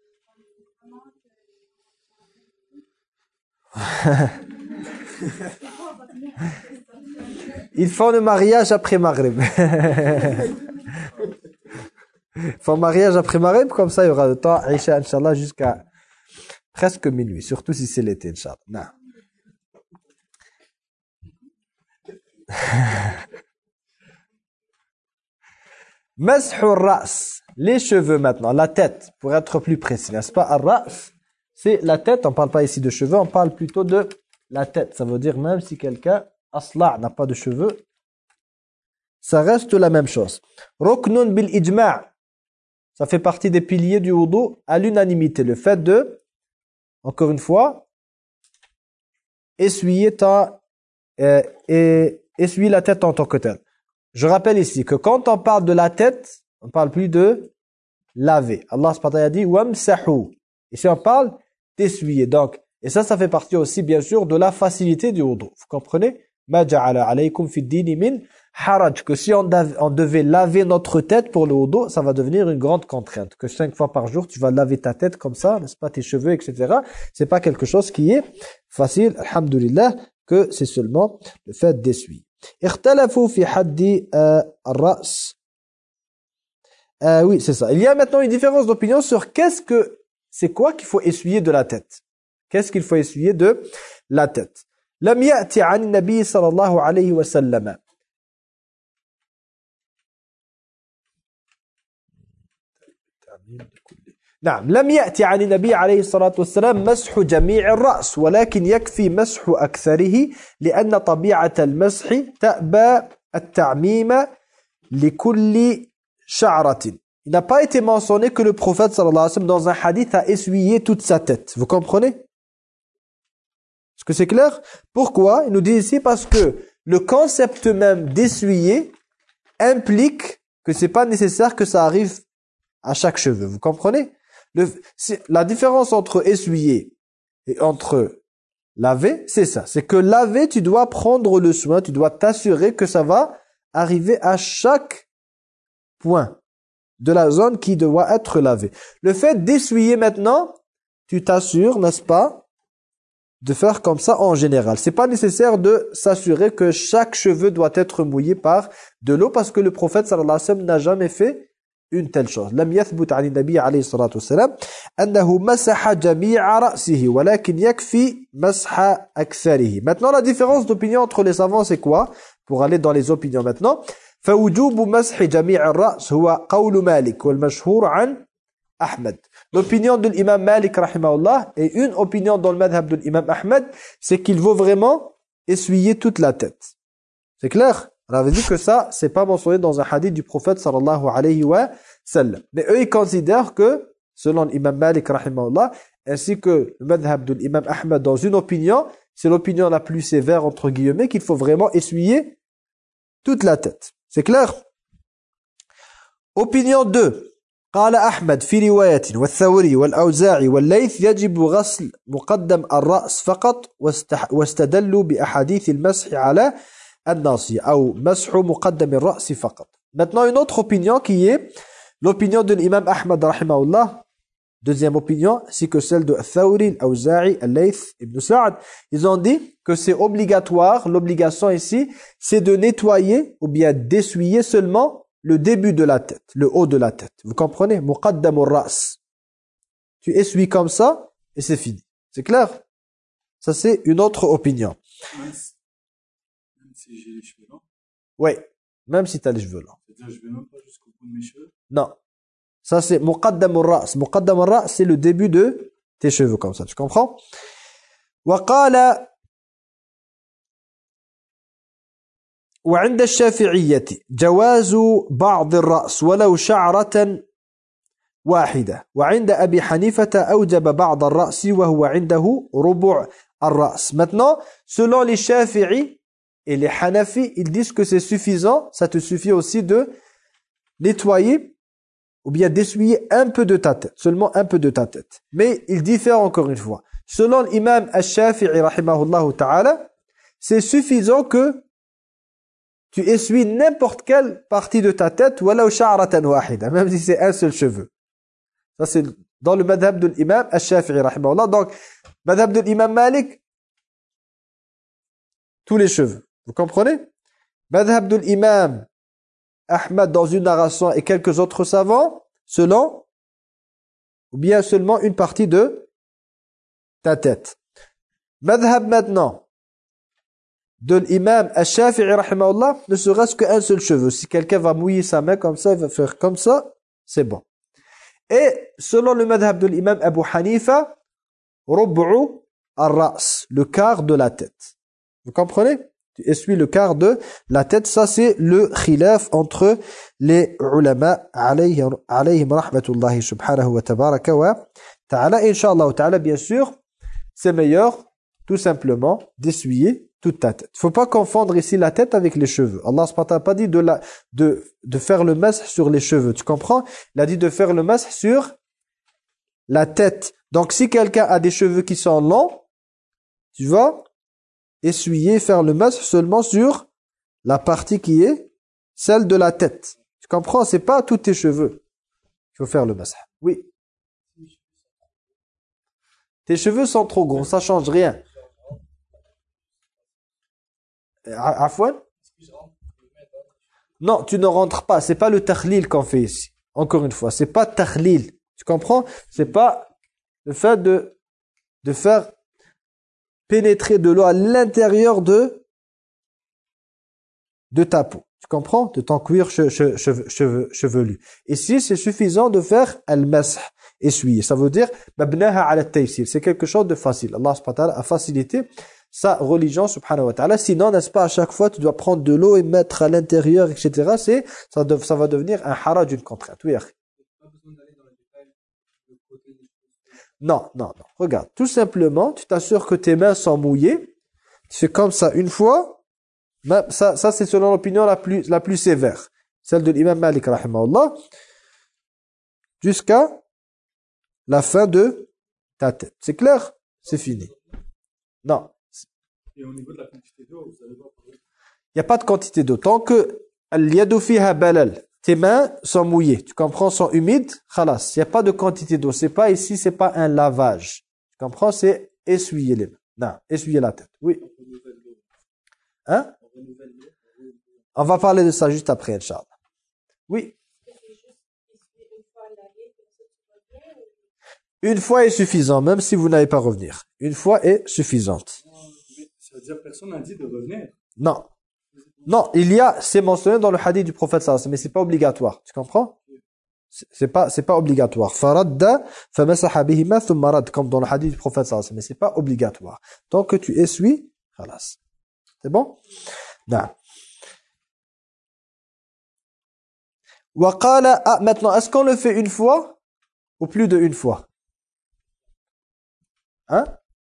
Ils font le mariage après Maghrib. Ils font le mariage après Maghrib, comme ça il y aura le temps, Aïcha, Inch'Allah, jusqu'à presque minuit, surtout si c'est l'été, Inch'Allah. Non. Mashur ras. Les cheveux maintenant, la tête, pour être plus précis, n'est-ce pas? Ar-ras, c'est la tête, on ne parle pas ici de cheveux, on parle plutôt de la tête. Ça veut dire même si quelqu'un, asla', n'a pas de cheveux, ça reste la même chose. Ruknun bil ijma', ça fait partie des piliers du wudu à l'unanimité. Le fait de, encore une fois, essuyer ta, euh, et essuyer la tête en tant que telle. Je rappelle ici que quand on parle de la tête, on ne parle plus de laver. Allah subhanahu wa ta'ala a dit wamsahu. Ici on parle d'essuyer. Donc, et ça, ça fait partie aussi bien sûr de la facilité du wudu. Vous comprenez? Ma ja'ala alaykum fi d-dini min haraj. Que si on, on devait laver notre tête pour le wudu, ça va devenir une grande contrainte. Que cinq fois par jour, tu vas laver ta tête comme ça, n'est-ce pas, tes cheveux, et cetera. C'est pas quelque chose qui est facile. Alhamdulillah, que c'est seulement le fait d'essuyer. Ikhtalafu fi haddi ar-ra's. Euh, oui, c'est ça. Il y a maintenant une différence d'opinion sur qu'est-ce que, c'est quoi qu'il faut essuyer de la tête. Qu'est-ce qu'il faut essuyer de la tête. Lam ya'ti 'an an-nabi sallallahu alayhi wa sallam. نعم لم يأتي عن النبي عليه الصلاة والسلام مسح جميع الرأس ولكن يكفي مسح أكثره لأن طبيعة المسح تأبى التعميم لكل شعرة. Il n'a pas été mentionné que le prophète sallallahu alayhi wa sallam dans un hadith a essuyé toute sa tête. Vous comprenez? Est-ce que c'est clair? Pourquoi? Il nous dit ici parce que le concept même d'essuyer implique que c'est pas nécessaire que ça arrive à chaque cheveu. Vous comprenez? Le, la différence entre essuyer et entre laver, c'est ça. C'est que laver, tu dois prendre le soin, tu dois t'assurer que ça va arriver à chaque point de la zone qui doit être lavée. Le fait d'essuyer maintenant, tu t'assures, n'est-ce pas, de faire comme ça en général. C'est pas nécessaire de s'assurer que chaque cheveu doit être mouillé par de l'eau parce que le prophète sallallahu alayhi wa sallam n'a jamais fait une telle chose. لم يثبت عن النبي عليه الصلاة والسلام أنه مسح جميع رأسه ولكن يكفي مسح أكثره. Maintenant, la différence d'opinion entre les savants, c'est quoi? Pour aller dans les opinions maintenant. فوجوب مسح جميع الرأس هو قول مالك والمشهور عن أحمد. L'opinion de l'imam Malik rahimahullah et une opinion dans le madhab de l'imam Ahmed, c'est qu'il vaut vraiment essuyer toute la tête. C'est clair? On avait dit que ça, c'est pas mentionné dans un hadith du prophète sallallahu alayhi wa sallam. Mais eux, ils considèrent que, selon l'imam Malik rahimahullah, ainsi que le madhab de l'imam Ahmad dans une opinion, c'est l'opinion la plus sévère entre guillemets, qu'il faut vraiment essuyer toute la tête. C'est clair? Opinion deux. قال أحمد في رواية والثوري والأوزاعي والليث يجب غسل مقدم الرأس فقط واستدلوا بأحاديث المسح على الناصية أو مسح مقدم الرأس فقط. Maintenant une autre opinion qui est l'opinion de l'imam Ahmad rahimahullah, deuxième opinion, c'est que celle de Al-Thawri, Al-Awza'i, Al-Layth, Ibn Sa'd, ils ont dit que c'est obligatoire, l'obligation ici, c'est de nettoyer ou bien d'essuyer seulement le début de la tête, le haut de la tête. Vous comprenez? Muqaddamur ra's. Tu essuies comme ça et c'est fini. C'est clair? Ça c'est une autre opinion.
Même si, même si j'ai les cheveux longs.
Oui, même si tu as les cheveux longs.
C'est-à-dire je vais même pas jusqu'au bout de mes cheveux.
Non. Ça c'est muqaddamur ra's. Muqaddamur ra's c'est le début de tes cheveux comme ça. Tu comprends? Wa qala وعند الشافعية جواز بعض الرأس ولو شعرة واحدة وعند أبي حنيفة أوجب بعض الرأس وهو عنده ربع الرأس. Maintenant, selon les Shafi'i et les Hanafi, ils disent que c'est suffisant, ça te suffit aussi de nettoyer ou bien d'essuyer un peu de ta tête, seulement un peu de ta tête. Mais ils diffèrent encore une fois. Selon l'imam al-Shafi'i rahimahullah ta'ala, c'est suffisant que tu essuies n'importe quelle partie de ta tête, wala sha'ratan wahida, même si c'est un seul cheveu. Ça c'est dans le madhab de l'imam al-Shafi'i rahimahullah. Donc, madhab de l'imam Malik, tous les cheveux. Vous comprenez? Madhab de l'imam Ahmad dans une narration et quelques autres savants, selon, ou bien seulement une partie de ta tête. Madhab maintenant de l'imam al-Shafi'i rahimahullah, ne serait-ce qu'un seul cheveu. Si quelqu'un va mouiller sa main comme ça, il va faire comme ça, c'est bon. Et selon le madhab de l'imam Abu Hanifa, rub'u ar-ra's, le quart de la tête. Vous comprenez? Tu essuies le quart de la tête. Ça c'est le khilaf entre les ulama alayhim rahmatullahi subhanahu wa tabaraka wa ta'ala. Inch'Allah ta'ala, bien sûr, c'est meilleur tout simplement d'essuyer toute ta tête. Il ne faut pas confondre ici la tête avec les cheveux. Allah subhanahu wa ta'ala n'a pas dit de, la, de, de faire le mash sur les cheveux. Tu comprends? Il a dit de faire le mash sur la tête. Donc si quelqu'un a des cheveux qui sont longs, tu vas essuyer, faire le mash seulement sur la partie qui est celle de la tête. Tu comprends? C'est pas tous tes cheveux. Il faut faire le mash. Oui. Tes cheveux sont trop gros, ça change rien. Afwan? Non, tu ne rentres pas. C'est pas le takhlil qu'on fait ici. Encore une fois, c'est pas takhlil. Tu comprends? C'est pas le fait de de faire pénétrer de l'eau à l'intérieur de de ta peau. Tu comprends? De ton cuir che, che, che, che, chevelu. Ici, c'est suffisant de faire al-mash, essuyer. Ça veut dire mabnaha ala taysir. C'est quelque chose de facile. Allah subhanahu wa ta'ala a facilité sa religion subhanahu wa ta'ala. Sinon, n'est-ce pas, à chaque fois, tu dois prendre de l'eau et mettre à l'intérieur, et cetera. C'est, ça, de, ça va devenir un haraj, une contrainte. Oui, non, non, non. Regarde, tout simplement, tu t'assures que tes mains sont mouillées. Tu fais comme ça une fois. Ça, ça c'est selon l'opinion la plus, la plus sévère. Celle de l'imam Malik, rahimahullah. Jusqu'à la fin de ta tête. C'est clair? C'est fini. Non.
Et au niveau de la quantité d'eau, vous allez voir. Il
n'y a pas de quantité d'eau. Tant que al-yadu fiha balal, tes mains sont mouillées, tu comprends, sont humides, khalas. Il n'y a pas de quantité d'eau. C'est pas ici, c'est pas un lavage. Tu comprends, c'est essuyer les mains. Non, essuyer la tête. Oui. Hein? On va parler de ça juste après, Inch'Allah. Oui. Une fois est suffisant, même si vous n'allez pas revenir. Une fois est suffisante.
Ça veut dire que personne n'a dit de revenir.
Non. Non, il y a, c'est mentionné dans le hadith du prophète sallallahu alayhi wa sallam, mais c'est pas obligatoire. Tu comprends? C'est pas, c'est pas obligatoire. Faradda, famasaha bihima thumma rad, comme dans le hadith du prophète sallallahu alayhi wa sallam, mais c'est pas obligatoire. Tant que tu essuies, khalas. C'est bon? Non. Wa qala, ah, maintenant, est-ce qu'on le fait une fois ou plus de une fois? Hein?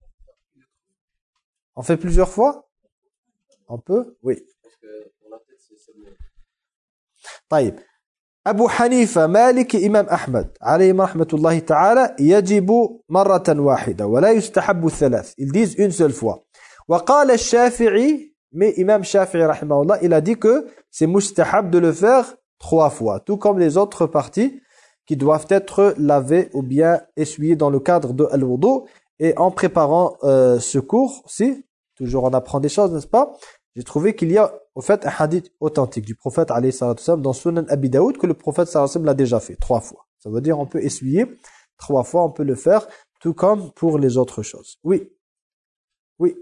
On fait plusieurs fois? On peut? Oui.
Parce que pour la tête, c'est seulement.
طيب. Abu Hanifa, Malik et Imam Ahmad, alayhim rahmatullahi ta'ala, yajibu marratan wahida, wa la yustahabbu thalath. Ils disent une seule fois. Wa qala al-Shafi'i, mais Imam Shafi'i rahimahullah, il a dit que c'est mustahab de le faire trois fois, tout comme les autres parties qui doivent être lavées ou bien essuyées dans le cadre de al-wudu. Et en préparant euh, ce cours, si, toujours on apprend des choses, n'est-ce pas? J'ai trouvé qu'il y a au fait un hadith authentique du prophète alayhi salatu wassalam dans Sunan Abi Daoud que le prophète sallallahu alayhi wa sallam l'a déjà fait trois fois. Ça veut dire on peut essuyer trois fois, on peut le faire tout comme pour les autres choses. Oui. Oui.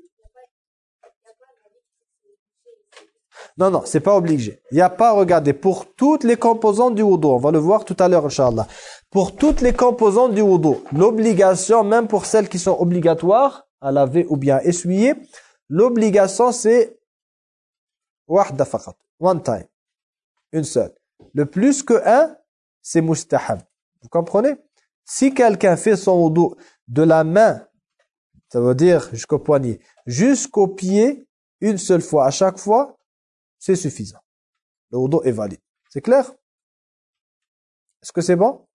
Non, non, c'est pas obligé. Il n'y a pas, regardez, pour toutes les composantes du wudu, on va le voir tout à l'heure, Inch'Allah. Pour toutes les composantes du wudu, l'obligation, même pour celles qui sont obligatoires à laver ou bien essuyer, l'obligation c'est wahda faqat, one time, une seule. Le plus que un, c'est mustahab. Vous comprenez? Si quelqu'un fait son wudu de la main, ça veut dire jusqu'au poignet, jusqu'au pied, une seule fois, à chaque fois, c'est suffisant. Le wudu est valide. C'est clair? Est-ce que c'est bon?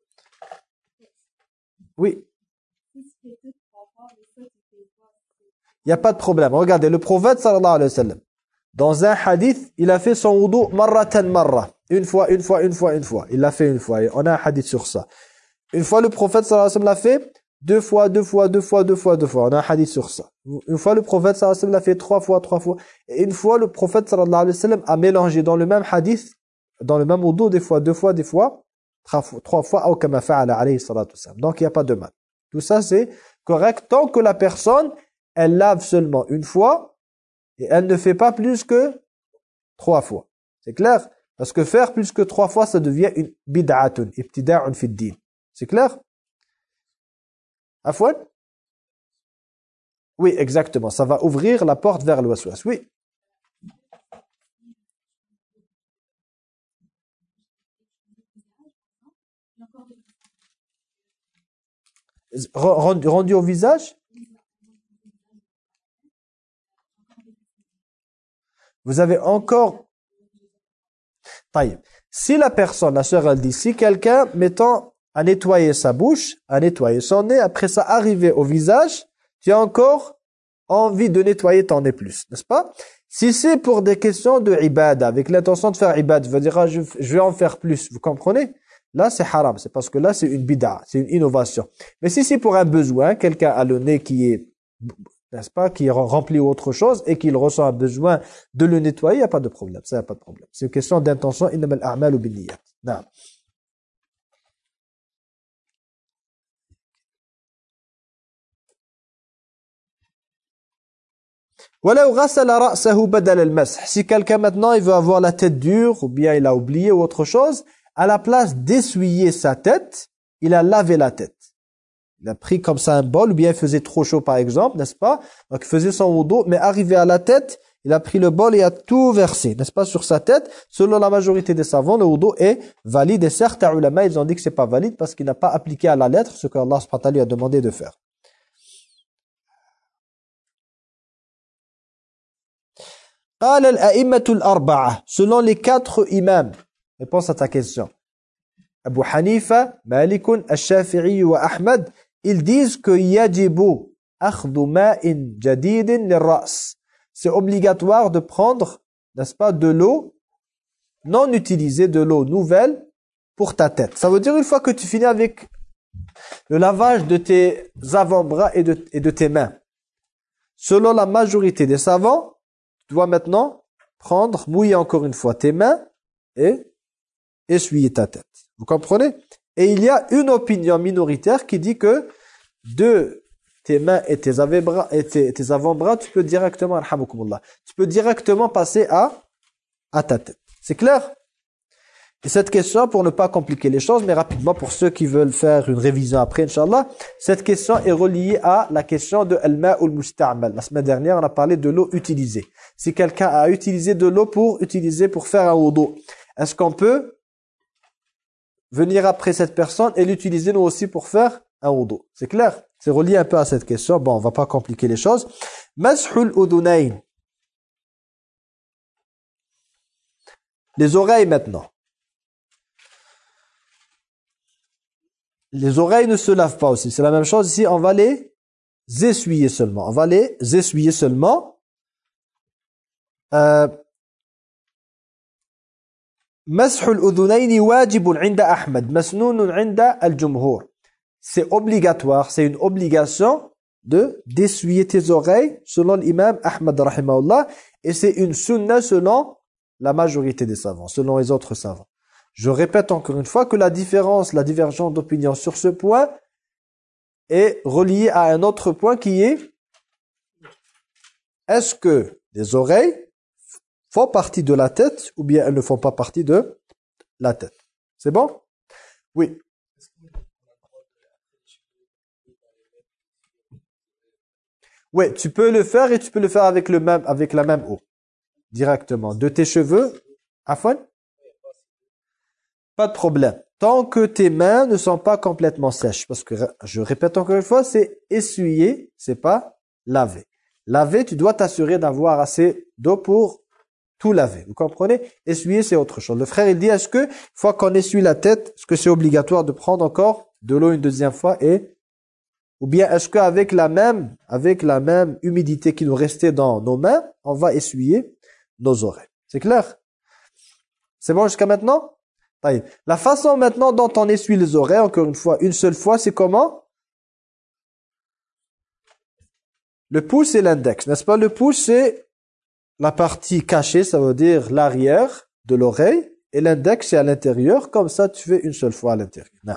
Oui. Il n'y a pas de problème. Regardez, le prophète sallallahu alayhi wa sallam, dans un hadith, il a fait son wudu marratan marra. Une fois, une fois, une fois, une fois. Il l'a fait une fois. Et on a un hadith sur ça. Une fois, le prophète sallallahu alayhi wa sallam l'a fait deux fois, deux fois, deux fois, deux fois, deux fois. On a un hadith sur ça. Une fois, le prophète sallallahu alayhi wa sallam l'a fait trois fois, trois fois. Et une fois, le prophète sallallahu alayhi wa sallam a mélangé dans le même hadith, dans le même wudu, des fois, deux fois, des fois, trois fois, ou kama fa'ala alayhi salatu wassalam. Donc, il n'y a pas de mal. Tout ça, c'est correct tant que la personne, elle lave seulement une fois et elle ne fait pas plus que trois fois. C'est clair? Parce que faire plus que trois fois, ça devient une bid'atun, ibtida'un fi d-din. C'est clair? Afwan? Oui, exactement. Ça va ouvrir la porte vers le waswas. Oui. Rendu, rendu au visage? Vous avez encore... Taïb. Si la personne, la sœur, elle dit, si quelqu'un, mettons, a nettoyé sa bouche, a nettoyé son nez, après ça, arrivé au visage, tu as encore envie de nettoyer ton nez plus, n'est-ce pas? Si c'est pour des questions de ibad, avec l'intention de faire ibad, je veux dire, ah, je, je vais en faire plus, vous comprenez? Là, c'est haram, c'est parce que là, c'est une bid'a, c'est une innovation. Mais si c'est pour un besoin, quelqu'un a le nez qui est, n'est-ce pas, qui est rempli ou autre chose, et qu'il ressent un besoin de le nettoyer, il n'y a pas de problème, ça, il n'y a pas de problème. C'est une question d'intention, innamal a'malu binniyat. Non. Si quelqu'un maintenant il veut avoir la tête dure ou bien il a oublié ou autre chose, à la place d'essuyer sa tête, il a lavé la tête. Il a pris comme ça un bol ou bien il faisait trop chaud par exemple, n'est-ce pas? Donc il faisait son wudu, mais arrivé à la tête, il a pris le bol et a tout versé, n'est-ce pas, sur sa tête. Selon la majorité des savants, le wudu est valide et certains ulama ils ont dit que c'est pas valide parce qu'il n'a pas appliqué à la lettre ce qu'Allah subhanahu wa ta'ala lui a demandé de faire. قال الأئمة الأربعة, selon les quatre imams. Réponse à ta question. Abu Hanifa, Malik, Al-Shafi'i wa Ahmad, ils disent que yajibu akhdhu ma'in jadidin lirras. C'est obligatoire de prendre, n'est-ce pas, de l'eau non utilisée, de l'eau nouvelle pour ta tête. Ça veut dire une fois que tu finis avec le lavage de tes avant-bras et de, et de tes mains. Selon la majorité des savants, tu dois maintenant prendre, mouiller encore une fois tes mains et essuyer ta tête. Vous comprenez? Et il y a une opinion minoritaire qui dit que de tes mains et tes avant-bras, et tes, tes avant-bras, tu peux directement, alhamdoulilah, tu peux directement passer à, à ta tête. C'est clair? Et cette question, pour ne pas compliquer les choses, mais rapidement pour ceux qui veulent faire une révision après, Inch'Allah, cette question est reliée à la question de al-ma'ul musta'mal. La semaine dernière, on a parlé de l'eau utilisée. Si quelqu'un a utilisé de l'eau pour utiliser pour faire un wudu, est-ce qu'on peut venir après cette personne et l'utiliser nous aussi pour faire un wudu. C'est clair? C'est relié un peu à cette question. Bon, on va pas compliquer les choses. Mashul udunayn. Les oreilles maintenant. Les oreilles ne se lavent pas aussi. C'est la même chose ici. On va les essuyer seulement. On va les essuyer seulement. Euh, Mashul udunayni wajibun inda Ahmad, masnunun inda al-jumhur. C'est obligatoire, c'est une obligation de d'essuyer tes oreilles selon l'imam Ahmad rahimahullah, et c'est une sunna selon la majorité des savants, selon les autres savants. Je répète encore une fois que la différence, la divergence d'opinion sur ce point est reliée à un autre point qui est: est-ce que les oreilles font partie de la tête ou bien elles ne font pas partie de la tête? C'est bon? Oui. Oui, tu peux le faire et tu peux le faire avec, le même, avec la même eau. Directement. De tes cheveux. Afwan? Pas de problème. Tant que tes mains ne sont pas complètement sèches. Parce que, je répète encore une fois, c'est essuyer, c'est pas laver. Laver, tu dois t'assurer d'avoir assez d'eau pour tout laver. Vous comprenez? Essuyer, c'est autre chose. Le frère, il dit, est-ce que, une fois qu'on essuie la tête, est-ce que c'est obligatoire de prendre encore de l'eau une deuxième fois et, ou bien est-ce qu'avec la même, avec la même humidité qui nous restait dans nos mains, on va essuyer nos oreilles? C'est clair? C'est bon jusqu'à maintenant? La façon maintenant dont on essuie les oreilles, encore une fois, une seule fois, c'est comment? Le pouce et l'index, n'est-ce pas? Le pouce, c'est la partie cachée, ça veut dire l'arrière de l'oreille, et l'index, c'est à l'intérieur. Comme ça, tu fais une seule fois à l'intérieur. Non.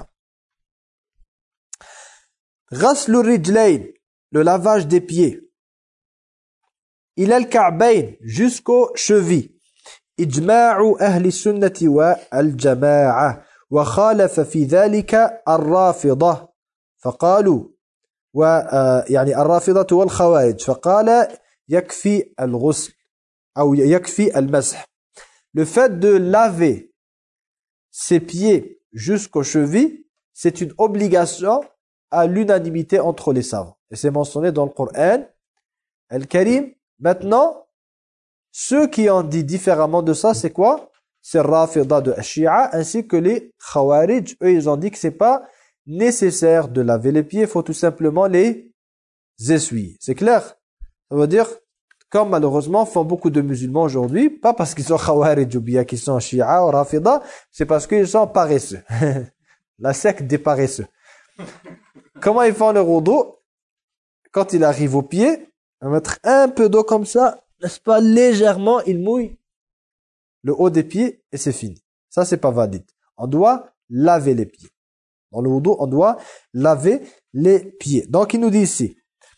Ghaslu rijlayn, le lavage des pieds. Ila al-ka'bayn, jusqu'aux chevilles. Ijma'u ahli sunnati wa al-jama'a. Wa khalafa fi dhalika ar-rafidah. Faqalu. Wa, yani ar-rafidah wal khawarij. Faqala yakfi al-ghusl. Ou yakfi al-mash. Le fait de laver ses pieds jusqu'aux chevilles, c'est une obligation à l'unanimité entre les savants. Et c'est mentionné dans le Coran Al-Karim. Maintenant, ceux qui ont dit différemment de ça, c'est quoi? C'est Rafida de Shia, ainsi que les Khawarij. Eux, ils ont dit que c'est pas nécessaire de laver les pieds, il faut tout simplement les essuyer. C'est clair? Ça veut dire, comme malheureusement font beaucoup de musulmans aujourd'hui, pas parce qu'ils sont Khawarij ou bien qu'ils sont Shia ou Rafida, c'est parce qu'ils sont paresseux. La secte des paresseux. Comment ils font le wudu? Quand il arrive au pied, on va mettre un peu d'eau comme ça, n'est-ce pas, légèrement, il mouille le haut des pieds et c'est fini. Ça, c'est pas valide. On doit laver les pieds. Dans le wudu, on doit laver les pieds. Donc, il nous dit ici,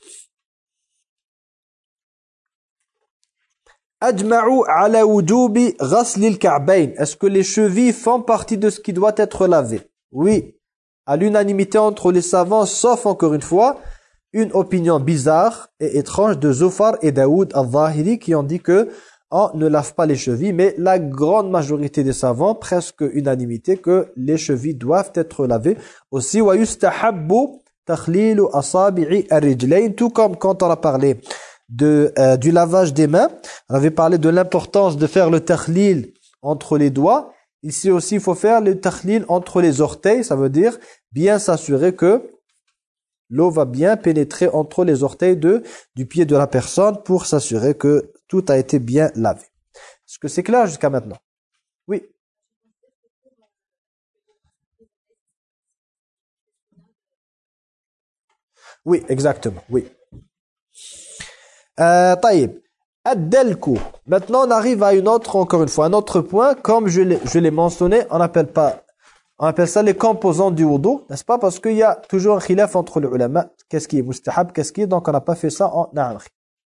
Ajma'u ala wujubi ghasli al-ka'bayn. Est-ce que les chevilles font partie de ce qui doit être lavé? Oui. À l'unanimité entre les savants, sauf encore une fois, une opinion bizarre et étrange de Zufar et Daoud al-Zahiri qui ont dit que on ne lave pas les chevilles, mais la grande majorité des savants, presque unanimité, que les chevilles doivent être lavées. Aussi, wa yustahabbu takhlilu asabi'i ar-rijlayn, tout comme quand on a parlé de, euh, du lavage des mains, on avait parlé de l'importance de faire le takhlil entre les doigts. Ici aussi, il faut faire le takhlil entre les orteils, ça veut dire bien s'assurer que l'eau va bien pénétrer entre les orteils de, du pied de la personne pour s'assurer que tout a été bien lavé. Est-ce que c'est clair jusqu'à maintenant? Oui. Oui, exactement, oui. Euh, taïb. Ad-dalku. Maintenant, on arrive à une autre, encore une fois, un autre point. Comme je l'ai mentionné, on appelle pas, on appelle ça les composants du wudu, n'est-ce pas? Parce qu'il y a toujours un khilaf entre les ulama. Qu'est-ce qui est mustahab, qu'est-ce qui est, donc on n'a pas fait ça en na'amri.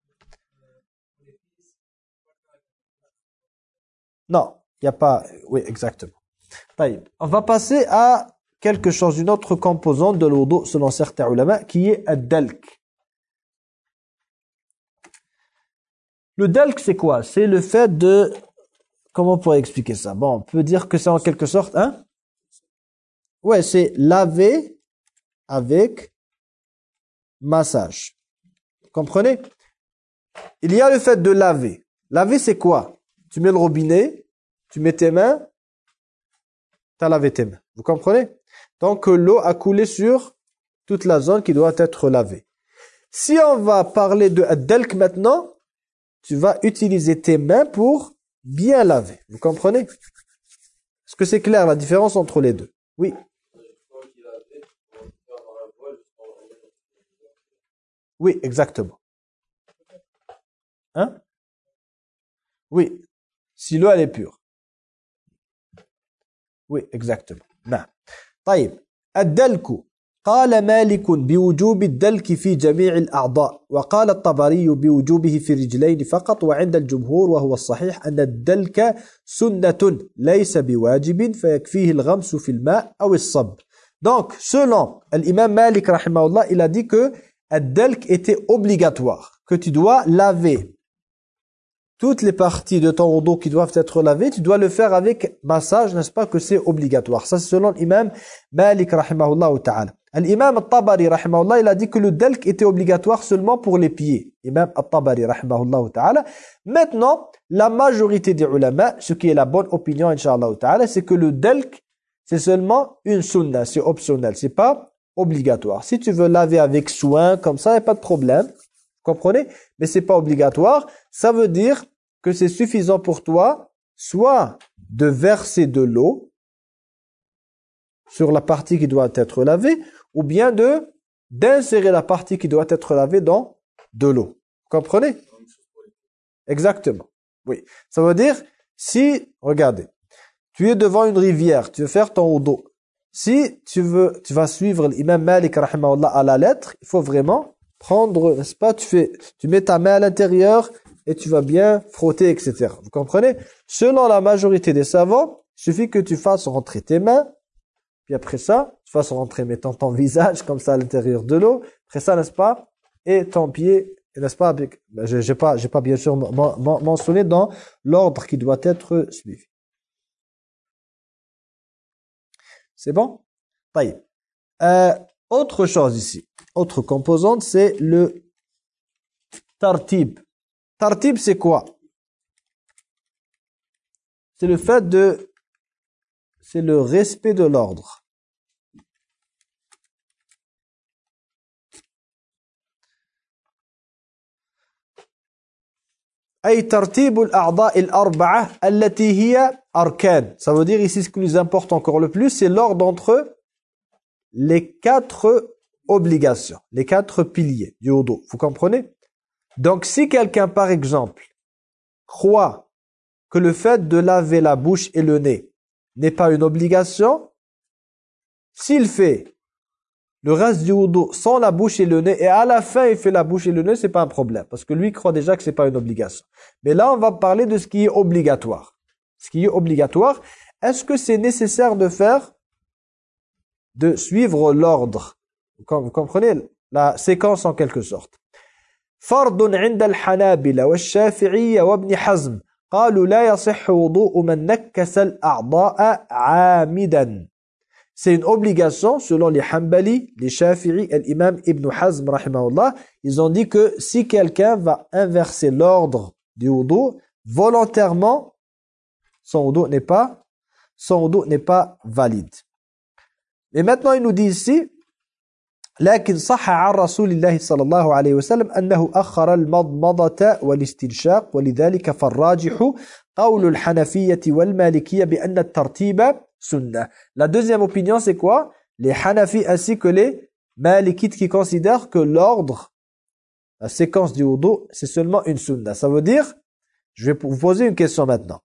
Non, il n'y a pas, oui, exactement. Taïb. On va passer à quelque chose, une autre composante de l'wudu, selon certains ulama, qui est ad-dalk. Le dalk, c'est quoi? C'est le fait de... Comment on pourrait expliquer ça? Bon, on peut dire que c'est en quelque sorte... Hein? Ouais, c'est laver avec massage. Vous comprenez? Il y a le fait de laver. Laver, c'est quoi? Tu mets le robinet, tu mets tes mains, tu as lavé tes mains. Vous comprenez? Donc, l'eau a coulé sur toute la zone qui doit être lavée. Si on va parler de ad-dalk maintenant, tu vas utiliser tes mains pour bien laver. Vous comprenez? Est-ce que c'est clair la différence entre les deux? Oui. Oui, exactement. Hein? Oui. Si l'eau elle est pure. Oui, exactement. نعم. طيب الدلك قال مالك بوجوب الدلك في جميع الأعضاء وقال الطبري بوجوبه في الرجلين فقط وعند الجمهور وهو الصحيح أن الدلك سنة ليس بواجب فيكفيه الغمس في الماء أو الصب. Donc, selon l'imam Malik rahimahullah, il a dit que الدلك était obligatoire, que tu dois laver toutes les parties de ton wudu qui doivent être lavées, tu dois le faire avec massage, n'est-ce pas, que c'est obligatoire. Ça, c'est selon l'imam Malik rahimahullah ta'ala. L'imam al-Tabari rahimahullah, il a dit que le dalk était obligatoire seulement pour les pieds. Imam al-Tabari rahimahullah ta'ala. Maintenant, la majorité des ulama, ce qui est la bonne opinion, inshallah ta'ala, c'est que le dalk, c'est seulement une sunna, c'est optionnel, c'est pas obligatoire. Si tu veux laver avec soin, comme ça, il n'y a pas de problème. Comprenez? Mais c'est pas obligatoire. Ça veut dire que c'est suffisant pour toi, soit de verser de l'eau sur la partie qui doit être lavée, ou bien de d'insérer la partie qui doit être lavée dans de l'eau. Comprenez? Exactement. Oui. Ça veut dire, si, regardez, tu es devant une rivière, tu veux faire ton wudu. Si tu veux, tu vas suivre l'imam Malik rahimahullah à la lettre, il faut vraiment prendre, n'est-ce pas, tu fais, tu mets ta main à l'intérieur et tu vas bien frotter, et cetera. Vous comprenez? Selon la majorité des savants, il suffit que tu fasses rentrer tes mains, puis après ça, tu fasses rentrer, mettons ton visage comme ça à l'intérieur de l'eau, après ça, n'est-ce pas, et ton pied, n'est-ce pas, avec, ben, j'ai pas, j'ai pas bien sûr mentionné dans l'ordre qui doit être suivi. C'est bon? Taïb. Euh, autre chose ici. Autre composante, c'est le tartib. Tartib, c'est quoi? C'est le fait de... C'est le respect de l'ordre. أي ترتيب الأعضاء الأربعة التي هي أركان. Ça veut dire ici ce qui nous importe encore le plus, c'est l'ordre entre les quatre obligations, les quatre piliers du wudu. Vous comprenez? Donc si quelqu'un par exemple croit que le fait de laver la bouche et le nez n'est pas une obligation, s'il fait le reste du wudu sans la bouche et le nez et à la fin il fait la bouche et le nez, c'est pas un problème parce que lui croit déjà que c'est pas une obligation. Mais là on va parler de ce qui est obligatoire. Ce qui est obligatoire, est-ce que c'est nécessaire de faire, de suivre l'ordre? Vous comprenez la séquence en quelque sorte. فرض عند الحنابلة والشافعية وابن حزم قالوا لا يصح وضوء من نكس الأعضاء عامدا. C'est une obligation selon les Hanbali, les Shafi'i et l'imam Ibn Hazm rahimahullah. Ils ont dit que si quelqu'un va inverser l'ordre du wudu volontairement, son wudu n'est pas, son wudu n'est pas valide. Et maintenant il nous dit ici, لكن صح عن رسول الله صلى الله عليه وسلم أنه أخر المضمضة والاستنشاق ولذلك فالراجح قول الحنفية والمالكية بأن الترتيب سنة. La deuxième opinion c'est quoi? Les Hanafi ainsi que les Malikites qui considèrent que l'ordre, la séquence du wudu, c'est seulement une sunna. Ça veut dire, je vais vous poser une question maintenant.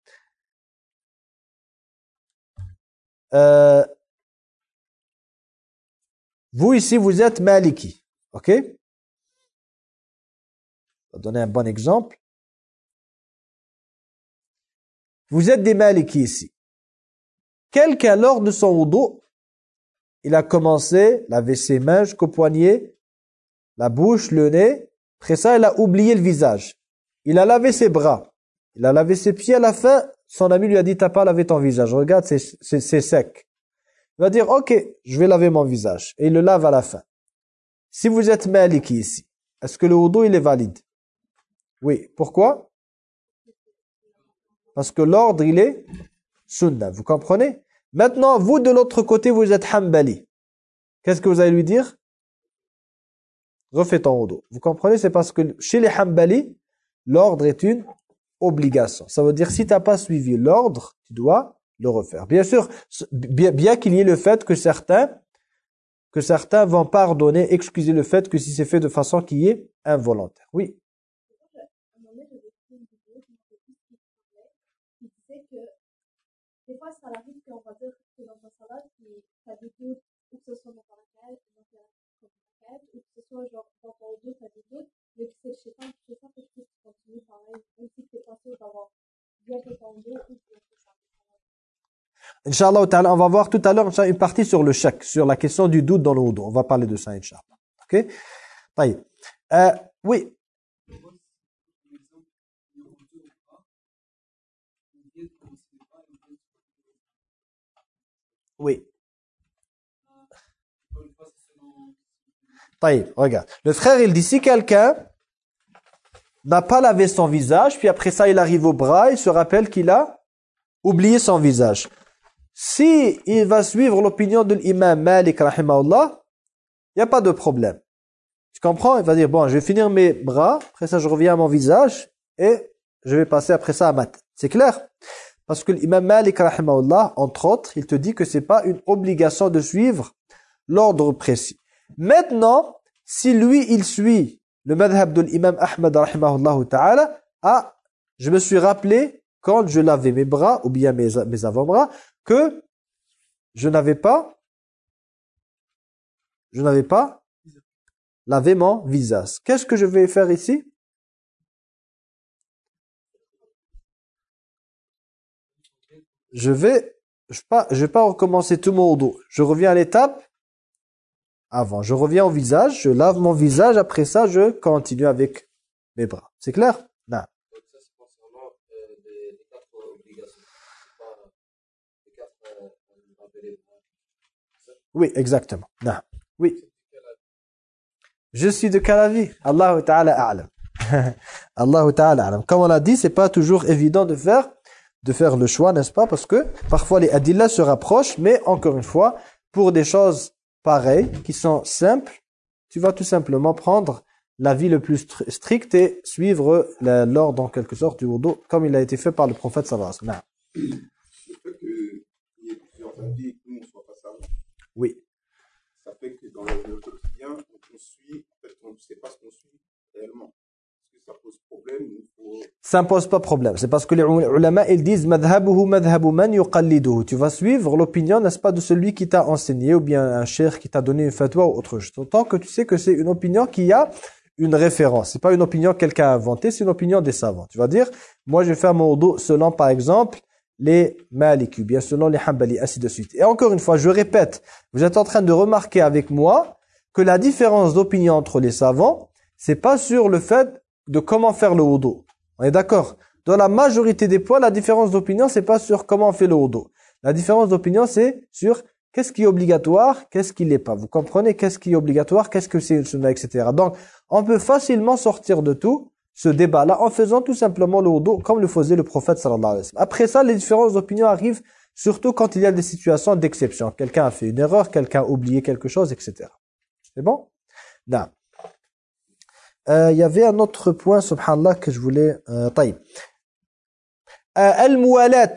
Euh, Vous ici, vous êtes Maliki, ok? Je vais donner un bon exemple. Vous êtes des Maliki ici. Quelqu'un lors de son wudu, il a commencé, laver ses mains jusqu'au poignet, la bouche, le nez. Après ça, il a oublié le visage. Il a lavé ses bras. Il a lavé ses pieds à la fin. Son ami lui a dit, t'as pas lavé ton visage. Regarde, c'est sec. Il va dire, ok, je vais laver mon visage. Et il le lave à la fin. Si vous êtes maliki ici, est-ce que le wudu, il est valide? Oui. Pourquoi? Parce que l'ordre, il est sunnah. Vous comprenez? Maintenant, vous, de l'autre côté, vous êtes hanbali. Qu'est-ce que vous allez lui dire? Refais ton wudu. Vous comprenez? C'est parce que chez les hanbali, l'ordre est une obligation. Ça veut dire, si tu n'as pas suivi l'ordre, tu dois le refaire. Bien sûr, bien, bien qu'il y ait le fait que certains, que certains vont pardonner, excuser le fait que si c'est fait de façon qui est involontaire. Oui.
Des fois, ça arrive qu'on va dire que dans un salade, tu as des doutes, ou que ce soit dans la laquelle, ou que ce soit genre dans ton dos, tu as des doutes, mais que c'est le chétan qui fait ça, parce que tu continues pareil, même si tu es pas sûr d'avoir bien fait ton dos, ou bien fait ça.
Inch'Allah, on va voir tout à l'heure une partie sur le shak, sur la question du doute dans le wudu. On va parler de ça, Inch'Allah. Ok? Euh, oui. Oui. Taïb, regarde. Le frère, il dit, si quelqu'un n'a pas lavé son visage, puis après ça, il arrive au bras, il se rappelle qu'il a oublié son visage. Si il va suivre l'opinion de l'imam Malik, rahimahullah, il n'y a pas de problème. Tu comprends? Il va dire, bon, je vais finir mes bras, après ça, je reviens à mon visage, et je vais passer après ça à ma tête. C'est clair? Parce que l'imam Malik, rahimahullah, entre autres, il te dit que c'est pas une obligation de suivre l'ordre précis. Maintenant, si lui, il suit le madhab de l'imam Ahmad, rahimahullah ta'ala, ah, je me suis rappelé, quand je lavais mes bras, ou bien mes, mes avant-bras, que je n'avais pas, je n'avais pas lavé mon visage. Qu'est-ce que je vais faire ici? Je vais, je vais pas, je vais pas recommencer tout mon wudu. Je reviens à l'étape avant. Je reviens au visage, je lave mon visage. Après ça, je continue avec mes bras. C'est clair? Non.
Donc ça, c'est concernant euh, les, les quatre obligations. Pas les quatre euh, rappelés.
Oui, exactement. Non. Oui. Je suis de quel avis? Allahu Ta'ala a'lam. Allahu Ta'ala a'lam. Comme on l'a dit, c'est pas toujours évident de faire de faire le choix, n'est-ce pas? Parce que parfois les adillas se rapprochent, mais encore une fois, pour des choses pareilles, qui sont simples, tu vas tout simplement prendre l'avis le plus strict et suivre l'ordre en quelque sorte du wudu, comme il a été fait par le prophète sallallahu alayhi wa sallam.
Le fait qu'il y ait plusieurs avis et que nous ne soient pas sages,
oui.
Ça fait que dans le quotidien, on suit, en fait, on ne sait pas ce qu'on suit réellement. Est-ce que ça pose problème? Faut...
Ça ne pose pas problème. C'est parce que les ulama, ils disent madhabuhu madhabu man yuqalliduhu. Tu vas suivre l'opinion, n'est-ce pas, de celui qui t'a enseigné ou bien un cheikh qui t'a donné une fatwa ou autre chose. Tant que tu sais que c'est une opinion qui a une référence. C'est pas une opinion que quelqu'un a inventée, c'est une opinion des savants. Tu vas dire, moi je vais faire mon wudu selon par exemple les Maliki, bien selon les Hanbali, ainsi de suite. Et encore une fois, je répète, vous êtes en train de remarquer avec moi que la différence d'opinion entre les savants, c'est pas sur le fait de comment faire le wudu. On est d'accord? Dans la majorité des points, la différence d'opinion, c'est pas sur comment on fait le wudu. La différence d'opinion, c'est sur qu'est-ce qui est obligatoire, qu'est-ce qui l'est pas. Vous comprenez? Qu'est-ce qui est obligatoire, qu'est-ce que c'est une sunna, et cetera. Donc, on peut facilement sortir de tout ce débat-là en faisant tout simplement le wudu comme le faisait le prophète sallallahu alayhi wa sallam. Après ça, les différences d'opinion arrivent surtout quand il y a des situations d'exception. Quelqu'un a fait une erreur, quelqu'un a oublié quelque chose, et cetera. C'est bon? Non. Euh, il y avait un autre point, subhanallah, que je voulais... Euh, taïb. Euh, Al-muwalat.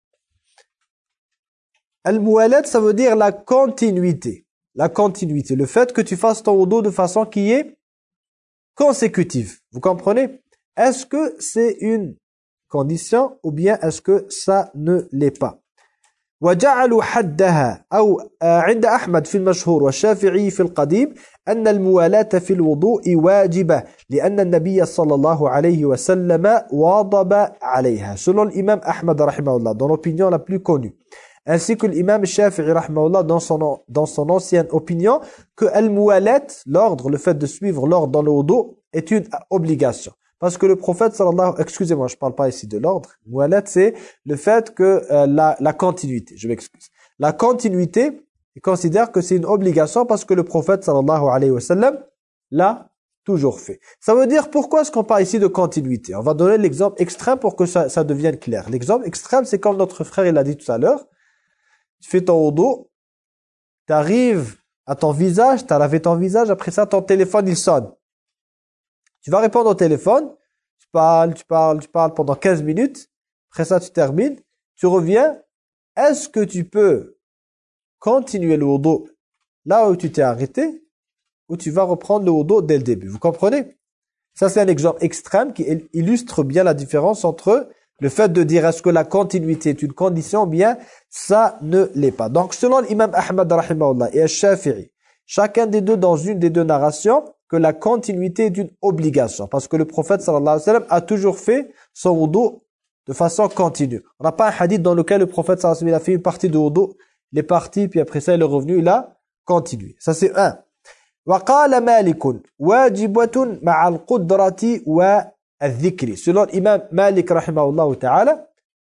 Al-muwalat, ça veut dire la continuité. La continuité. Le fait que tu fasses ton wudu de façon qui est consécutive. Vous comprenez? Est-ce que c'est une condition ou bien est-ce que ça ne l'est pas? وجعلوا حدها أو عند أحمد في المشهور والشافعي في القديم أن الموالاة في الوضوء واجبة لأن النبي صلى الله عليه وسلم واظب عليها. Selon l'imam Ahmad rahimahullah, dans l'opinion la plus connue, ainsi que l'imam Shafi'i rahimahullah dans son, dans son ancienne opinion, que al-muwalat, l'ordre, le fait de suivre l'ordre dans le wudu, est une obligation. Parce que le prophète sallallahu, excusez-moi, je parle pas ici de l'ordre. Muwalat, c'est le fait que euh, la, la continuité, je m'excuse. La continuité, il considère que c'est une obligation parce que le prophète sallallahu alayhi wa sallam l'a toujours fait. Ça veut dire pourquoi est-ce qu'on parle ici de continuité? On va donner l'exemple extrême pour que ça, ça devienne clair. L'exemple extrême, c'est comme notre frère il a dit tout à l'heure. Tu fais ton wudu, tu arrives à ton visage, tu as lavé ton visage, après ça ton téléphone il sonne. Tu vas répondre au téléphone, tu parles, tu parles, tu parles pendant quinze minutes, après ça tu termines, tu reviens. Est-ce que tu peux continuer le wudu là où tu t'es arrêté ou tu vas reprendre le wudu dès le début? Vous comprenez? Ça c'est un exemple extrême qui illustre bien la différence entre le fait de dire est-ce que la continuité est une condition, bien ça ne l'est pas. Donc selon l'imam Ahmad rahimahullah et al-Shafi'i, chacun des deux dans une des deux narrations, que la continuité est une obligation. Parce que le prophète sallallahu alayhi wa sallam a toujours fait son wudu de façon continue. On n'a pas un hadith dans lequel le prophète sallallahu alayhi wa sallam a fait une partie de wudu, il est parti, puis après ça il est revenu, il a continué. Ça c'est un. وقال مالك واجبة مع القدرة والذكر. Selon l'imam Malik rahimahullah ta'ala,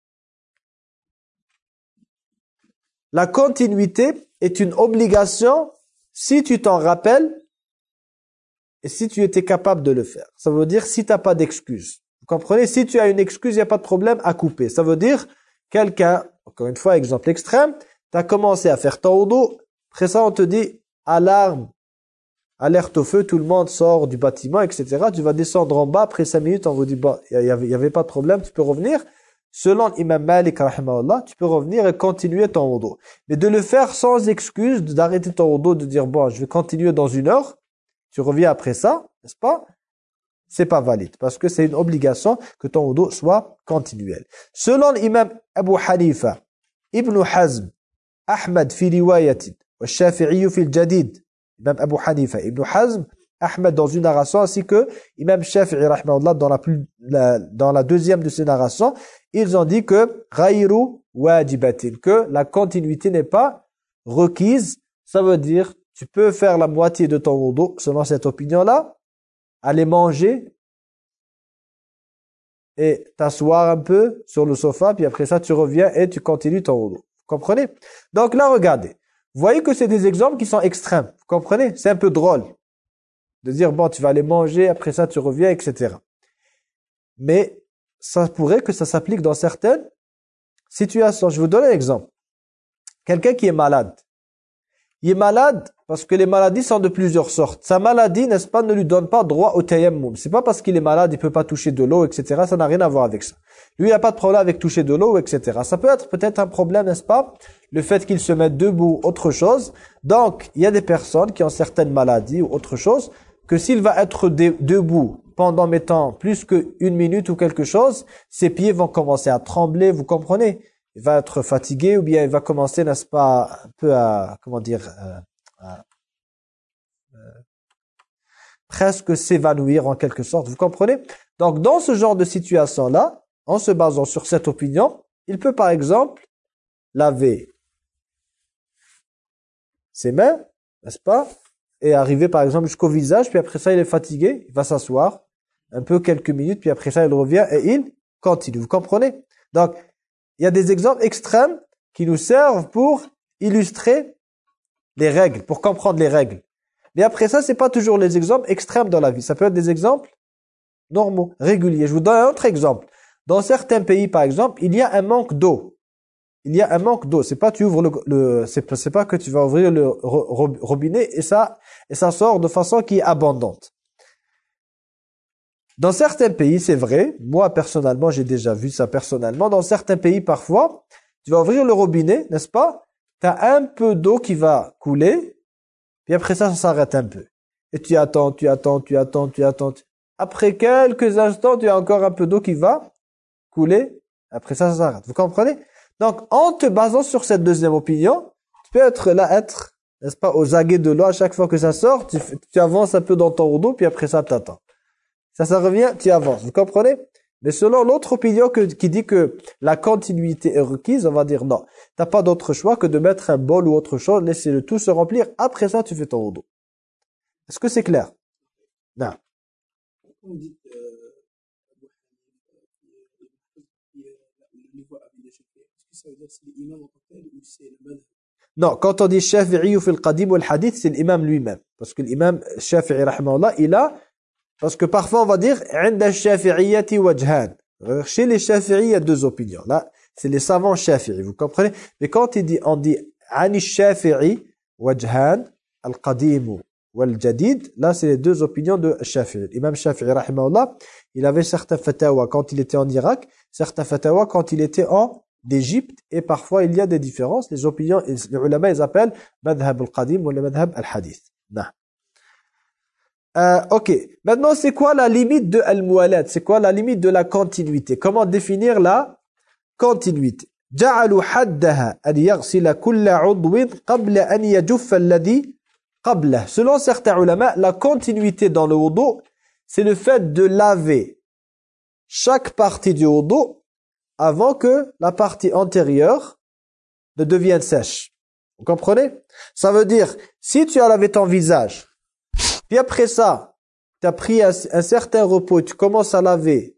la continuité est une obligation si tu t'en rappelles et si tu étais capable de le faire. Ça veut dire si tu n'as pas d'excuse. Vous comprenez? Si tu as une excuse, il n'y a pas de problème à couper. Ça veut dire quelqu'un, encore une fois, exemple extrême, tu as commencé à faire ton wudu, après ça on te dit alarme, alerte au feu, tout le monde sort du bâtiment, et cetera. Tu vas descendre en bas, après cinq minutes, on vous dit, bah, il n'y avait, y avait pas de problème, tu peux revenir. Selon l'imam Malik, rahimahullah, tu peux revenir et continuer ton wudu. Mais de le faire sans excuse, d'arrêter ton wudu, de dire, bon, je vais continuer dans une heure, tu reviens après ça, n'est-ce pas? C'est pas valide, parce que c'est une obligation que ton wudu soit continuel. Selon l'imam Abu Hanifa, Ibn Hazm, Ahmad fi riwayatin, wa Shafi'i fi al-Jadid, Imam Abu Hanifa, Ibn Hazm, Ahmed dans une narration, ainsi que Imam Shafi'i rahimahullah dans la, plus, la, dans la deuxième de ces narrations, ils ont dit que ghayru wajibatin, que la continuité n'est pas requise. Ça veut dire, tu peux faire la moitié de ton wudu, selon cette opinion-là, aller manger et t'asseoir un peu sur le sofa, puis après ça tu reviens et tu continues ton wudu. Vous comprenez? Donc là, regardez. Vous voyez que c'est des exemples qui sont extrêmes. Vous comprenez? C'est un peu drôle de dire, bon, tu vas aller manger, après ça, tu reviens, et cetera. Mais ça pourrait que ça s'applique dans certaines situations. Je vous donne un exemple. Quelqu'un qui est malade. Il est malade parce que les maladies sont de plusieurs sortes. Sa maladie, n'est-ce pas, ne lui donne pas droit au tayammum. C'est pas parce qu'il est malade, il peut pas toucher de l'eau, et cetera. Ça n'a rien à voir avec ça. Lui, il n'a pas de problème avec toucher de l'eau, et cetera. Ça peut être peut-être un problème, n'est-ce pas, le fait qu'il se mette debout, autre chose. Donc, il y a des personnes qui ont certaines maladies ou autre chose, que s'il va être de, debout pendant, mettons, plus qu'une minute ou quelque chose, ses pieds vont commencer à trembler, vous comprenez? Il va être fatigué ou bien il va commencer, n'est-ce pas, un peu à, comment dire, euh, à, euh, presque s'évanouir en quelque sorte, vous comprenez? Donc, dans ce genre de situation-là, en se basant sur cette opinion, il peut par exemple laver ses mains, n'est-ce pas? Et arriver par exemple jusqu'au visage, puis après ça il est fatigué, il va s'asseoir un peu quelques minutes, puis après ça il revient et il continue. Vous comprenez? Donc, il y a des exemples extrêmes qui nous servent pour illustrer les règles, pour comprendre les règles. Mais après ça, c'est pas toujours les exemples extrêmes dans la vie. Ça peut être des exemples normaux, réguliers. Je vous donne un autre exemple. Dans certains pays, par exemple, il y a un manque d'eau. Il y a un manque d'eau. C'est pas tu ouvres le, le c'est, c'est pas que tu vas ouvrir le robinet et ça et ça sort de façon qui est abondante. Dans certains pays, c'est vrai. Moi personnellement, j'ai déjà vu ça personnellement. Dans certains pays, parfois, tu vas ouvrir le robinet, n'est-ce pas? Tu as un peu d'eau qui va couler, puis après ça, ça s'arrête un peu. Et tu attends, tu attends, tu attends, tu attends. Après quelques instants, tu as encore un peu d'eau qui va couler. Après ça, ça s'arrête. Vous comprenez? Donc, en te basant sur cette deuxième opinion, tu peux être là, être, n'est-ce pas, aux aguets de l'eau à chaque fois que ça sort, tu, tu avances un peu dans ton wudu, puis après ça, tu attends. Ça, ça revient, tu avances. Vous comprenez? Mais selon l'autre opinion que, qui dit que la continuité est requise, on va dire non. Tu n'as pas d'autre choix que de mettre un bol ou autre chose, laisser le tout se remplir. Après ça, tu fais ton wudu. Est-ce que c'est clair? Non.
Vous dites, euh, le niveau est-ce que ça veut dire que c'est l'imam en tant que tel ou c'est le madhab?
Non, quand on dit Shafi'i fil qadim wal hadith, c'est l'imam lui-même. Parce que l'imam Shafi'i, rahimahullah, il a, parce que parfois on va dire, inda shafi'iyyati wajhan. Chez les Shafi'i, il y a deux opinions. Là, c'est les savants Shafi'i, vous comprenez? Mais quand il dit, on dit, ani Shafi'i wajhan, al-qadim wal jadid, là, c'est les deux opinions de Shafi'i. L'imam Shafi'i, rahimahullah, il avait certains fatawa quand il était en Irak, certains fatawa quand il était en d'Égypte, et parfois il y a des différences. Les opinions, les ulama, ils appellent madhab al-qadim ou le madhab al-hadith. Non. Euh, ok. Maintenant, c'est quoi la limite de al-muwalat? C'est quoi la limite de la continuité? Comment définir la continuité? جعلوا حدها أن يغسل كل عضو قبل أن يجف الذي قبله. Selon certains ulama, la continuité dans le wudu, c'est le fait de laver chaque partie du wudu avant que la partie antérieure ne devienne sèche. Vous comprenez? Ça veut dire, si tu as lavé ton visage, puis après ça, tu as pris un, un certain repos, tu commences à laver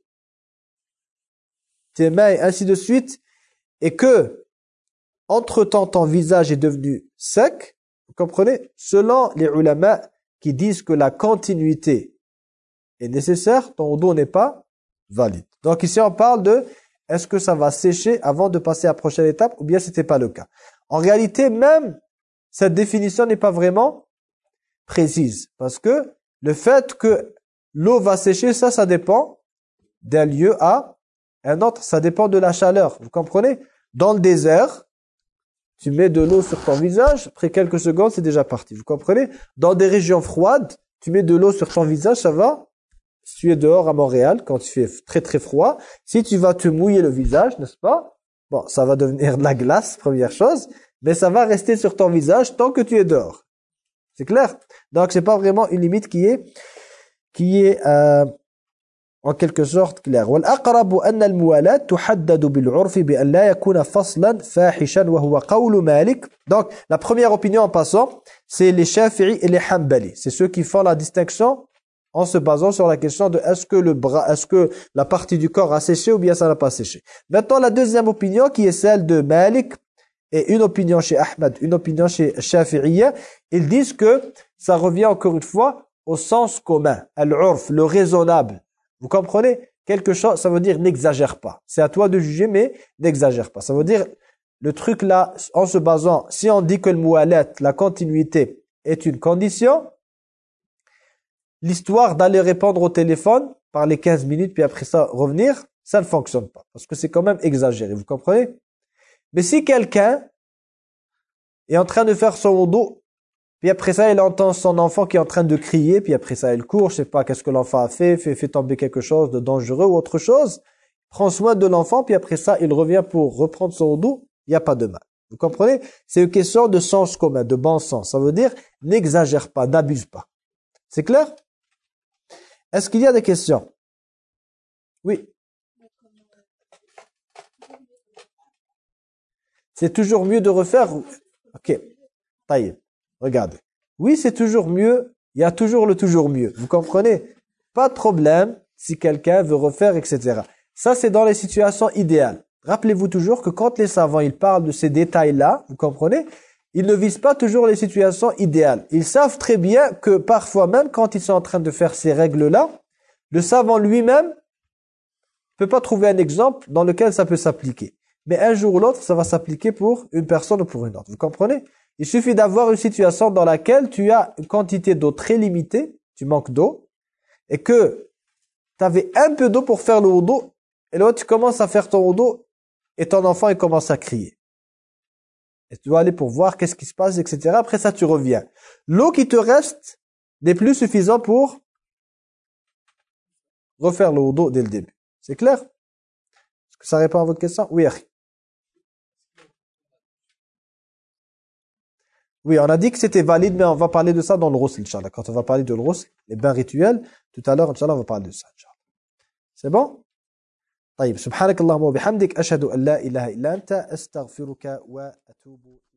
tes mains et ainsi de suite, et que, entre-temps, ton visage est devenu sec, vous comprenez? Selon les ulama qui disent que la continuité est nécessaire, ton wudu n'est pas valide. Donc ici, on parle de est-ce que ça va sécher avant de passer à la prochaine étape ou bien c'était pas le cas. En réalité, même cette définition n'est pas vraiment précise parce que le fait que l'eau va sécher, ça, ça dépend d'un lieu à un autre. Ça dépend de la chaleur. Vous comprenez? Dans le désert, tu mets de l'eau sur ton visage, après quelques secondes, c'est déjà parti. Vous comprenez? Dans des régions froides, tu mets de l'eau sur ton visage, ça va. Si tu es dehors à Montréal, quand il fait très très froid, si tu vas te mouiller le visage, n'est-ce pas? Bon, ça va devenir de la glace, première chose, mais ça va rester sur ton visage tant que tu es dehors. C'est clair? Donc, c'est pas vraiment une limite qui est, qui est euh, en quelque sorte claire. وَالْأَقْرَبُ أَنَّ الْمُوَالَاةَ تُحَدَّدُ بِالْعُرْفِ بِأَنْ لَا يَكُونَ فَصْلًا فَاحِشًا وَهُوَ قَوْلُ مَالِكَ. Donc, la première opinion en passant, c'est les Shafi'i et les Hanbali. C'est ceux qui font la distinction en se basant sur la question de est-ce que le bras, est-ce que la partie du corps a séché ou bien ça n'a pas séché. Maintenant, la deuxième opinion qui est celle de Malik et une opinion chez Ahmed, une opinion chez Shafi'iyya, ils disent que ça revient encore une fois au sens commun, al-urf, le raisonnable. Vous comprenez? Quelque chose, ça veut dire n'exagère pas. C'est à toi de juger, mais n'exagère pas. Ça veut dire le truc là, en se basant, si on dit que le muwalat, la continuité, est une condition, l'histoire d'aller répondre au téléphone par les quinze minutes, puis après ça revenir, ça ne fonctionne pas. Parce que c'est quand même exagéré, vous comprenez? Mais si quelqu'un est en train de faire son wudu, puis après ça, il entend son enfant qui est en train de crier, puis après ça, il court, je sais pas qu'est-ce que l'enfant a fait, fait, fait tomber quelque chose de dangereux ou autre chose, prend soin de l'enfant, puis après ça, il revient pour reprendre son wudu, il n'y a pas de mal. Vous comprenez? C'est une question de sens commun, de bon sens. Ça veut dire, n'exagère pas, n'abuse pas. C'est clair? Est-ce qu'il y a des questions? Oui. C'est toujours mieux de refaire? Ok. Taïeb. Regardez. Oui, c'est toujours mieux. Il y a toujours le toujours mieux. Vous comprenez? Pas de problème si quelqu'un veut refaire, et cetera. Ça, c'est dans les situations idéales. Rappelez-vous toujours que quand les savants ils parlent de ces détails-là, vous comprenez? Ils ne visent pas toujours les situations idéales. Ils savent très bien que parfois même quand ils sont en train de faire ces règles-là, le savant lui-même ne peut pas trouver un exemple dans lequel ça peut s'appliquer. Mais un jour ou l'autre, ça va s'appliquer pour une personne ou pour une autre. Vous comprenez? Il suffit d'avoir une situation dans laquelle tu as une quantité d'eau très limitée, tu manques d'eau, et que tu avais un peu d'eau pour faire le wudu, et là tu commences à faire ton wudu, et ton enfant il commence à crier. Et tu dois aller pour voir qu'est-ce qui se passe, et cetera. Après ça, tu reviens. L'eau qui te reste n'est plus suffisante pour refaire le wudu dès le début. C'est clair? Est-ce que ça répond à votre question? Oui, Akhi. Oui, on a dit que c'était valide, mais on va parler de ça dans le ghusl, Inch'Allah. Quand on va parler de le ghusl, les bains rituels, tout à l'heure, Inch'Allah, on va parler de ça, Inch'Allah. C'est bon? طيب سبحانك اللهم وبحمدك أشهد أن لا إله إلا أنت أستغفرك وأتوب